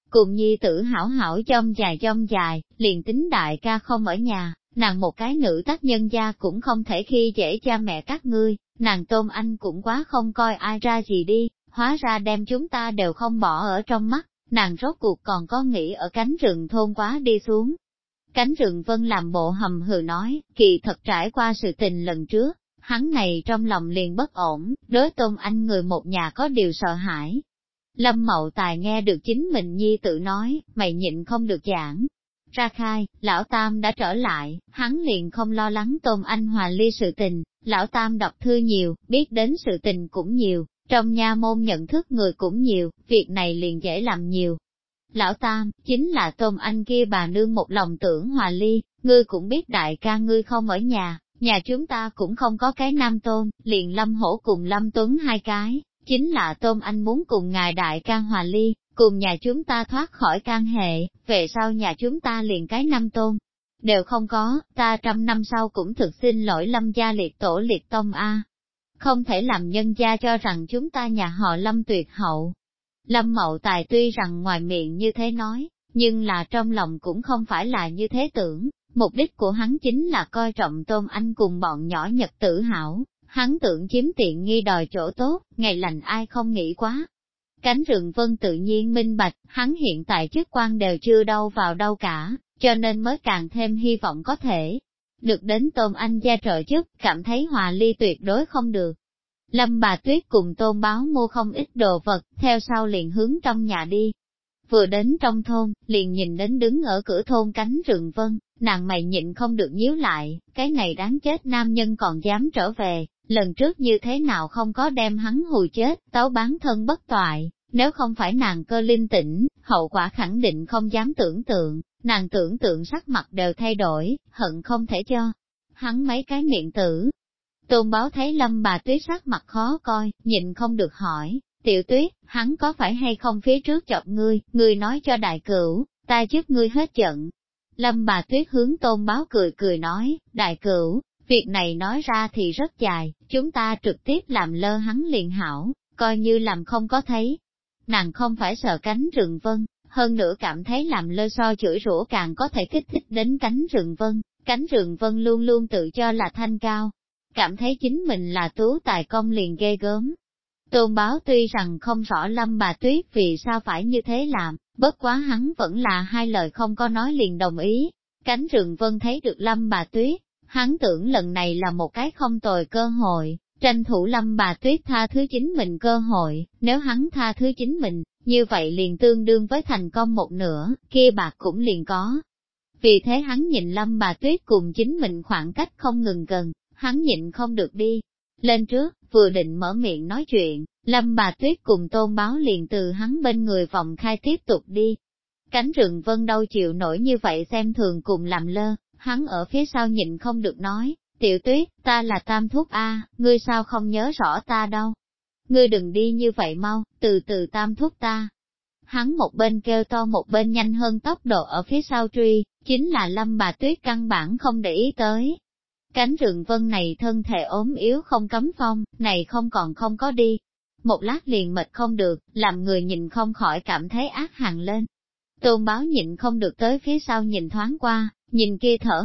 cùng nhi tử hảo hảo chông dài, liền tính đại ca không ở nhà, nàng một cái nữ tác nhân gia cũng không thể khi dễ cha mẹ các ngươi, nàng Tôn Anh cũng quá không coi ai ra gì đi, hóa ra đem chúng ta đều không bỏ ở trong mắt, nàng rốt cuộc còn có nghĩ ở cánh rừng thôn quá đi xuống. Cánh rừng Vân làm bộ hầm hừ nói, kỳ thật trải qua sự tình lần trước, hắn này trong lòng liền bất ổn, đối Tôn Anh người một nhà có điều sợ hãi. Lâm Mậu Tài nghe được chính mình nhi tự nói, mày nhịn không được giảng. Ra khai, lão Tam đã trở lại, hắn liền không lo lắng Tôn Anh hòa ly sự tình, lão Tam đọc thư nhiều, biết đến sự tình cũng nhiều, trong nha môn nhận thức người cũng nhiều, việc này liền dễ làm nhiều. Lão Tam, chính là Tôn Anh kia bà nương một lòng tưởng hòa ly, ngươi cũng biết đại ca ngươi không ở nhà chúng ta cũng không có cái nam Tôn, liền Lâm Hổ cùng Lâm Tuấn hai cái, chính là Tôn Anh muốn cùng ngài đại ca hòa ly, cùng nhà chúng ta thoát khỏi can hệ, về sau nhà chúng ta liền cái nam Tôn. Đều không có, ta 100 năm sau cũng thực xin lỗi Lâm gia liệt tổ liệt tông a. Không thể làm nhân gia cho rằng chúng ta nhà họ Lâm tuyệt hậu. Lâm Mậu Tài tuy rằng ngoài miệng như thế nói, nhưng là trong lòng cũng không phải là như thế tưởng, mục đích của hắn chính là coi trọng Tôn Anh cùng bọn nhỏ nhật tử hảo, hắn tưởng chiếm tiện nghi đòi chỗ tốt, ngày lành ai không nghĩ quá. Cánh rừng Vân tự nhiên minh bạch, hắn hiện tại chức quan đều chưa đâu vào đâu cả, cho nên mới càng thêm hy vọng có thể được đến Tôn Anh gia trợ chức, cảm thấy hòa ly tuyệt đối không được. Lâm bà Tuyết cùng Tôn Báo mua không ít đồ vật, theo sau liền hướng trong nhà đi. Vừa đến trong thôn, liền nhìn đến đứng ở cửa thôn cánh rừng Vân, nàng mày nhịn không được nhíu lại, cái này đáng chết nam nhân còn dám trở về, lần trước như thế nào không có đem hắn hù chết, tấu bán thân bất toại, nếu không phải nàng cơ linh tỉnh, hậu quả khẳng định không dám tưởng tượng, nàng tưởng tượng sắc mặt đều thay đổi, hận không thể cho hắn mấy cái miệng tử. Tôn Báo thấy Lâm bà Tuyết sắc mặt khó coi, nhịn không được hỏi, Tiểu Tuyết, hắn có phải hay không phía trước chọc ngươi nói cho đại cửu, ta giúp ngươi hết giận. Lâm bà Tuyết hướng Tôn Báo cười cười nói, đại cửu, việc này nói ra thì rất dài, chúng ta trực tiếp làm lơ hắn liền hảo, coi như làm không có thấy. Nàng không phải sợ cánh rừng Vân, hơn nữa cảm thấy làm lơ so chửi rủa càng có thể kích thích đến cánh rừng Vân luôn luôn tự cho là thanh cao, cảm thấy chính mình là tú tài công liền ghê gớm. Tôn Báo tuy rằng không rõ Lâm bà Tuyết vì sao phải như thế làm, bất quá hắn vẫn là hai lời không có nói liền đồng ý. Cánh rừng Vân thấy được Lâm bà Tuyết, hắn tưởng lần này là một cái không tồi cơ hội, tranh thủ Lâm bà Tuyết tha thứ chính mình cơ hội, nếu hắn tha thứ chính mình, như vậy liền tương đương với thành công một nửa, kia bạc cũng liền có. Vì thế hắn nhìn Lâm bà Tuyết cùng chính mình khoảng cách không ngừng gần, hắn nhịn không được đi. Lên trước, vừa định mở miệng nói chuyện, Lâm bà Tuyết cùng Tôn Báo liền từ hắn bên người vòng khai tiếp tục đi. Cánh rừng Vân đâu chịu nổi như vậy xem thường cùng làm lơ, hắn ở phía sau nhịn không được nói, Tiểu Tuyết, ta là Tam Thúc A, ngươi sao không nhớ rõ ta đâu. Ngươi đừng đi như vậy mau, từ từ Tam Thúc ta. Hắn một bên kêu to một bên nhanh hơn tốc độ ở phía sau truy, chính là Lâm bà Tuyết căn bản không để ý tới. Cánh rừng Vân này thân thể ốm yếu không cấm phong, này không có đi. Một lát liền mệt không được, làm người nhìn không khỏi cảm thấy ác hàn lên. Tôn Báo nhịn không được tới phía sau nhìn thoáng qua, nhìn kia thở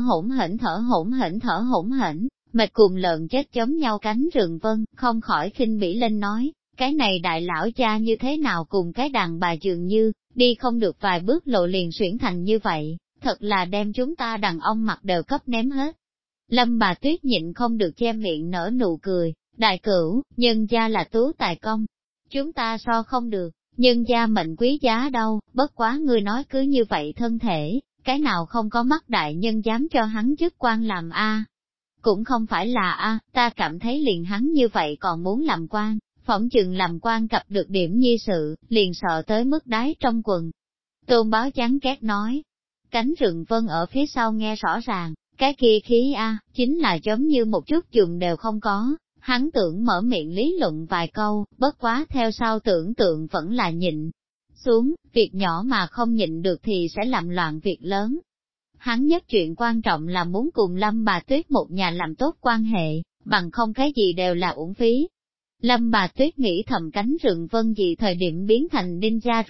hổn hển, mệt cùng lợn chết giống nhau cánh rừng Vân, không khỏi khinh bỉ lên nói, cái này đại lão cha như thế nào cùng cái đàn bà dường như, đi không được vài bước lộ liền xuyển thành như vậy, thật là đem chúng ta đàn ông mặt đều cấp ném hết. Lâm bà Tuyết nhịn không được che miệng nở nụ cười, đại cửu, nhân gia là tú tài công, chúng ta so không được, nhân gia mệnh quý giá đâu, bất quá ngươi nói cứ như vậy thân thể, cái nào không có mắt đại nhân dám cho hắn chức quan làm a? Cũng không phải là a, ta cảm thấy liền hắn như vậy còn muốn làm quan, phỏng chừng làm quan cập được điểm nhi sự, liền sợ tới mức đáy trong quần. Tôn Báo chán ghét nói, cánh rừng Vân ở phía sau nghe rõ ràng, cái kia khí a, chính là giống như một chút dùng đều không có, hắn tưởng mở miệng lý luận vài câu, bất quá theo sau tưởng tượng vẫn là nhịn xuống, việc nhỏ mà không nhịn được thì sẽ làm loạn việc lớn. Hắn nhất chuyện quan trọng là muốn cùng Lâm bà Tuyết một nhà làm tốt quan hệ, bằng không cái gì đều là uổng phí. Lâm bà Tuyết nghĩ thầm cánh rừng Vân gì thời điểm biến thành ninja rùa,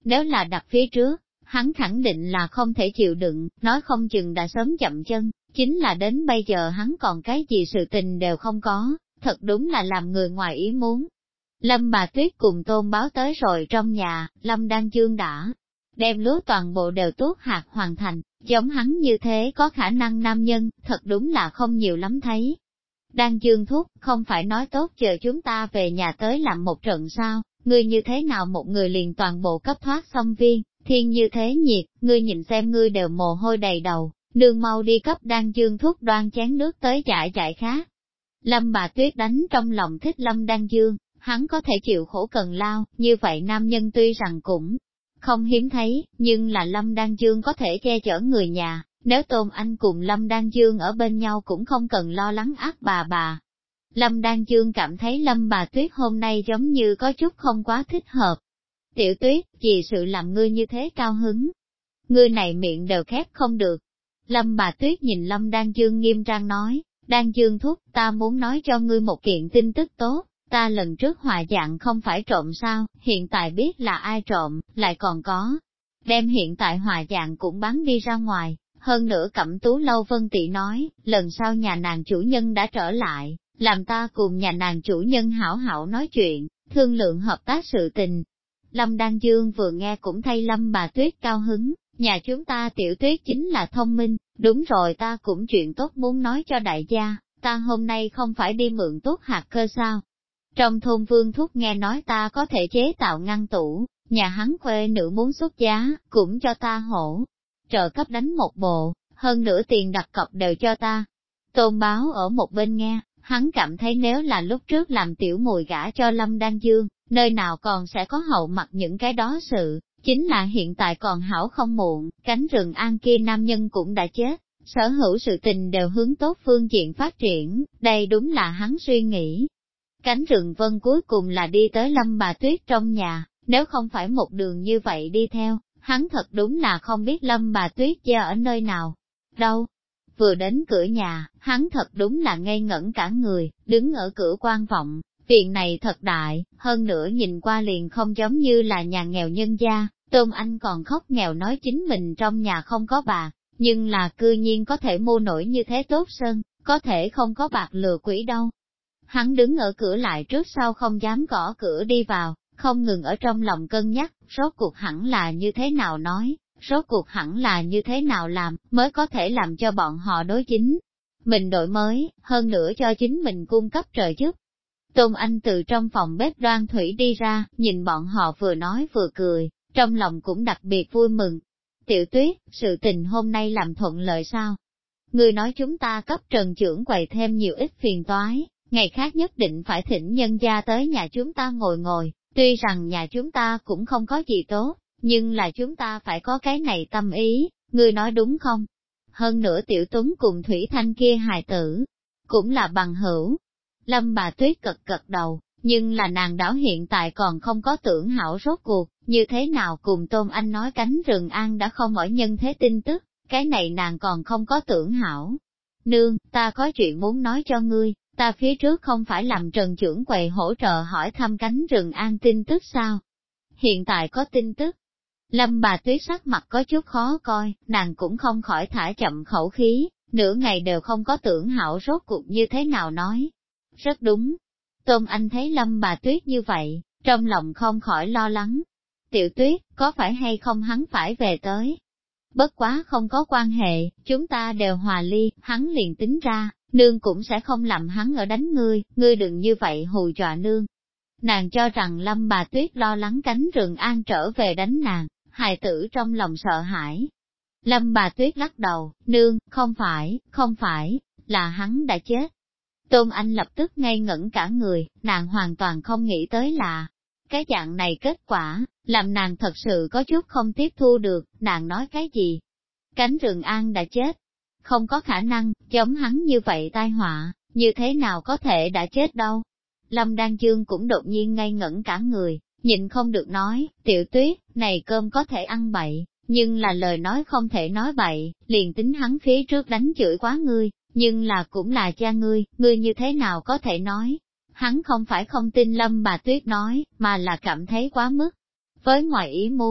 nếu là đặt phía trước, hắn khẳng định là không thể chịu đựng, nói không chừng đã sớm chậm chân, chính là đến bây giờ hắn còn cái gì sự tình đều không có, thật đúng là làm người ngoài ý muốn. Lâm bà Tuyết cùng Tôn Báo tới rồi trong nhà, Lâm Đan Dương đã đem lúa toàn bộ đều tuốt hạt hoàn thành, giống hắn như thế có khả năng nam nhân, thật đúng là không nhiều lắm thấy. Đan Dương thúc, không phải nói tốt chờ chúng ta về nhà tới làm một trận sao, ngươi như thế nào một người liền toàn bộ cấp thoát xong viên, thiên như thế nhiệt, ngươi nhìn xem ngươi đều mồ hôi đầy đầu, nương mau đi cấp Đan Dương thúc đoan chén nước tới giải giải khác. Lâm bà Tuyết đánh trong lòng thích Lâm Đan Dương, hắn có thể chịu khổ cần lao, như vậy nam nhân tuy rằng cũng không hiếm thấy, nhưng là Lâm Đan Dương có thể che chở người nhà, nếu Tôn Anh cùng Lâm Đan Dương ở bên nhau cũng không cần lo lắng ác bà. Lâm Đan Dương cảm thấy Lâm bà Tuyết hôm nay giống như có chút không quá thích hợp. Tiểu Tuyết, vì sự làm ngươi như thế cao hứng. Ngươi này miệng đều khép không được. Lâm bà Tuyết nhìn Lâm Đan Dương nghiêm trang nói, Đan Dương thúc, ta muốn nói cho ngươi một kiện tin tức tốt. Ta lần trước hòa dạng không phải trộm sao, hiện tại biết là ai trộm, lại còn có. Đem hiện tại hòa dạng cũng bán đi ra ngoài, hơn nữa Cẩm Tú Lâu Vân Tị nói, lần sau nhà nàng chủ nhân đã trở lại, làm ta cùng nhà nàng chủ nhân hảo hảo nói chuyện, thương lượng hợp tác sự tình. Lâm Đan Dương vừa nghe cũng thay Lâm bà Tuyết cao hứng, nhà chúng ta Tiểu Tuyết chính là thông minh, đúng rồi ta cũng chuyện tốt muốn nói cho đại gia, ta hôm nay không phải đi mượn tốt hạt cơ sao. Trong thôn Vương Thúc nghe nói ta có thể chế tạo ngăn tủ, nhà hắn khuê nữ muốn xuất giá, cũng cho ta hỗ trợ cấp đánh một bộ, hơn nữa tiền đặt cọc đều cho ta. Tôn Báo ở một bên nghe, hắn cảm thấy nếu là lúc trước làm tiểu mùi gả cho Lâm Đan Dương, nơi nào còn sẽ có hậu mặt những cái đó sự, chính là hiện tại còn hảo không muộn, cánh rừng an kia nam nhân cũng đã chết, sở hữu sự tình đều hướng tốt phương diện phát triển, đây đúng là hắn suy nghĩ. Cánh rừng vân cuối cùng là đi tới Lâm bà Tuyết trong nhà, nếu không phải một đường như vậy đi theo, hắn thật đúng là không biết Lâm bà Tuyết gia ở nơi nào. Đâu? Vừa đến cửa nhà, hắn thật đúng là ngây ngẩn cả người, đứng ở cửa quan vọng, viện này thật đại, hơn nữa nhìn qua liền không giống như là nhà nghèo nhân gia, Tôn Anh còn khóc nghèo nói chính mình trong nhà không có bạc, nhưng là cư nhiên có thể mua nổi như thế tốt sơn, có thể không có bạc lừa quỷ đâu. Hắn đứng ở cửa lại trước sau không dám gõ cửa đi vào, không ngừng ở trong lòng cân nhắc, rốt cuộc hẳn là như thế nào nói, rốt cuộc hẳn là như thế nào làm, mới có thể làm cho bọn họ đối chính. Mình đổi mới, hơn nữa cho chính mình cung cấp trợ giúp. Tôn Anh từ trong phòng bếp đoan thủy đi ra, nhìn bọn họ vừa nói vừa cười, trong lòng cũng đặc biệt vui mừng. Tiểu Tuyết, sự tình hôm nay làm thuận lợi sao? Người nói chúng ta cấp Trần trưởng quầy thêm nhiều ít phiền toái, ngày khác nhất định phải thỉnh nhân gia tới nhà chúng ta ngồi, tuy rằng nhà chúng ta cũng không có gì tốt, nhưng là chúng ta phải có cái này tâm ý, ngươi nói đúng không? Hơn nữa Tiểu Tuấn cùng Thủy Thanh kia hài tử, cũng là bằng hữu. Lâm bà Tuyết cật cật đầu, nhưng là nàng đảo hiện tại còn không có tưởng hảo rốt cuộc, như thế nào cùng Tôn Anh nói cánh rừng an đã không ở nhân thế tin tức, cái này nàng còn không có tưởng hảo. Nương, ta có chuyện muốn nói cho ngươi. Ta phía trước không phải làm Trần trưởng quầy hỗ trợ hỏi thăm cánh rừng an tin tức sao? Hiện tại có tin tức. Lâm bà Tuyết sắc mặt có chút khó coi, nàng cũng không khỏi thả chậm khẩu khí, nửa ngày đều không có tưởng hảo rốt cuộc như thế nào nói. Rất đúng. Tôn Anh thấy Lâm bà Tuyết như vậy, trong lòng không khỏi lo lắng. Tiểu Tuyết, có phải hay không hắn phải về tới? Bất quá không có quan hệ, chúng ta đều hòa ly, hắn liền tính ra. Nương cũng sẽ không làm hắn ở đánh ngươi đừng như vậy hù dọa nương. Nàng cho rằng Lâm bà Tuyết lo lắng cánh rừng an trở về đánh nàng, hài tử trong lòng sợ hãi. Lâm bà Tuyết lắc đầu, nương, không phải, là hắn đã chết. Tôn Anh lập tức ngây ngẩn cả người, nàng hoàn toàn không nghĩ tới là, cái dạng này kết quả, làm nàng thật sự có chút không tiếp thu được, nàng nói cái gì? Cánh rừng an đã chết. Không có khả năng, giống hắn như vậy tai họa, như thế nào có thể đã chết đâu. Lâm Đan Dương cũng đột nhiên ngây ngẩn cả người, nhịn không được nói, Tiểu Tuyết, này cơm có thể ăn bậy, nhưng là lời nói không thể nói bậy, liền tính hắn phía trước đánh chửi quá ngươi, nhưng là cũng là cha ngươi như thế nào có thể nói. Hắn không phải không tin Lâm bà Tuyết nói, mà là cảm thấy quá mức. Với ngoài ý muốn,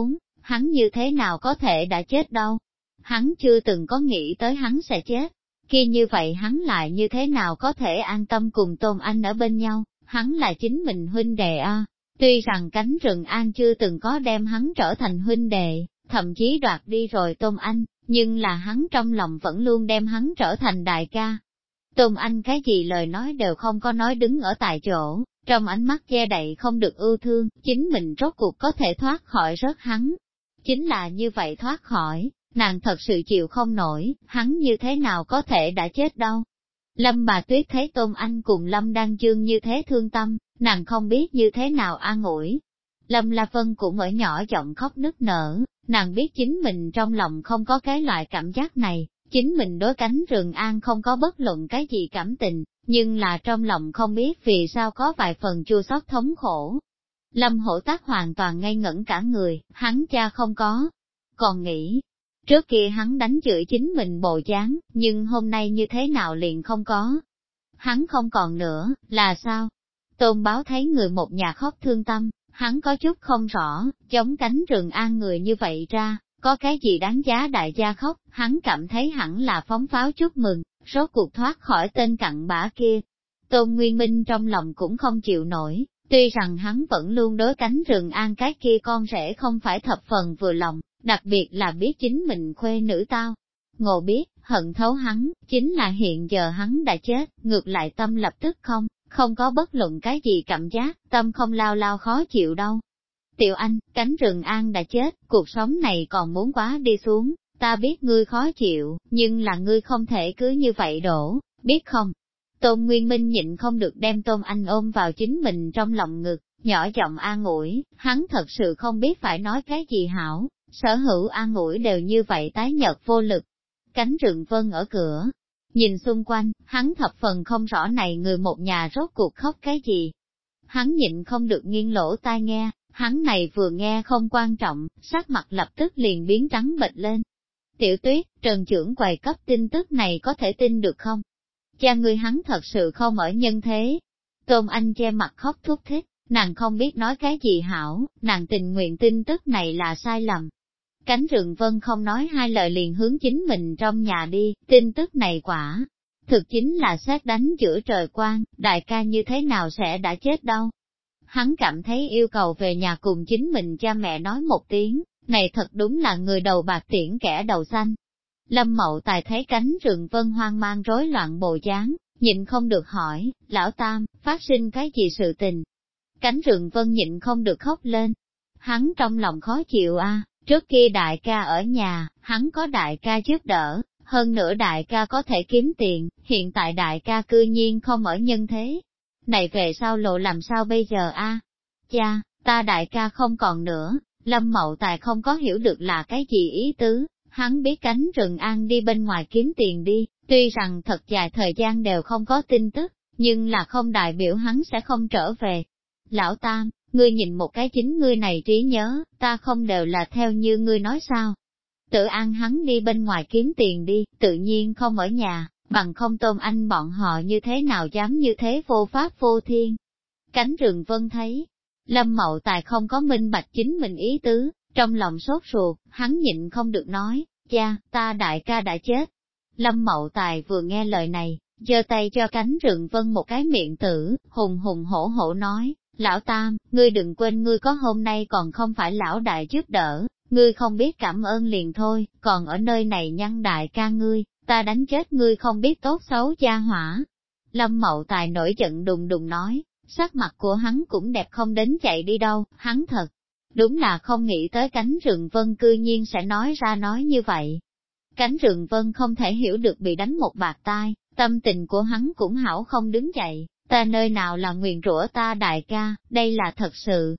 hắn như thế nào có thể đã chết đâu. Hắn chưa từng có nghĩ tới hắn sẽ chết. Khi như vậy hắn lại như thế nào có thể an tâm cùng Tôn Anh ở bên nhau, hắn là chính mình huynh đệ a. Tuy rằng cánh rừng An chưa từng có đem hắn trở thành huynh đệ, thậm chí đoạt đi rồi Tôn Anh, nhưng là hắn trong lòng vẫn luôn đem hắn trở thành đại ca. Tôn Anh cái gì lời nói đều không có nói, đứng ở tại chỗ, trong ánh mắt che đậy không được ưu thương, chính mình rốt cuộc có thể thoát khỏi rớt hắn. Chính là như vậy thoát khỏi, nàng thật sự chịu không nổi, hắn như thế nào có thể đã chết đâu. Lâm bà Tuyết thấy Tôn Anh cùng Lâm Đan Dương như thế thương tâm, nàng không biết như thế nào an ủi. Lâm La Vân cũng ở nhỏ giọng khóc nức nở, nàng biết chính mình trong lòng không có cái loại cảm giác này, chính mình đối cánh rừng An không có bất luận cái gì cảm tình, nhưng là trong lòng không biết vì sao có vài phần chua xót thống khổ. Lâm Hổ Tác hoàn toàn ngây ngẩn cả người, hắn cha không có. Còn nghĩ, trước kia hắn đánh chửi chính mình bộ dáng, nhưng hôm nay như thế nào liền không có. Hắn không còn nữa, là sao? Tôn Báo thấy người một nhà khóc thương tâm, hắn có chút không rõ, giống cánh rừng An người như vậy ra, có cái gì đáng giá đại gia khóc, hắn cảm thấy hẳn là phóng pháo chúc mừng, rốt cuộc thoát khỏi tên cặn bã kia. Tôn Nguyên Minh trong lòng cũng không chịu nổi, tuy rằng hắn vẫn luôn đối cánh rừng An cái kia con rể không phải thập phần vừa lòng, đặc biệt là biết chính mình khuê nữ tao. Ngộ biết, hận thấu hắn, chính là hiện giờ hắn đã chết, ngược lại tâm lập tức không có bất luận cái gì cảm giác, tâm không lao lao khó chịu đâu. Tiểu Anh, cánh rừng An đã chết, cuộc sống này còn muốn quá đi xuống, ta biết ngươi khó chịu, nhưng là ngươi không thể cứ như vậy đổ, biết không? Tôn Nguyên Minh nhịn không được đem Tôn Anh ôm vào chính mình trong lòng ngực, nhỏ giọng an ủi, hắn thật sự không biết phải nói cái gì hảo, sở hữu an ủi đều như vậy tái nhợt vô lực. Cánh rừng Vân ở cửa, nhìn xung quanh, hắn thập phần không rõ này người một nhà rốt cuộc khóc cái gì. Hắn nhịn không được nghiêng lỗ tai nghe, hắn này vừa nghe không quan trọng, sắc mặt lập tức liền biến trắng bệch lên. Tiểu Tuyết, Trần trưởng quầy cấp tin tức này có thể tin được không? Cha ngươi hắn thật sự không ở nhân thế. Tôn Anh che mặt khóc thút thít, nàng không biết nói cái gì hảo, nàng tình nguyện tin tức này là sai lầm. Cánh rừng Vân không nói hai lời liền hướng chính mình trong nhà đi, tin tức này quả. Thực chính là sét đánh giữa trời quang, đại ca như thế nào sẽ đã chết đâu. Hắn cảm thấy yêu cầu về nhà cùng chính mình cha mẹ nói một tiếng, này thật đúng là người đầu bạc tiễn kẻ đầu xanh. Lâm Mậu Tài thấy cánh rừng Vân hoang mang rối loạn bộ dáng, nhịn không được hỏi, lão Tam, phát sinh cái gì sự tình? Cánh rừng Vân nhịn không được khóc lên. Hắn trong lòng khó chịu a. Trước kia đại ca ở nhà, hắn có đại ca giúp đỡ, hơn nữa đại ca có thể kiếm tiền, hiện tại đại ca cư nhiên không ở nhân thế. Này về sau lộ làm sao bây giờ a? Cha, ta đại ca không còn nữa, Lâm Mậu Tài không có hiểu được là cái gì ý tứ, hắn biết cánh rừng An đi bên ngoài kiếm tiền đi, tuy rằng thật dài thời gian đều không có tin tức, nhưng là không đại biểu hắn sẽ không trở về. Lão Tam, ngươi nhìn một cái chính ngươi này trí nhớ, ta không đều là theo như ngươi nói sao. Tự An hắn đi bên ngoài kiếm tiền đi, tự nhiên không ở nhà, bằng không Tôn Anh bọn họ như thế nào dám như thế vô pháp vô thiên. Cánh rừng Vân thấy, Lâm Mậu Tài không có minh bạch chính mình ý tứ, trong lòng sốt ruột, hắn nhịn không được nói, cha, ta đại ca đã chết. Lâm Mậu Tài vừa nghe lời này, giơ tay cho cánh rừng Vân một cái miệng tử, hùng hùng hổ hổ nói, lão Tam, ngươi đừng quên ngươi có hôm nay còn không phải lão đại giúp đỡ, ngươi không biết cảm ơn liền thôi, còn ở nơi này nhăn đại ca ngươi, ta đánh chết ngươi không biết tốt xấu gia hỏa. Lâm Mậu Tài nổi giận đùng đùng nói, sắc mặt của hắn cũng đẹp không đến chạy đi đâu, hắn thật. Đúng là không nghĩ tới cánh rừng Vân cư nhiên sẽ nói ra nói như vậy. Cánh rừng Vân không thể hiểu được bị đánh một bạt tai, tâm tình của hắn cũng hảo không đứng dậy, ta nơi nào là nguyền rủa ta đại ca, đây là thật sự,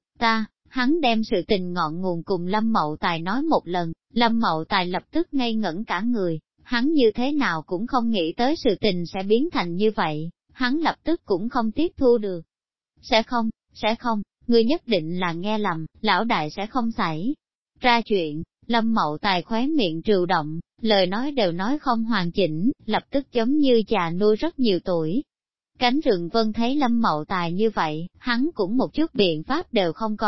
hắn đem sự tình ngọn nguồn cùng Lâm Mậu Tài nói một lần, Lâm Mậu Tài lập tức ngây ngẩn cả người, hắn như thế nào cũng không nghĩ tới sự tình sẽ biến thành như vậy, hắn lập tức cũng không tiếp thu được. Sẽ không, ngươi nhất định là nghe lầm, lão đại sẽ không xảy ra chuyện. Lâm Mậu Tài khóe miệng trừu động, lời nói đều nói không hoàn chỉnh, lập tức giống như già nuôi rất nhiều tuổi. Cánh rừng Vân thấy Lâm Mậu Tài như vậy, hắn cũng một chút biện pháp đều không có,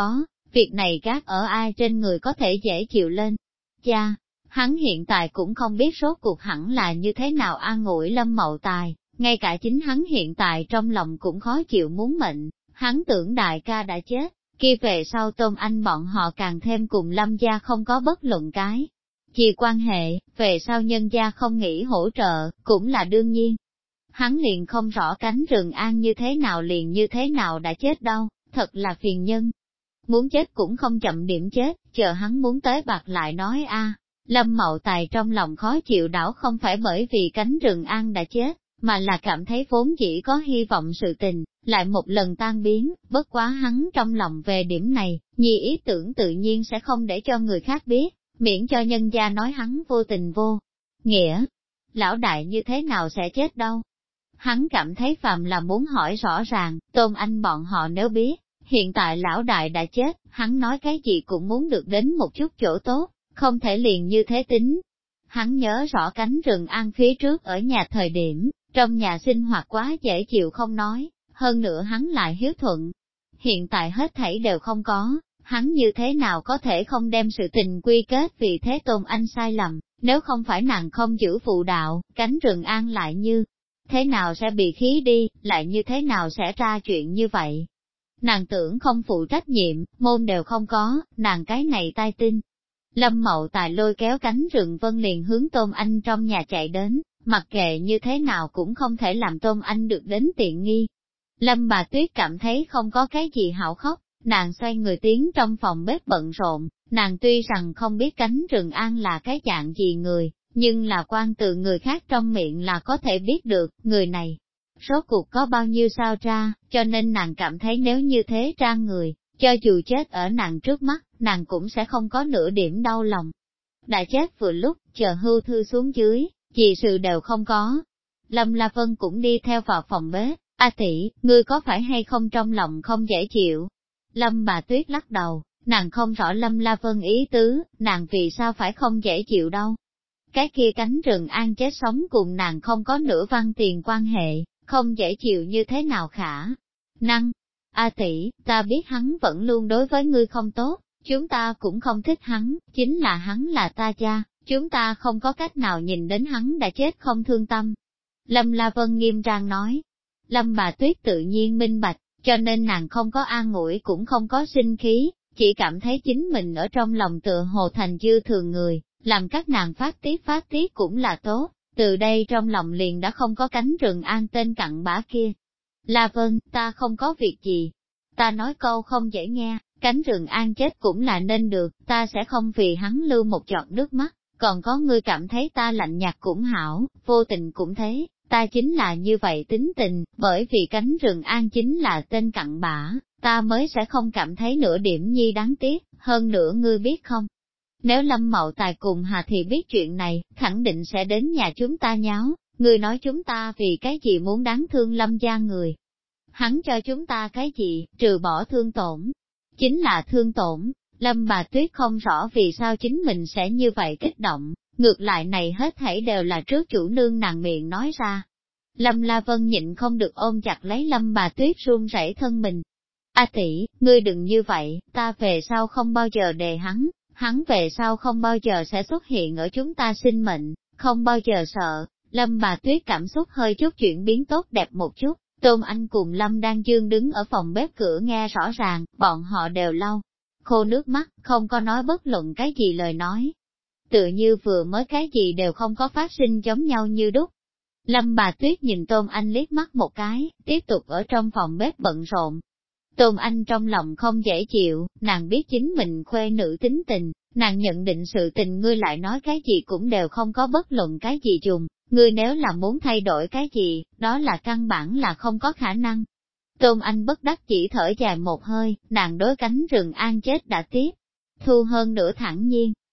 việc này gác ở ai trên người có thể dễ chịu lên. Cha, hắn hiện tại cũng không biết rốt cuộc hẳn là như thế nào an ủi Lâm Mậu Tài, ngay cả chính hắn hiện tại trong lòng cũng khó chịu muốn mệnh, hắn tưởng đại ca đã chết, kia về sau Tôn Anh bọn họ càng thêm cùng Lâm gia không có bất luận cái gì quan hệ, về sau nhân gia không nghĩ hỗ trợ, cũng là đương nhiên. Hắn liền không rõ cánh rừng an như thế nào liền như thế nào đã chết đâu, thật là phiền nhân. Muốn chết cũng không chậm điểm chết, chờ hắn muốn tới bạc lại nói a. Lâm Mậu Tài trong lòng khó chịu đảo không phải bởi vì cánh rừng an đã chết, mà là cảm thấy vốn chỉ có hy vọng sự tình, lại một lần tan biến, bất quá hắn trong lòng về điểm này, nhi ý tưởng tự nhiên sẽ không để cho người khác biết, miễn cho nhân gia nói hắn vô tình vô nghĩa. Lão đại như thế nào sẽ chết đâu? Hắn cảm thấy phàm là muốn hỏi rõ ràng, Tôn Anh bọn họ nếu biết, hiện tại lão đại đã chết, hắn nói cái gì cũng muốn được đến một chút chỗ tốt, không thể liền như thế tính. Hắn nhớ rõ cánh rừng an phía trước ở nhà thời điểm, trong nhà sinh hoạt quá dễ chịu không nói, hơn nữa hắn lại hiếu thuận. Hiện tại hết thảy đều không có, hắn như thế nào có thể không đem sự tình quy kết vì thế Tôn Anh sai lầm, nếu không phải nàng không giữ phụ đạo, cánh rừng an lại như thế nào sẽ bị khí đi, lại như thế nào sẽ ra chuyện như vậy. Nàng tưởng không phụ trách nhiệm, môn đều không có, nàng cái này tai tin. Lâm Mậu Tài lôi kéo cánh rừng vân liền hướng Tôn Anh trong nhà chạy đến, mặc kệ như thế nào cũng không thể làm Tôn Anh được đến tiện nghi. Lâm bà Tuyết cảm thấy không có cái gì hảo khóc, nàng xoay người tiến trong phòng bếp bận rộn, nàng tuy rằng không biết cánh rừng an là cái dạng gì người, nhưng là quan từ người khác trong miệng là có thể biết được, người này, rốt cuộc có bao nhiêu sao ra, cho nên nàng cảm thấy nếu như thế ra người, cho dù chết ở nàng trước mắt, nàng cũng sẽ không có nửa điểm đau lòng. Đã chết vừa lúc, chờ hưu thư xuống dưới, gì sự đều không có. Lâm La Vân cũng đi theo vào phòng bếp, A tỷ, ngươi có phải hay không trong lòng không dễ chịu? Lâm bà Tuyết lắc đầu, nàng không rõ Lâm La Vân ý tứ, nàng vì sao phải không dễ chịu đâu. Cái kia cánh rừng an chết sống cùng nàng không có nửa văn tiền quan hệ, không dễ chịu như thế nào khả năng. A tỷ, ta biết hắn vẫn luôn đối với ngươi không tốt, chúng ta cũng không thích hắn, chính là hắn là ta cha, chúng ta không có cách nào nhìn đến hắn đã chết không thương tâm. Lâm La Vân nghiêm trang nói. Lâm bà Tuyết tự nhiên minh bạch, cho nên nàng không có an ủi cũng không có sinh khí, chỉ cảm thấy chính mình ở trong lòng tựa hồ thành dư thường người, làm các nàng phát tiết cũng là tốt, từ đây trong lòng liền đã không có cánh rừng an tên cặn bã kia. La Vân, ta không có việc gì. Ta nói câu không dễ nghe, cánh rừng an chết cũng là nên được, ta sẽ không vì hắn lưu một giọt nước mắt, còn có ngươi cảm thấy ta lạnh nhạt cũng hảo, vô tình cũng thế, ta chính là như vậy tính tình, bởi vì cánh rừng an chính là tên cặn bã, ta mới sẽ không cảm thấy nửa điểm nhi đáng tiếc, hơn nữa ngươi biết không? Nếu Lâm Mậu Tài cùng Hà Thị biết chuyện này, khẳng định sẽ đến nhà chúng ta nháo, ngươi nói chúng ta vì cái gì muốn đáng thương Lâm gia người. Hắn cho chúng ta cái gì, trừ bỏ thương tổn. Chính là thương tổn, Lâm bà Tuyết không rõ vì sao chính mình sẽ như vậy kích động, ngược lại này hết thảy đều là trước chủ nương nàng miệng nói ra. Lâm La Vân nhịn không được ôm chặt lấy Lâm bà Tuyết run rẩy thân mình. A tỷ, ngươi đừng như vậy, ta về sau không bao giờ đề hắn về sau không bao giờ sẽ xuất hiện ở chúng ta sinh mệnh, không bao giờ sợ. Lâm bà Tuyết cảm xúc hơi chút chuyển biến tốt đẹp một chút, Tôn Anh cùng Lâm Đan Dương đứng ở phòng bếp cửa nghe rõ ràng, bọn họ đều lau khô nước mắt, không có nói bất luận cái gì lời nói. Tựa như vừa mới cái gì đều không có phát sinh giống nhau như đúc. Lâm bà Tuyết nhìn Tôn Anh liếc mắt một cái, tiếp tục ở trong phòng bếp bận rộn. Tôn Anh trong lòng không dễ chịu, nàng biết chính mình khuê nữ tính tình, nàng nhận định sự tình ngươi lại nói cái gì cũng đều không có bất luận cái gì dùng, ngươi nếu là muốn thay đổi cái gì, đó là căn bản là không có khả năng. Tôn Anh bất đắc chỉ thở dài một hơi, nàng đối cánh rừng an chết đã tiếp thu hơn nửa thẳng nhiên.